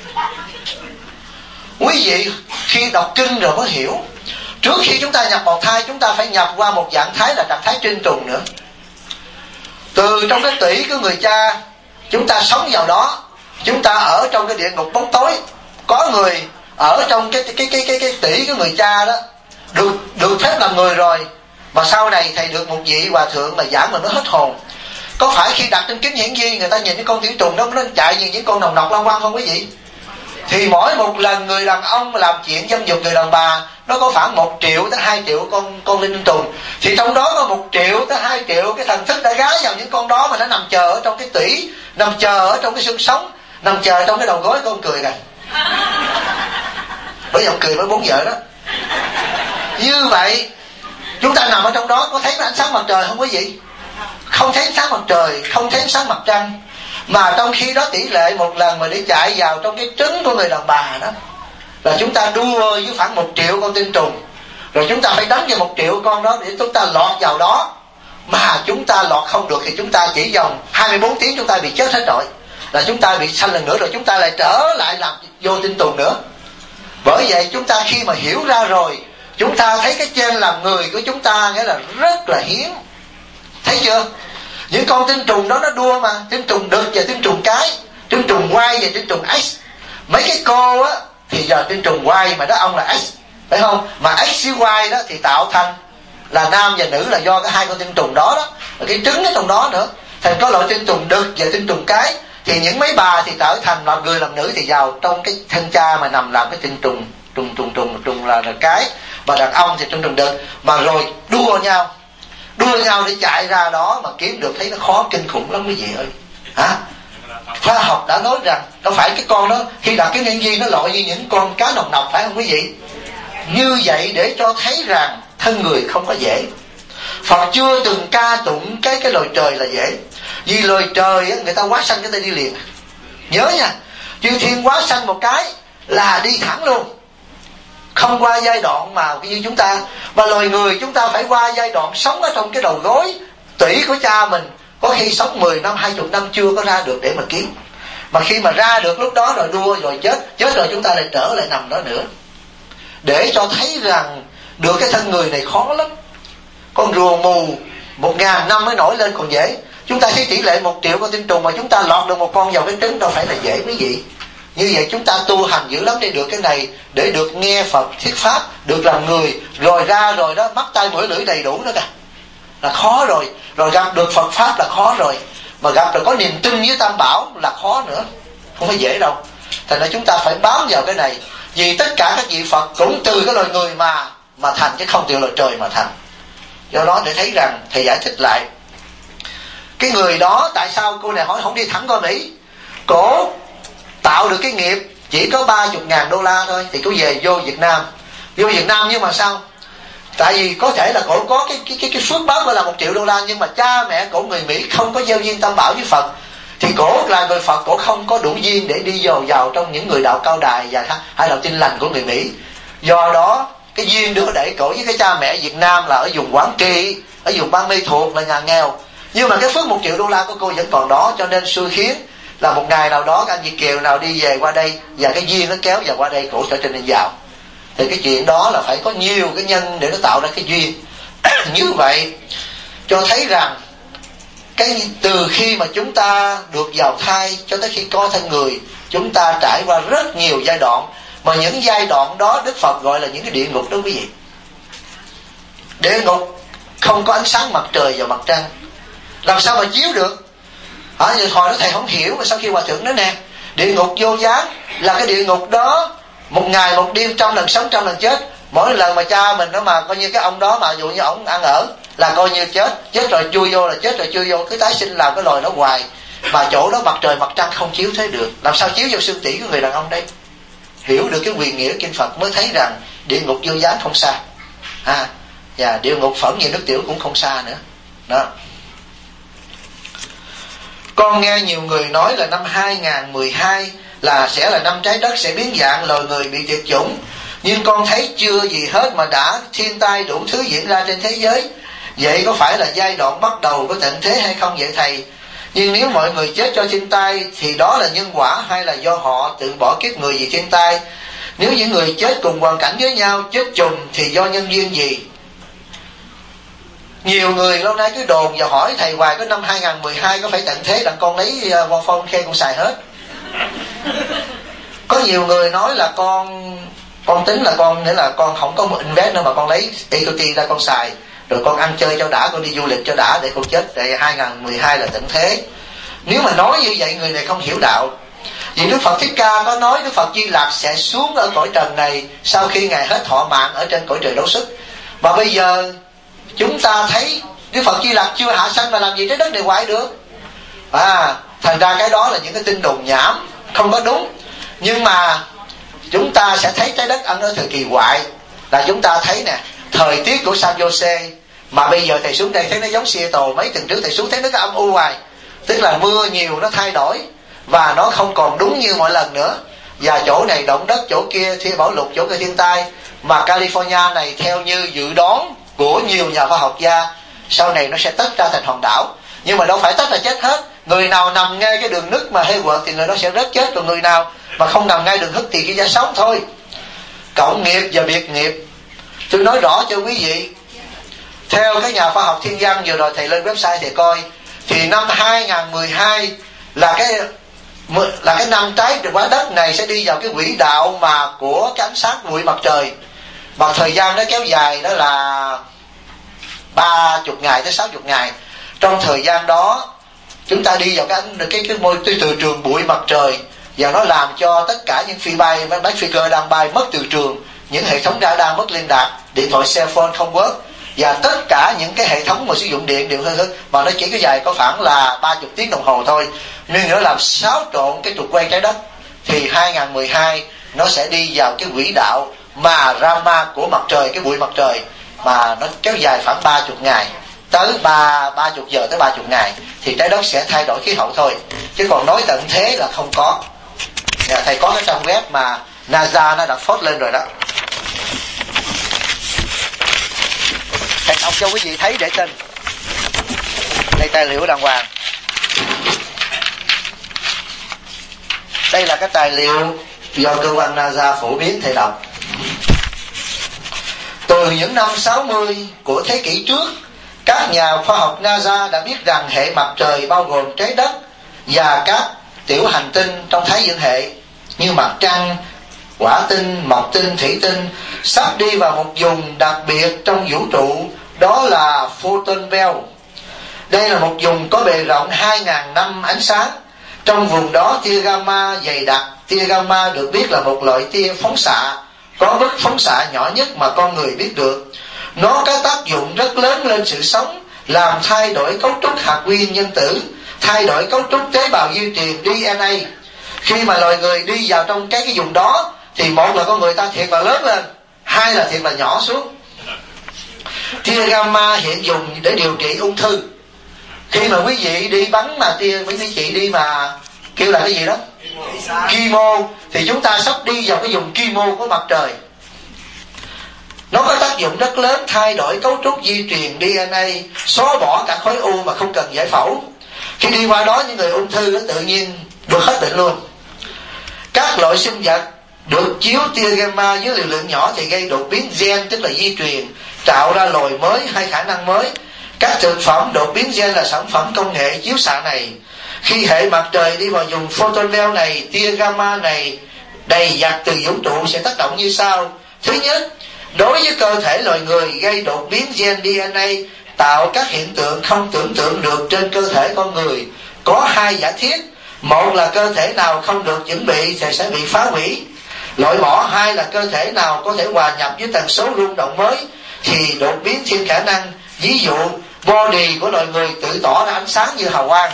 Quý vị khi đọc kinh rồi mới hiểu, trước khi chúng ta nhập bào thai, chúng ta phải nhập qua một trạng thái là trạng thái trinh trùng nữa. Từ trong cái tủy của người cha, chúng ta sống vào đó, chúng ta ở trong cái địa ngục bóng tối. Có người ở trong cái tủy của người cha đó, được phép làm người rồi, mà sau này thầy được một vị hòa thượng mà giảng mà nó hết hồn. Có phải khi đặt trên kính hiển vi, người ta nhìn cái con tiểu trùng đó nó chạy như những con nòng nọc lăng quăng không quý vị? Thì mỗi một lần người đàn ông làm chuyện dâm dục người đàn bà, nó có khoảng 1 triệu tới 2 triệu con linh trùng. Thì trong đó có 1 triệu tới 2 triệu cái thần thức đã gái vào những con đó, mà nó nằm chờ ở trong cái tủy, nằm chờ ở trong cái xương sống, nằm chờ trong cái đầu gối. Con cười nè, bởi vì ông cười với 4 vợ đó. Như vậy chúng ta nằm ở trong đó, có thấy ánh sáng mặt trời không quý vị? Không thấy ánh sáng mặt trời, không thấy ánh sáng mặt trăng. Mà trong khi đó tỷ lệ một lần mà để chạy vào trong cái trứng của người đàn bà đó là chúng ta đua với khoảng 1 triệu con tinh trùng. Rồi chúng ta phải đánh vào 1 triệu con đó để chúng ta lọt vào đó. Mà chúng ta lọt không được thì chúng ta chỉ vòng 24 tiếng chúng ta bị chết hết rồi, là chúng ta bị sanh lần nữa, rồi chúng ta lại trở lại làm vô tinh trùng nữa. Bởi vậy chúng ta khi mà hiểu ra rồi, chúng ta thấy cái trên làm người của chúng ta nghĩa là rất là hiếm. Thấy chưa? Những con tinh trùng đó nó đua mà, tinh trùng đực và tinh trùng cái, tinh trùng Y và tinh trùng X. Mấy cái cô á thì giờ tinh trùng Y mà đó ông là X, phải không? Mà X với Y đó thì tạo thành là nam và nữ là do cái hai con tinh trùng đó đó, và cái trứng ở trong đó nữa. Thành có loại tinh trùng đực và tinh trùng cái. Thì những mấy bà thì trở thành làm người làm nữ thì vào trong cái thân cha mà nằm làm cái tinh trùng là cái, và đàn ông thì tinh trùng đực, mà rồi đua nhau để chạy ra đó mà kiếm được, thấy nó khó kinh khủng lắm quý vị ơi. Hả? Khoa học đã nói rằng đâu phải cái con đó khi đặt cái nhân duyên nó loại như những con cá nồng nọc, phải không quý vị? Như vậy để cho thấy rằng thân người không có dễ. Phật chưa từng ca tụng cái loài trời là dễ. Vì loài trời á, người ta hóa sanh cái ta đi liền. Nhớ nha, chư thiên hóa sanh một cái là đi thẳng luôn, không qua giai đoạn mà như chúng ta. Và loài người chúng ta phải qua giai đoạn sống ở trong cái đầu gối tủy của cha mình. Có khi sống 10 năm 20 năm chưa có ra được để mà kiếm. Mà khi mà ra được lúc đó rồi đua rồi chết rồi chúng ta lại trở lại nằm đó nữa. Để cho thấy rằng được cái thân người này khó lắm. Con rùa mù 1000 năm mới nổi lên còn dễ. Chúng ta thấy tỷ lệ 1 triệu con tinh trùng mà chúng ta lọt được một con vào cái trứng đâu phải là dễ quý vị. Như vậy chúng ta tu hành dữ lắm để được cái này, để được nghe Phật thuyết pháp, được làm người, rồi ra rồi đó mắt tai mũi lưỡi đầy đủ đó kìa, là khó rồi. Rồi gặp được Phật pháp là khó rồi, mà gặp được có niềm tin với Tam Bảo là khó nữa, không phải dễ đâu. Thành ra chúng ta phải bám vào cái này, vì tất cả các vị Phật cũng từ cái loài người mà thành, chứ không từ loài trời mà thành. Do đó để thấy rằng thầy giải thích lại cái người đó tại sao cô này hỏi không đi thẳng qua Mỹ. Cổ tạo được cái nghiệp chỉ có 30.000 đô la thôi thì cô về vô Việt Nam. Nhưng mà sao? Tại vì có thể là cổ có cái phước báo gọi là 1 triệu đô la, nhưng mà cha mẹ cổ người Mỹ không có gieo duyên Tam Bảo với Phật, thì cổ là người Phật, cổ không có đủ duyên để đi vào trong những người đạo cao đài và hay là tin lành của người Mỹ. Do đó cái duyên đưa đẩy cổ với cái cha mẹ Việt Nam là ở vùng Quảng Trị, ở vùng Ban Mê Thuột là nhà nghèo. Nhưng mà cái phước 1 triệu đô la của cô vẫn còn đó, cho nên xui khiến là một ngày nào đó anh Việt kiều nào đi về qua đây và cái duyên nó kéo vào qua đây, cổ trở nên giàu. Thì cái chuyện đó là phải có nhiều cái nhân để nó tạo ra cái duyên. Như vậy cho thấy rằng cái từ khi mà chúng ta được vào thai cho tới khi có thân người, chúng ta trải qua rất nhiều giai đoạn, mà những giai đoạn đó Đức Phật gọi là những cái địa ngục đó quý vị. Địa ngục không có ánh sáng mặt trời và mặt trăng, làm sao mà chiếu được? Hồi đó thầy không hiểu, mà sau khi Hòa Thượng nói nè, địa ngục vô gián là cái địa ngục đó 1 ngày 1 đêm 100 lần sống 100 lần chết. Mỗi lần mà cha mình đó mà coi như cái ông đó mà dụ như ổng ăn ở là coi như chết rồi chui vô là chết rồi chui vô, cứ tái sinh làm cái loài đó hoài. Mà chỗ đó mặt trời mặt trăng không chiếu thế được, làm sao chiếu vào xương tủy của người đàn ông đây? Hiểu được cái quyền nghĩa kinh Phật mới thấy rằng địa ngục vô gián không xa, và địa ngục phẫn như nước tiểu cũng không xa nữa đó. Con nghe nhiều người nói là năm 2012 là sẽ là năm trái đất sẽ biến dạng, loài người bị tuyệt chủng. Nhưng con thấy chưa gì hết mà đã thiên tai đủ thứ diễn ra trên thế giới. Vậy có phải là giai đoạn bắt đầu của tận thế hay không vậy thầy? Nhưng nếu mọi người chết cho thiên tai thì đó là nhân quả hay là do họ tự bỏ kiếp người vì thiên tai? Nếu những người chết cùng hoàn cảnh với nhau chết trùng thì do nhân duyên gì? Nhiều người lâu nay cứ đồn và hỏi thầy hoài có năm 2012 có phải tận thế, đặng con lấy con phone khe con xài hết. Có nhiều người nói là con tính là con nghĩa là con không có một invest nữa mà con lấy equity ra con xài, rồi con ăn chơi cho đã, con đi du lịch cho đã để con chết tại 2012 là tận thế. Nếu mà nói như vậy người này không hiểu đạo. Vì Đức Phật Thích Ca có nói Đức Phật Di Lặc sẽ xuống ở cõi trần này sau khi Ngài hết thọ mạng ở trên cõi trời đấu sức. Mà bây giờ chúng ta thấy Đức Phật Di Lặc chưa hạ sanh mà làm gì trái đất này hoại được. Thành ra cái đó là những cái tin đồn nhảm, không có đúng. Nhưng mà chúng ta sẽ thấy trái đất ở thời kỳ hoại là chúng ta thấy nè, thời tiết của San Jose mà bây giờ thầy xuống đây thấy nó giống Seattle. Mấy tuần trước thầy xuống thấy nó có âm u hoài, tức là mưa nhiều, nó thay đổi và nó không còn đúng như mọi lần nữa. Và chỗ này động đất, chỗ kia thiên bão lụt, chỗ kia thiên tai. Mà California này theo như dự đoán của nhiều nhà khoa học gia, sau này nó sẽ tách ra thành hòn đảo. Nhưng mà đâu phải tách là chết hết. Người nào nằm ngay cái đường nứt mà Hayward thì người đó sẽ rớt chết, còn người nào mà không nằm ngay đường hứt thì kia ra sống thôi. Cộng nghiệp và biệt nghiệp. Tôi nói rõ cho quý vị. Theo cái nhà khoa học thiên văn vừa rồi thầy lên website thầy coi, thì năm 2012 là cái năm trái quả đất này sẽ đi vào cái quỹ đạo mà của cái ánh sáng bụi mặt trời, mà thời gian nó kéo dài đó là 30 ngày tới 60 ngày. Trong thời gian đó chúng ta đi vào cái môi từ trường bụi mặt trời, và nó làm cho tất cả những phi bay, máy phi cơ đang bay mất từ trường, những hệ thống radar mất liên lạc, điện thoại cell phone không work, và tất cả những cái hệ thống mà sử dụng điện đều hơn, mà nó chỉ có dài có khoảng là 30 tiếng đồng hồ thôi, nhưng nó làm xáo trộn cái trục quay trái đất. Thì 2012 nó sẽ đi vào cái quỹ đạo mà Rama của mặt trời, cái bụi mặt trời, mà nó kéo dài khoảng 30 ngày tới 30 giờ tới 30 ngày, thì trái đất sẽ thay đổi khí hậu thôi, chứ còn nói tận thế là không có. Thầy có cái trang web mà NASA nó đã post lên rồi đó, thầy đọc cho quý vị thấy để tin. Đây tài liệu đàng hoàng. Đây là cái tài liệu do cơ quan NASA phổ biến, thầy đọc. Từ những năm 60 của thế kỷ trước, các nhà khoa học NASA đã biết rằng hệ mặt trời bao gồm trái đất và các tiểu hành tinh trong Thái Dương hệ như mặt trăng, hỏa tinh, mộc tinh, thủy tinh sắp đi vào một vùng đặc biệt trong vũ trụ, đó là photon belt. Đây là một vùng có bề rộng 2.000 năm ánh sáng. Trong vùng đó tia gamma dày đặc. Tia gamma được biết là một loại tia phóng xạ có mức phóng xạ nhỏ nhất mà con người biết được. Nó có tác dụng rất lớn lên sự sống, làm thay đổi cấu trúc hạt nguyên nhân tử, thay đổi cấu trúc tế bào di truyền DNA. Khi mà loài người đi vào trong cái vùng đó, thì một là con người ta thiệt là lớn lên, hai là thiệt là nhỏ xuống. Tia gamma hiện dùng để điều trị ung thư. Khi mà quý vị đi bắn mà quý chị đi mà kêu là cái gì đó chemo, thì chúng ta sắp đi vào cái vùng chemo của mặt trời. Nó có tác dụng rất lớn, thay đổi cấu trúc di truyền DNA, xóa bỏ cả khối u mà không cần giải phẫu. Khi đi qua đó, những người ung thư tự nhiên được hết bệnh luôn. Các loại sinh vật được chiếu tia gamma với liều lượng nhỏ thì gây đột biến gen, tức là di truyền, tạo ra loài mới hay khả năng mới. Các thực phẩm đột biến gen là sản phẩm công nghệ chiếu xạ này. Khi hệ mặt trời đi vào vùng photon belt này, tia gamma này đầy dạt từ vũ trụ sẽ tác động như sau. Thứ nhất, đối với cơ thể loài người gây đột biến gen DNA, tạo các hiện tượng không tưởng tượng được trên cơ thể con người. Có hai giả thiết: một là cơ thể nào không được chuẩn bị thì sẽ bị phá hủy, loại bỏ; hai là cơ thể nào có thể hòa nhập với tần số rung động mới thì đột biến thiên khả năng. Ví dụ, body của loài người tự tỏ ra ánh sáng như hào quang.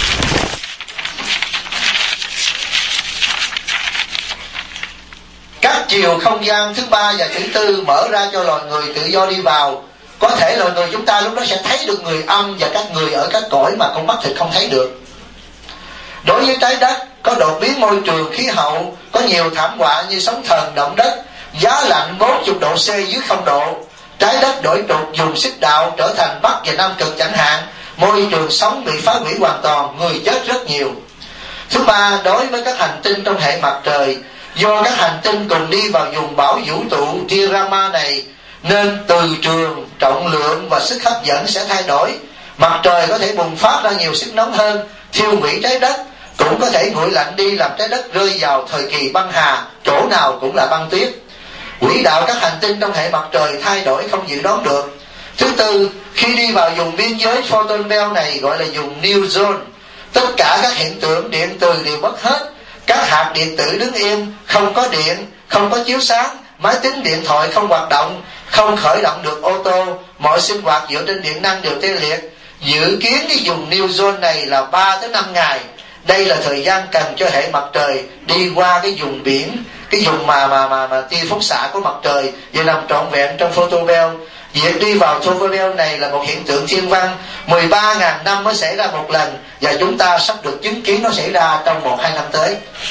Các chiều không gian thứ ba và thứ tư mở ra cho loài người tự do đi vào. Có thể loài người chúng ta lúc đó sẽ thấy được người âm và các người ở các cõi mà con mắt thịt không thấy được. Đối với trái đất, có đột biến môi trường khí hậu, có nhiều thảm họa như sóng thần, động đất, giá lạnh 40 độ C dưới 0 độ. Trái đất đổi trục dùng xích đạo trở thành Bắc và Nam Cực chẳng hạn. Môi trường sống bị phá hủy hoàn toàn, người chết rất nhiều. Thứ ba, đối với các hành tinh trong hệ mặt trời, do các hành tinh cùng đi vào vùng bão vũ trụ tia gamma này, nên từ trường, trọng lượng và sức hấp dẫn sẽ thay đổi. Mặt trời có thể bùng phát ra nhiều sức nóng hơn, thiêu hủy trái đất, cũng có thể nguội lạnh đi làm trái đất rơi vào thời kỳ băng hà, chỗ nào cũng là băng tuyết. Quỹ đạo các hành tinh trong hệ mặt trời thay đổi không dự đoán được. Thứ tư, khi đi vào vùng biên giới photon belt này gọi là vùng new zone, tất cả các hiện tượng điện từ đều mất hết. Các hạt điện tử đứng im, không có điện, không có chiếu sáng, máy tính điện thoại không hoạt động, không khởi động được ô tô, mọi sinh hoạt dựa trên điện năng đều tê liệt. Dự kiến cái vùng new zone này là 3 tới 5 ngày. Đây là thời gian cần cho hệ mặt trời đi qua cái vùng biển, cái vùng mà tia phóng xạ của mặt trời và nằm trọn vẹn trong photobelt. Việc đi vào photobelt này là một hiện tượng thiên văn, 13.000 năm mới xảy ra một lần, và chúng ta sắp được chứng kiến nó xảy ra trong 1-2 năm tới.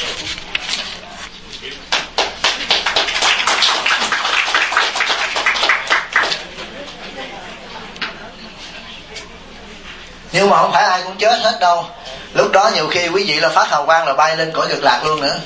Nhưng mà không phải ai cũng chết hết đâu. Lúc đó nhiều khi quý vị là phát hào quang là bay lên cõi cực lạc luôn nữa.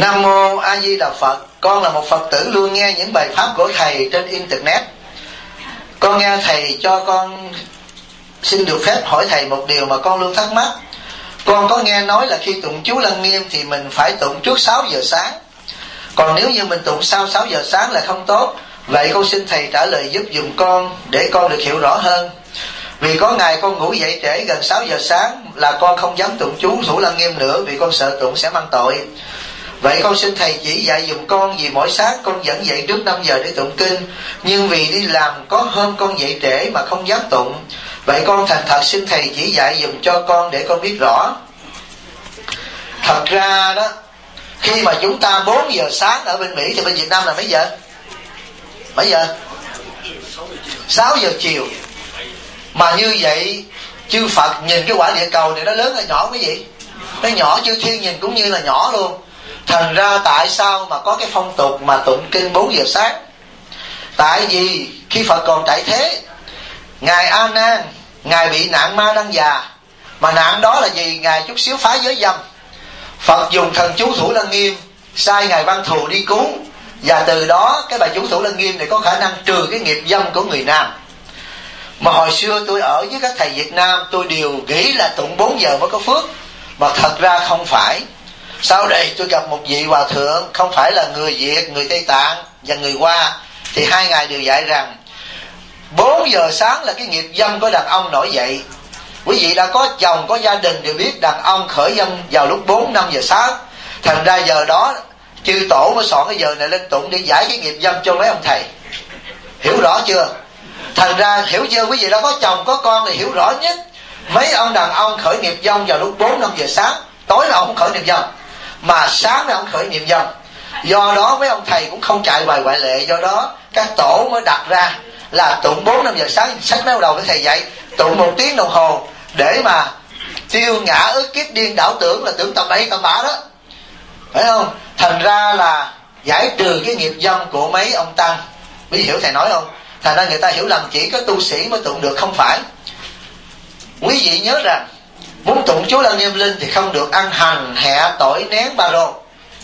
Nam Mô A Di Đà Phật. Con là một Phật tử luôn nghe những bài pháp của thầy trên internet. Con nghe thầy cho con xin được phép hỏi thầy một điều mà con luôn thắc mắc. Con có nghe nói là khi tụng chú Lăng Nghiêm thì mình phải tụng trước 6 giờ sáng. Còn nếu như mình tụng sau 6 giờ sáng là không tốt. Vậy con xin thầy trả lời giúp dùm con để con được hiểu rõ hơn. Vì có ngày con ngủ dậy trễ gần 6 giờ sáng là con không dám tụng chú Thủ Lăng Nghiêm nữa, vì con sợ tụng sẽ mang tội. Vậy con xin thầy chỉ dạy dùm con, vì mỗi sáng con vẫn dậy trước 5 giờ để tụng kinh, nhưng vì đi làm có hôm con dậy trễ mà không dám tụng. Vậy con thành thật xin thầy chỉ dạy dùm cho con để con biết rõ. Thật ra đó, khi mà chúng ta 4 giờ sáng ở bên Mỹ thì bên Việt Nam là mấy giờ? Mấy giờ? 6 giờ chiều. Mà như vậy chư Phật nhìn cái quả địa cầu này nó lớn hay nhỏ quý vị? Nó nhỏ, chư thiên nhìn cũng như là nhỏ luôn. Thành ra tại sao mà có cái phong tục mà tụng kinh 4 giờ sáng? Tại vì khi Phật còn tại thế, Ngài A Nan, Ngài bị nạn ma đăng già. Mà nạn đó là gì? Ngài chút xíu phá giới dâm. Phật dùng thần chú Thủ Lăng Nghiêm sai Ngài Văn Thù đi cứu. Và từ đó cái bài chú Thủ Lăng Nghiêm này có khả năng trừ cái nghiệp dâm của người nam. Mà hồi xưa tôi ở với các thầy Việt Nam, tôi đều nghĩ là tụng 4 giờ mới có phước. Mà thật ra không phải. Sau đây tôi gặp một vị hòa thượng, không phải là người Việt, người Tây Tạng và người Hoa. Thì hai ngài đều dạy rằng 4 giờ sáng là cái nghiệp dâm của đàn ông nổi dậy. Quý vị đã có chồng, có gia đình đều biết đàn ông khởi dâm vào lúc 4-5 giờ sáng. Thành ra giờ đó chư tổ mới soạn cái giờ này lên tụng để giải cái nghiệp dâm cho mấy ông thầy. Hiểu rõ chưa? Thành ra hiểu chưa? Quý vị đã có chồng có con thì hiểu rõ nhất. Mấy ông đàn ông khởi nghiệp dâm vào lúc 4-5 giờ sáng. Tối là ông không khởi nghiệp dâm, mà sáng là ông khởi nghiệp dâm. Do đó mấy ông thầy cũng không chạy bài ngoại lệ. Do đó các tổ mới đặt ra là tụng 4-5 giờ sáng. Sách mấy đầu cái thầy dạy tụng 1 tiếng đồng hồ để mà tiêu ngã ức kiếp điên đảo tưởng, là tưởng tầm bậy tầm bạ đó, phải không? Thành ra là giải trừ cái nghiệp dâm của mấy ông tăng. Quý vị hiểu thầy nói không? Thành ra người ta hiểu lầm chỉ có tu sĩ mới tụng được, không phải. Quý vị nhớ rằng muốn tụng chú Lăng Nghiêm Linh thì không được ăn hành, hẹ, tỏi, nén, ba rô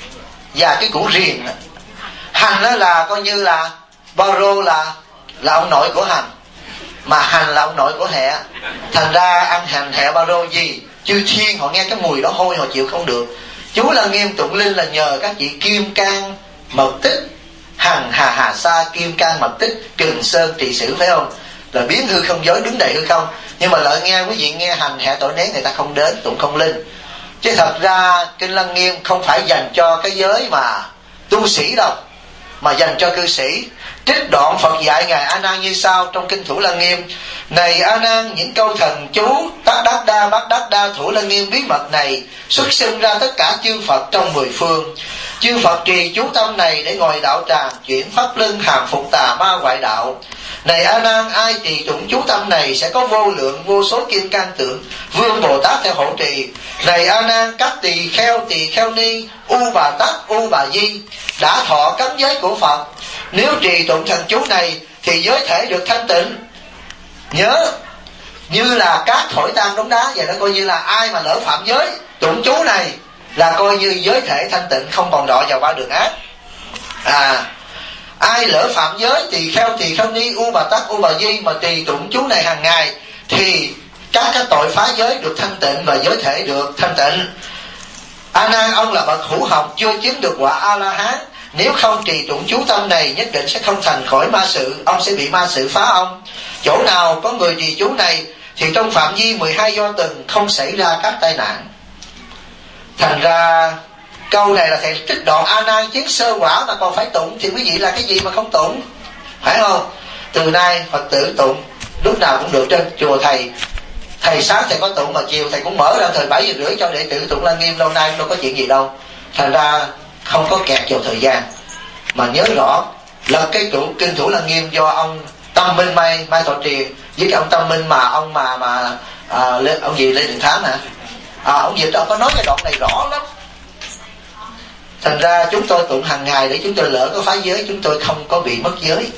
và cái củ riềng. Hành đó là coi như là ba rô là ông nội của hành, mà hành là ông nội của hẹ. Thành ra ăn hành, hẹ, ba rô gì chư thiên họ nghe cái mùi đó hôi họ chịu không được. Chú Lăng Nghiêm tụng linh là nhờ các vị kim cang mật tích, hằng hà hà sa, kim cang mật tích, Kình Sơn Trì Sử, phải không? Là biến hư không giới, đứng đầy hư không. Nhưng mà lợi nghe quý vị nghe hành, hẹ, tỏi, nén người ta không đến, tụng không linh. Chứ thật ra kinh Lăng Nghiêm không phải dành cho cái giới mà tu sĩ đâu, mà dành cho cư sĩ. Trích đoạn Phật dạy Ngài A Nan như sau trong kinh Thủ Lăng Nghiêm: Này A Nan, những câu thần chú Tát Đát Đa, Bát Đát Đa, Thủ Lăng Nghiêm bí mật này xuất sinh ra tất cả chư Phật trong 10 phương. Chư Phật trì chú tâm này để ngồi đạo tràng, chuyển pháp luân, hàm phục tà ma ngoại đạo. Này A Nan, ai trì tụng chú tâm này sẽ có vô lượng vô số kim cang tượng vương Bồ Tát theo hộ trì. Này A Nan, các tỳ kheo ni, U Bà Tát, U Bà Di đã thọ cấm giới của Phật. Nếu trì tụng thần chú này thì giới thể được thanh tịnh. Nhớ, như là cát thổi tan đống đá vậy đó, coi như là ai mà lỡ phạm giới tụng chú này là coi như giới thể thanh tịnh, không còn đọa vào ba đường ác. Ai lỡ phạm giới tỳ kheo ni, U Bà Tát, U Bà Di mà trì tụng chú này hàng ngày thì các cái tội phá giới được thanh tịnh và giới thể được thanh tịnh. A Nan, ông là bậc hữu học chưa chứng được quả A La Hán. Nếu không trì tụng chú tâm này nhất định sẽ không thành khỏi ma sự, ông sẽ bị ma sự phá ông. Chỗ nào có người trì chú này thì trong phạm vi 12 do tuần không xảy ra các tai nạn. Thành ra câu này là thầy trích đoạn A Nan chứng sơ quả mà còn phải tụng thì quý vị là cái gì mà không tụng, phải không? Từ nay Phật tử tụng lúc nào cũng được trên chùa thầy. Thầy sáng thầy có tụng mà chiều thầy cũng mở ra thời 7 giờ rưỡi cho đệ tử tụng Lăng Nghiêm, lâu nay đâu có chuyện gì đâu. Thành ra không có kẹt vào thời gian. Mà nhớ rõ là cái kinh Thủ Lăng Nghiêm do ông Tâm Minh Mai Thọ Trì với cái ông Tâm Minh mà ông ông gì Lê Đình Thám hả? Ông dịch ông có nói cái đoạn này rõ lắm. Thành ra chúng tôi tụng hàng ngày để chúng tôi lỡ có phá giới chúng tôi không có bị mất giới.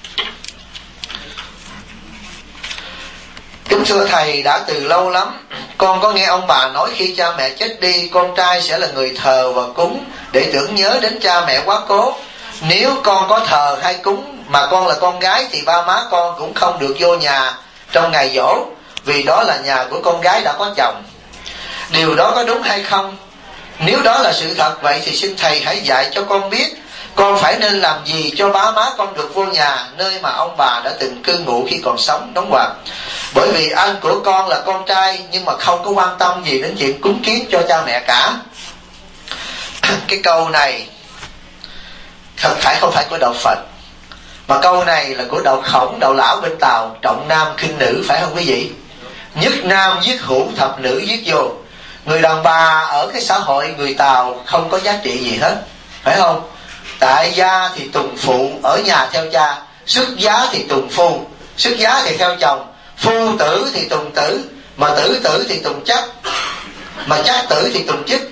Kính thưa thầy, đã từ lâu lắm Con có nghe ông bà nói khi cha mẹ chết đi, con trai sẽ là người thờ và cúng để tưởng nhớ đến cha mẹ quá cố. Nếu con có thờ hay cúng mà con là con gái thì ba má con cũng không được vô nhà trong ngày giỗ, vì đó là nhà của con gái đã có chồng. Điều đó có đúng hay không? Nếu đó là sự thật vậy thì xin thầy hãy dạy cho con biết con phải nên làm gì cho ba má con được vô nhà nơi mà ông bà đã từng cư ngụ khi còn sống, đóng ngoặc. Bởi vì anh của con là con trai nhưng mà không có quan tâm gì đến chuyện cúng kiến cho cha mẹ cả. Cái câu này thật không phải của đạo Phật, mà câu này là của đạo Khổng, đạo lão bên Tàu, trọng nam khinh nữ, phải không quý vị? Nhất nam giết hữu, thập nữ giết vô. Người đàn bà ở cái xã hội người Tàu không có giá trị gì hết, phải không? Tại gia thì tùng phụ, ở nhà theo cha. Xuất giá thì tùng phu, xuất giá thì theo chồng. Phu tử thì tùng tử, mà tử tử thì tùng chắc, mà chắc tử thì tùng chức.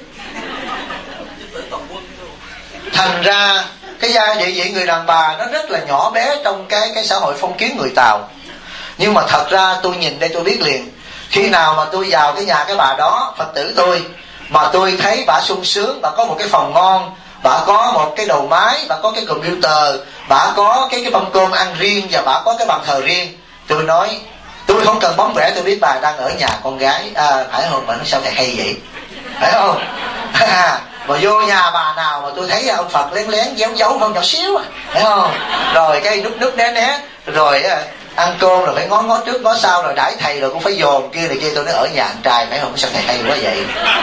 Thành ra cái địa vị người đàn bà nó rất là nhỏ bé trong cái xã hội phong kiến người Tàu. Nhưng mà thật ra tôi nhìn đây tôi biết liền. Khi nào mà tôi vào cái nhà cái bà đó, Phật tử tôi, mà tôi thấy bà sung sướng, bà có một cái phòng ngon, bà có một cái đầu máy, bà có cái computer, bà có cái mâm cơm ăn riêng, và bà có cái bàn thờ riêng, tôi nói tôi không cần bóng vẽ, tôi biết bà đang ở nhà con gái. Phải không? Mà nó sao thầy hay vậy, phải không? Mà vô nhà bà nào mà tôi thấy ông Phật lén lén giấu giấu không, nhỏ xíu, phải không? Rồi cái núp né né, rồi ăn cơm rồi phải ngó trước ngó sau, rồi đãi thầy rồi cũng phải dồn kia này kia. Tôi nói ở nhà anh trai, phải không? Sao thầy hay quá vậy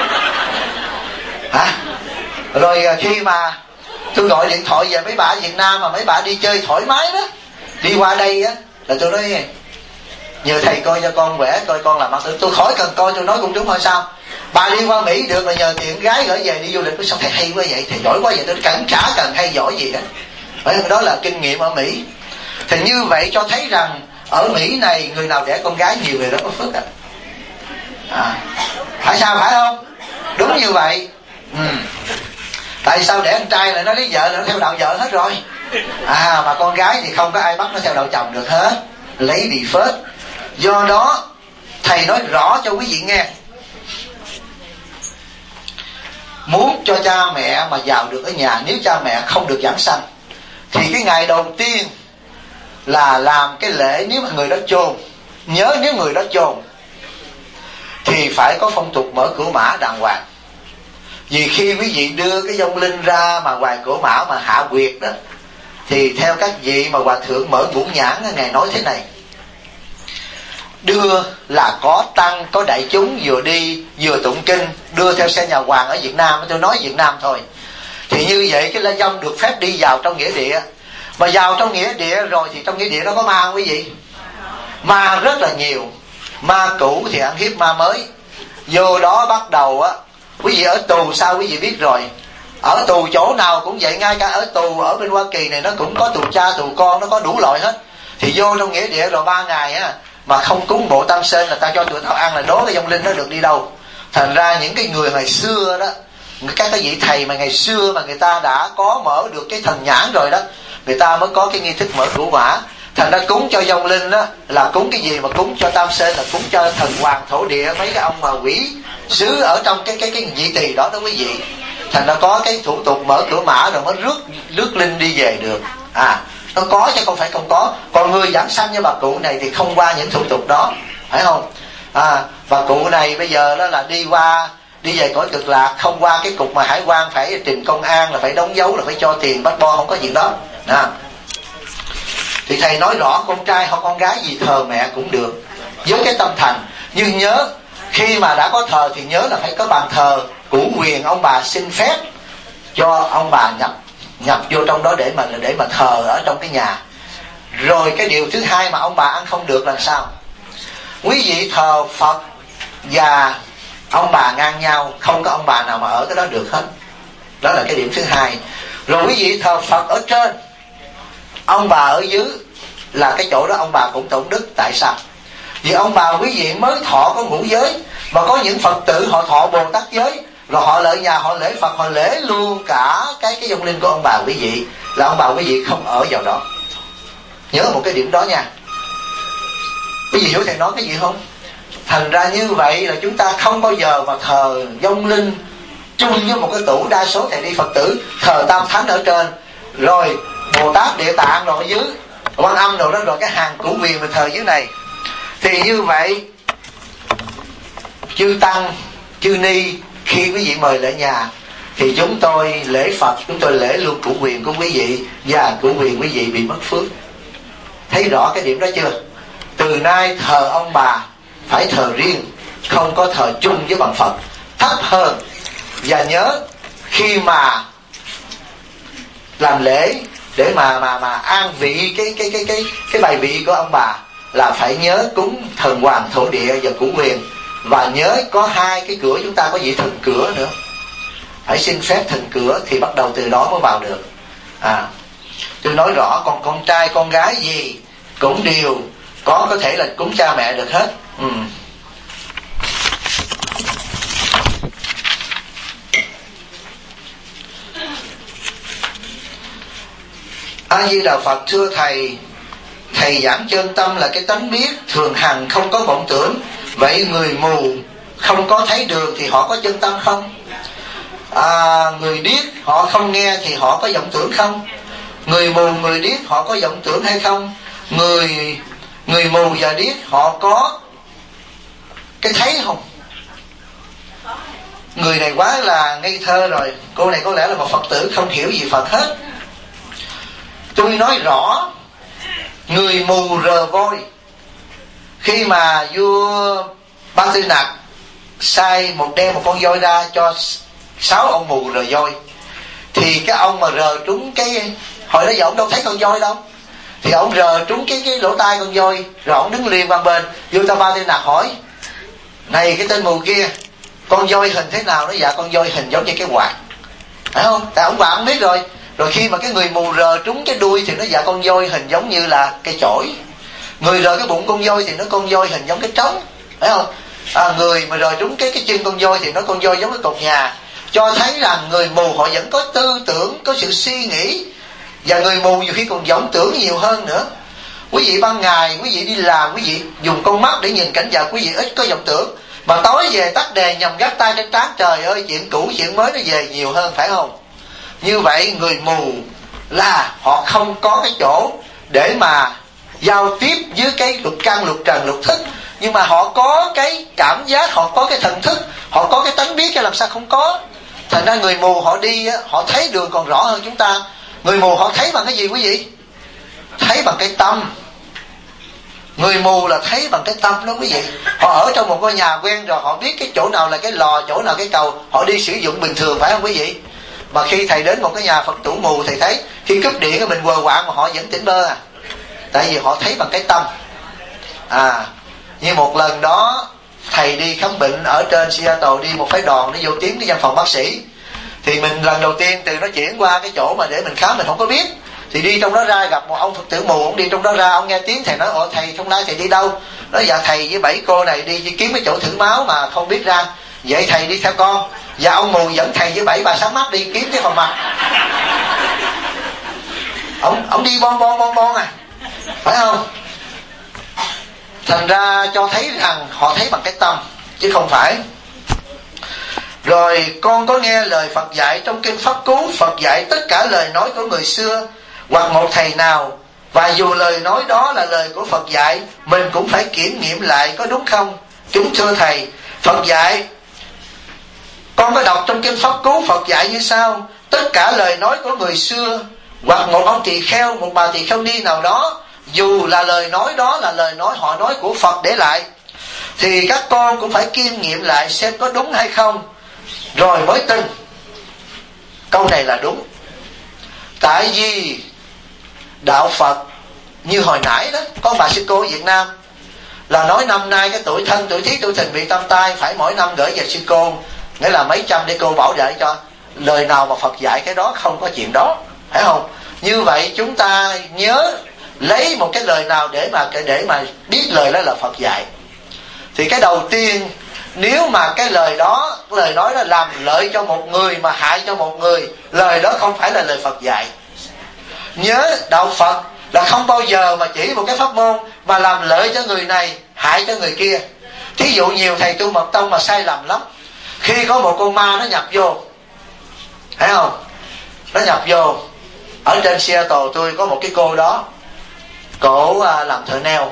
hả? Rồi khi mà tôi gọi điện thoại về mấy bà ở Việt Nam mà mấy bà đi chơi thoải mái đó, đi qua đây á, là tôi nói nhờ thầy coi cho con vẽ, coi con làm ăn. Tôi khỏi cần coi, tôi nói cũng đúng thôi sao. Bà đi qua Mỹ được là nhờ tiện gái gửi về đi du lịch. Sao thầy hay quá vậy, thầy giỏi quá vậy? Tôi chả cần hay giỏi gì đó, bởi vì đó là kinh nghiệm ở Mỹ. Thì như vậy cho thấy rằng ở Mỹ này người nào đẻ con gái nhiều người đó có phước phải sao, phải không? Đúng như vậy. Tại sao để anh trai lại nó lấy vợ là nó theo đạo vợ hết rồi, mà con gái thì không có ai bắt nó theo đạo chồng được hết, lấy đi phết. Do đó thầy nói rõ cho quý vị nghe, muốn cho cha mẹ mà vào được ở nhà, nếu cha mẹ không được giảng sanh thì cái ngày đầu tiên là làm cái lễ. Nếu mà người đó chôn, nhớ nếu người đó chôn thì phải có phong tục mở cửa mã đàng hoàng. Vì khi quý vị đưa cái vong linh ra mà ngoài cửa mã mà hạ quyệt đó, thì theo các vị mà hòa thượng mở ngũ nhãn, ngài nói thế này: đưa là có tăng, có đại chúng vừa đi vừa tụng kinh, đưa theo xe nhà hoàng ở Việt Nam, tôi nói Việt Nam thôi. Thì như vậy cái la vong được phép đi vào trong nghĩa địa. Mà vào trong nghĩa địa rồi thì trong nghĩa địa nó có ma không quý vị? Ma rất là nhiều. Ma cũ thì ăn hiếp ma mới. Vô đó bắt đầu á, quý vị ở tù sao quý vị biết rồi. Ở tù chỗ nào cũng vậy, ngay cả ở tù ở bên Hoa Kỳ này nó cũng có tù cha tù con, nó có đủ loại hết. Thì vô trong nghĩa địa rồi 3 ngày á mà không cúng bộ tam sơn là ta cho tụi tao ăn, là đố cái vong linh nó được đi đâu. Thành ra những cái người ngày xưa đó, các cái vị thầy mà ngày xưa mà người ta đã có mở được cái thần nhãn rồi đó, người ta mới có cái nghi thức mở cửu mã. Thành ra cúng cho vong linh đó là cúng cái gì, mà cúng cho tam sơn là cúng cho thần hoàng thổ địa, mấy cái ông mà quỷ sứ ở trong cái vị tỳ đó đó quý vị. Thành ra có cái thủ tục mở cửa mã rồi mới rước linh đi về được. Nó có chứ không phải không có. Còn người giảng sanh như bà cụ này thì không qua những thủ tục đó, phải không? Bà cụ này bây giờ đó là đi về cõi cực lạc, không qua cái cục mà hải quan phải trình công an, là phải đóng dấu, là phải cho tiền bắt bo, không có chuyện đó. Thì thầy nói rõ con trai hoặc con gái gì thờ mẹ cũng được với cái tâm thành. Nhưng nhớ khi mà đã có thờ thì nhớ là phải có bàn thờ củ quyền, ông bà xin phép cho ông bà nhập vô trong đó để mà thờ ở trong cái nhà. Rồi cái điều thứ hai mà ông bà ăn không được là sao? Quý vị thờ Phật và ông bà ngang nhau, không có ông bà nào mà ở cái đó được hết. Đó là cái điểm thứ hai. Rồi quý vị thờ Phật ở trên, ông bà ở dưới, là cái chỗ đó ông bà cũng tụng đức. Tại sao? Vì ông bà quý vị mới thọ có ngũ giới, mà có những Phật tử họ thọ Bồ Tát giới, rồi họ lại nhà họ lễ Phật, họ lễ luôn cả cái vong linh của ông bà quý vị, là ông bà quý vị không ở vào đó. Nhớ một cái điểm đó nha. Quý vị hiểu thầy nói cái gì không? Thành ra như vậy là chúng ta không bao giờ mà thờ vong linh chung với một cái tủ. Đa số thầy đi Phật tử thờ Tam Thánh ở trên, rồi Bồ Tát Địa Tạng rồi ở dưới, Quan Âm rồi đó, rồi cái hàng cửu quyền mình thờ dưới này. Thì như vậy chư Tăng, chư Ni khi quý vị mời lại nhà thì chúng tôi lễ Phật, chúng tôi lễ luôn cửu quyền của quý vị, và cửu quyền quý vị bị mất phước. Thấy rõ cái điểm đó chưa? Từ nay thờ ông bà phải thờ riêng, không có thờ chung với bằng Phật, thấp hơn. Và nhớ khi mà làm lễ để mà an vị cái bài vị của ông bà là phải nhớ cúng thần hoàng thổ địa và cửu quyền. Và nhớ có hai cái cửa, chúng ta có vị thần cửa nữa, phải xin phép thần cửa thì bắt đầu từ đó mới vào được. Tôi nói rõ, còn con trai con gái gì cũng đều có thể là cúng cha mẹ được hết. A Di Đà Phật. Thưa thầy, thầy giảng chân tâm là cái tánh biết thường hằng, không có vọng tưởng. Vậy người mù không có thấy đường thì họ có chân tâm không? Người điếc họ không nghe thì họ có vọng tưởng không? Người mù người điếc họ có vọng tưởng hay không? Người mù và điếc họ có cái thấy không? Người này quá là ngây thơ rồi, cô này có lẽ là một Phật tử không hiểu gì Phật hết. Tôi nói rõ, người mù rờ voi. Khi mà vua Ba Tư Nặc sai đem một con voi ra cho 6 ông mù rờ voi, thì cái ông mà rờ trúng cái, hồi đó giờ ông đâu thấy con voi đâu, thì ông rờ trúng cái lỗ tai con voi, rồi ông đứng liền qua bên. Vua Ba Tư Nặc hỏi: này cái tên mù kia, con voi hình thế nào? Nó dạ con voi hình giống như cái quạt, phải không? Tại ông bà ông biết rồi. Rồi khi mà cái người mù rờ trúng cái đuôi thì nó dạ con voi hình giống như là cây chổi. Người rờ cái bụng con voi thì nó con voi hình giống cái trống, phải không? Người mà rờ trúng cái chân con voi thì nó con voi giống cái cột nhà. Cho thấy rằng người mù họ vẫn có tư tưởng, có sự suy nghĩ, và người mù nhiều khi còn vọng tưởng nhiều hơn nữa. Quý vị ban ngày quý vị đi làm, quý vị dùng con mắt để nhìn cảnh vật, quý vị ít có vọng tưởng. Mà tối về tắt đèn nhằm gác tay trên trán, trời ơi, chuyện cũ chuyện mới nó về nhiều hơn, phải không? Như vậy người mù là họ không có cái chỗ để mà giao tiếp với cái lục căn, lục trần, lục thức. Nhưng mà họ có cái cảm giác, họ có cái thần thức, họ có cái tánh biết, cho làm sao không có. Thành ra người mù họ đi, họ thấy đường còn rõ hơn chúng ta. Người mù họ thấy bằng cái gì quý vị? Thấy bằng cái tâm. Người mù là thấy bằng cái tâm đó quý vị. Họ ở trong một ngôi nhà quen rồi, họ biết cái chỗ nào là cái lò, chỗ nào cái cầu, họ đi sử dụng bình thường, phải không quý vị? Mà khi thầy đến một cái nhà Phật tử mù, thầy thấy khi cúp điện mình quờ quạng mà họ vẫn tỉnh bơ à. Tại vì họ thấy bằng cái tâm. Như một lần đó thầy đi khám bệnh ở trên Seattle, đi một phái đoàn để vô kiếm cái văn phòng bác sĩ. Thì mình lần đầu tiên từ nó chuyển qua cái chỗ mà để mình khám mình không có biết. Thì đi trong đó ra gặp một ông Phật tử mù, ông đi trong đó ra, ông nghe tiếng thầy nói: ồ thầy, hôm nay thầy đi đâu? Nói dạ thầy với 7 cô này đi kiếm cái chỗ thử máu mà không biết ra. Vậy thầy đi theo con. Và ông mù dẫn thầy với 7 bà sáng mắt đi kiếm cái phòng mặt. Ông đi bon à, phải không? Thành ra cho thấy rằng họ thấy bằng cái tâm chứ không phải. Rồi con có nghe lời Phật dạy trong kinh Pháp Cú, Phật dạy tất cả lời nói của người xưa hoặc một thầy nào, và dù lời nói đó là lời của Phật dạy, mình cũng phải kiểm nghiệm lại có đúng không? Chúng thưa thầy, Phật dạy, con có đọc trong kinh Pháp Cú, Phật dạy như sau: tất cả lời nói của người xưa hoặc một ông tỳ kheo, một bà tỳ kheo ni nào đó, dù là lời nói đó là lời nói họ nói của Phật để lại, thì các con cũng phải kiêm nghiệm lại xem có đúng hay không, rồi mới tin. Câu này là đúng. Tại vì đạo Phật như hồi nãy đó, có bà sư cô ở Việt Nam là nói năm nay cái tuổi thân, tuổi thí, tuổi thìn, bị tam tai, phải mỗi năm gửi về sư cô, nghĩa là mấy trăm để cô bảo vệ cho. Lời nào mà Phật dạy cái đó, không có chuyện đó, phải không? Như vậy chúng ta nhớ lấy một cái lời nào để mà biết lời đó là Phật dạy. Thì cái đầu tiên, nếu mà cái lời nói đó làm lợi cho một người mà hại cho một người, lời đó không phải là lời Phật dạy. Nhớ đạo Phật là không bao giờ mà chỉ một cái pháp môn mà làm lợi cho người này, hại cho người kia. Thí dụ nhiều thầy tu mật tông mà sai lầm lắm. Khi có một con ma nó nhập vô, thấy không, nó nhập vô. Ở trên Seattle tôi có một cái cô đó, cổ làm thợ neo,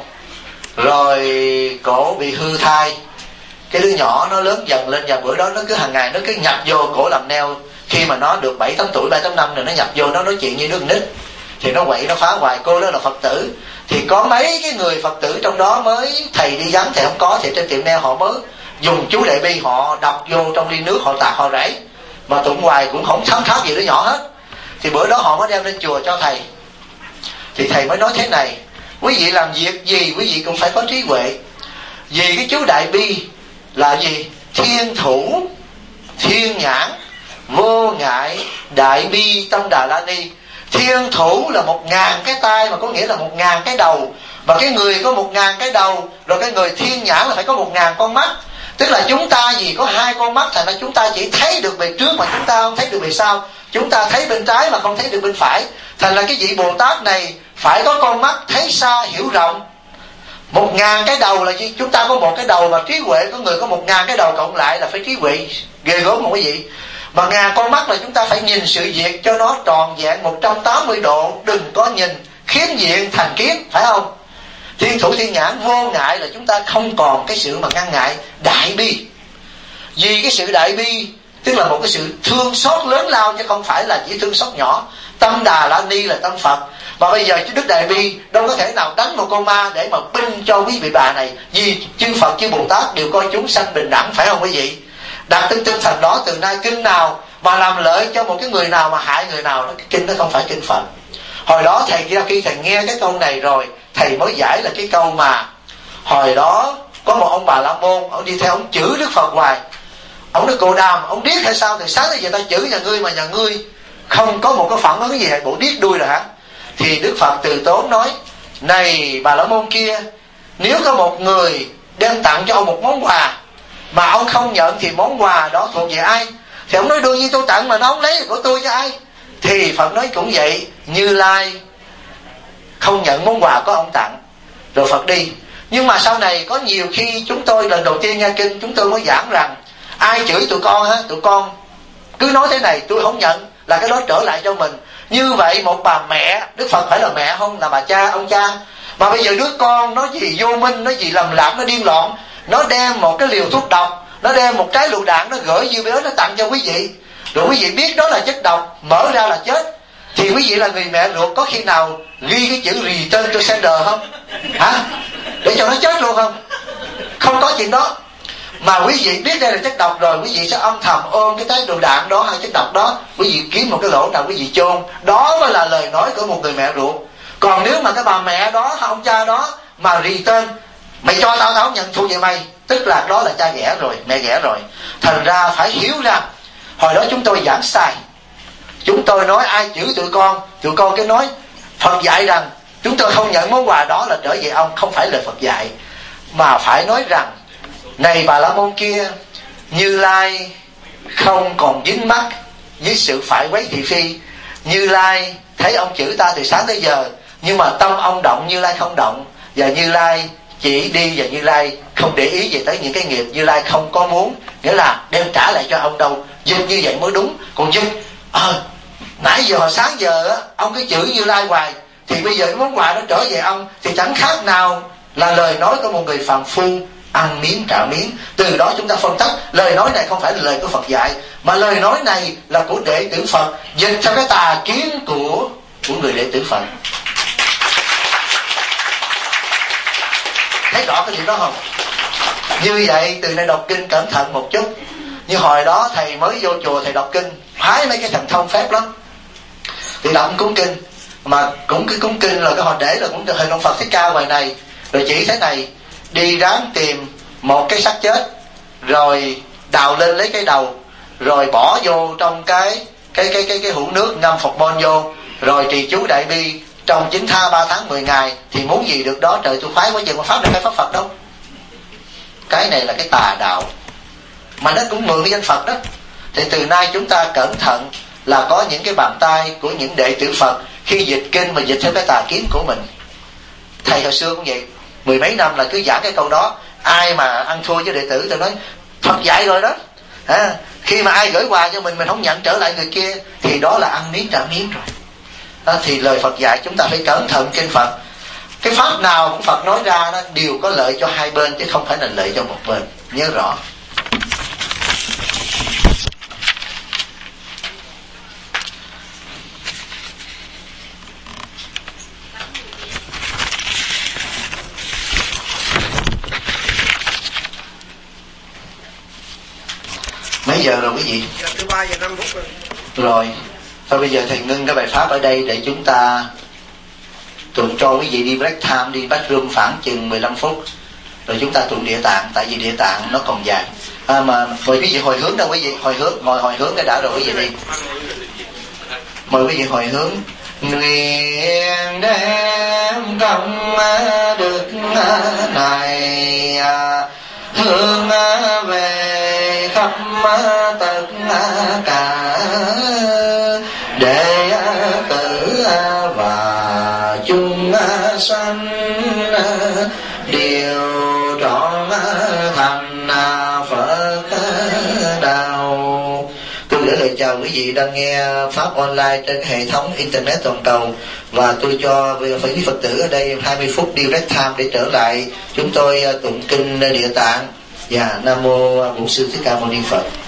rồi cổ bị hư thai. Cái đứa nhỏ nó lớn dần lên, và bữa đó nó cứ hàng ngày nó cứ nhập vô cổ làm neo. Khi mà nó được 7-8 tuổi, 7-8 năm rồi, nó nhập vô, nó nói chuyện như đứa con nít, thì nó quậy, nó phá hoài. Cô đó là Phật tử, thì có mấy cái người Phật tử trong đó mới thầy đi vắng, thầy không có, thì trên tiệm neo họ mới dùng chú Đại Bi, họ đập vô trong ly nước, họ tạt, họ rảy, mà tụng hoài cũng không thấm tháp gì đứa nhỏ hết. Thì bữa đó họ mới đem lên chùa cho thầy. Thì thầy mới nói thế này: quý vị làm việc gì quý vị cũng phải có trí huệ. Vì cái chú Đại Bi là gì? Thiên thủ, thiên nhãn, vô ngại, đại bi tâm Đà La Ni. Thiên thủ là 1000 cái tay, mà có nghĩa là 1000 cái đầu. Và cái người có 1000 cái đầu, rồi cái người thiên nhãn là phải có 1000 con mắt. Tức là chúng ta vì có 2 con mắt, thành ra chúng ta chỉ thấy được bề trước mà chúng ta không thấy được bề sau. Chúng ta thấy bên trái mà không thấy được bên phải. Thành ra cái vị Bồ Tát này phải có con mắt thấy xa hiểu rộng. 1000 cái đầu là gì? Chúng ta có 1 cái đầu, mà trí huệ của người có 1000 cái đầu cộng lại là phải trí huệ ghê gớm không quý vị. Mà 1000 con mắt là chúng ta phải nhìn sự việc cho nó tròn vẹn 180 độ, đừng có nhìn khiếm diện thành kiến, phải không? Thiên thủ thiên nhãn, vô ngại là chúng ta không còn cái sự mà ngăn ngại. Đại bi, vì cái sự đại bi tức là một cái sự thương xót lớn lao, chứ không phải là chỉ thương xót nhỏ. Tâm Đà La Ni là tâm Phật. Và bây giờ Đức Đại Bi đâu có thể nào đánh một con ma để mà binh cho quý vị bà này, vì chư Phật chư Bồ Tát đều coi chúng sanh bình đẳng, phải không quý vị? Đặt tinh thần đó, từ nay kinh nào mà làm lợi cho một cái người nào mà hại người nào, cái kinh đó không phải kinh Phật. Hồi đó thầy kia, khi thầy nghe cái câu này rồi, thầy mới giải là cái câu mà hồi đó có một ông Bà La Môn, ông đi theo ông chửi Đức Phật hoài. Ông nói: cô Đàm, ông điếc hay sao? Từ sáng tới giờ ta chửi nhà ngươi mà nhà ngươi không có một cái phản ứng gì, bộ điếc đuôi rồi hả? Thì Đức Phật từ tốn nói: này Bà La Môn kia, nếu có một người đem tặng cho ông một món quà mà ông không nhận thì món quà đó thuộc về ai? Thì ông nói: đương nhiên tôi tặng mà, nó không lấy của tôi cho ai? Thì Phật nói cũng vậy, Như Lai không nhận món quà của ông tặng. Rồi Phật đi. Nhưng mà sau này có nhiều khi chúng tôi lần đầu tiên nghe kinh, chúng tôi mới giảng rằng ai chửi tụi con ha, tụi con cứ nói thế này: tôi không nhận, là cái đó trở lại cho mình. Như vậy một bà mẹ, Đức Phật phải là mẹ không? Là bà cha, ông cha. Mà bây giờ đứa con nó gì vô minh, nó gì lầm lạc, nó điên loạn, nó đem một cái liều thuốc độc, nó đem một trái lựu đạn, nó gửi vô đó, nó tặng cho quý vị. Rồi quý vị biết đó là chất độc, mở ra là chết. Thì quý vị là người mẹ ruột có khi nào ghi cái chữ return to sender không? Hả? Để cho nó chết luôn không? Không có chuyện đó. Mà quý vị biết đây là chất độc rồi, quý vị sẽ âm thầm ôm cái trái lựu đạn đó hay chất độc đó, quý vị kiếm một cái lỗ nào quý vị chôn. Đó mới là lời nói của một người mẹ ruột. Còn nếu mà cái bà mẹ đó hay ông cha đó mà return: mày cho tao, tao không nhận, thuộc về mày, tức là đó là cha ghẻ rồi, mẹ ghẻ rồi. Thành ra phải hiểu rằng hồi đó chúng tôi giảng sai. Chúng tôi nói ai chửi tụi con cái nói Phật dạy rằng chúng tôi không nhận món quà đó là trở về ông. Không phải lời Phật dạy, mà phải nói rằng: này Bà La Môn kia, Như Lai không còn dính mắc với sự phải quấy thị phi. Như Lai thấy ông chửi ta từ sáng tới giờ, nhưng mà tâm ông động, Như Lai không động. Và Như Lai chỉ đi, và Như Lai không để ý về tới những cái nghiệp Như Lai không có muốn, nghĩa là đem trả lại cho ông đâu. Dịch như vậy mới đúng. Còn dịch nãy giờ sáng giờ á, ông cứ chửi Như Lai hoài, thì bây giờ cái món quà nó trở về ông, thì chẳng khác nào là lời nói của một người phàm phu ăn miếng trả miếng. Từ đó chúng ta phân tích lời nói này không phải là lời của Phật dạy, mà lời nói này là của đệ tử Phật, dịch theo cái tà kiến của người đệ tử Phật. Thấy rõ cái chuyện đó không? Như vậy từ nay đọc kinh cẩn thận một chút. Như hồi đó thầy mới vô chùa, thầy đọc kinh hái mấy cái thần thông phép lắm, thì đọc cúng kinh. Mà cũng cái cúng kinh là cái họ để là cũng hình ông Phật Thích Ca ngoài này, rồi chỉ thế này: đi ráng tìm một cái xác chết, rồi đào lên lấy cái đầu, rồi bỏ vô trong cái hũ nước, ngâm Phật môn vô, rồi trì chú Đại Bi trong 9 tha 3 tháng 10 ngày, thì muốn gì được đó. Trời, tôi khoái quá chừng, mà pháp này phải pháp Phật đâu. Cái này là cái tà đạo, mà nó cũng mượn cái danh Phật đó. Thì từ nay chúng ta cẩn thận là có những cái bàn tay của những đệ tử Phật khi dịch kinh mà dịch theo cái tà kiến của mình. Thầy hồi xưa cũng vậy, 10 mấy năm là cứ giảng cái câu đó: ai mà ăn thua với đệ tử. Tôi nói Phật dạy rồi đó. Khi mà ai gửi quà cho mình không nhận trở lại người kia thì đó là ăn miếng trả miếng rồi. Đó, thì lời Phật dạy chúng ta phải cẩn thận kinh Phật. Cái pháp nào cũng Phật nói ra đó đều có lợi cho hai bên chứ không phải là lợi cho một bên, nhớ rõ. Mấy giờ rồi quý vị? Giờ 3 giờ 5 phút rồi. Rồi, thôi bây giờ thầy ngưng cái bài pháp ở đây để chúng ta tụng cho quý vị đi break time, đi bathroom khoảng chừng 15 phút. Rồi chúng ta tụng Địa Tạng, tại vì Địa Tạng nó còn dài. Mà mời quý vị hồi hướng đâu quý vị, hồi hướng, ngồi hồi hướng cái đã rồi quý vị đi. Mời quý vị hồi hướng. Nguyện đem công đức này hướng về khắp tất cả đệ tử và chúng sanh đều trọn thành Phật đạo. Tôi gửi lời chào quý vị đang nghe pháp online trên hệ thống internet toàn cầu, và tôi cho quý Phật tử ở đây 20 phút direct time để trở lại chúng tôi tụng kinh Địa Tạng. Và Nam mô Bổn Sư Thích Ca Mâu Ni Phật.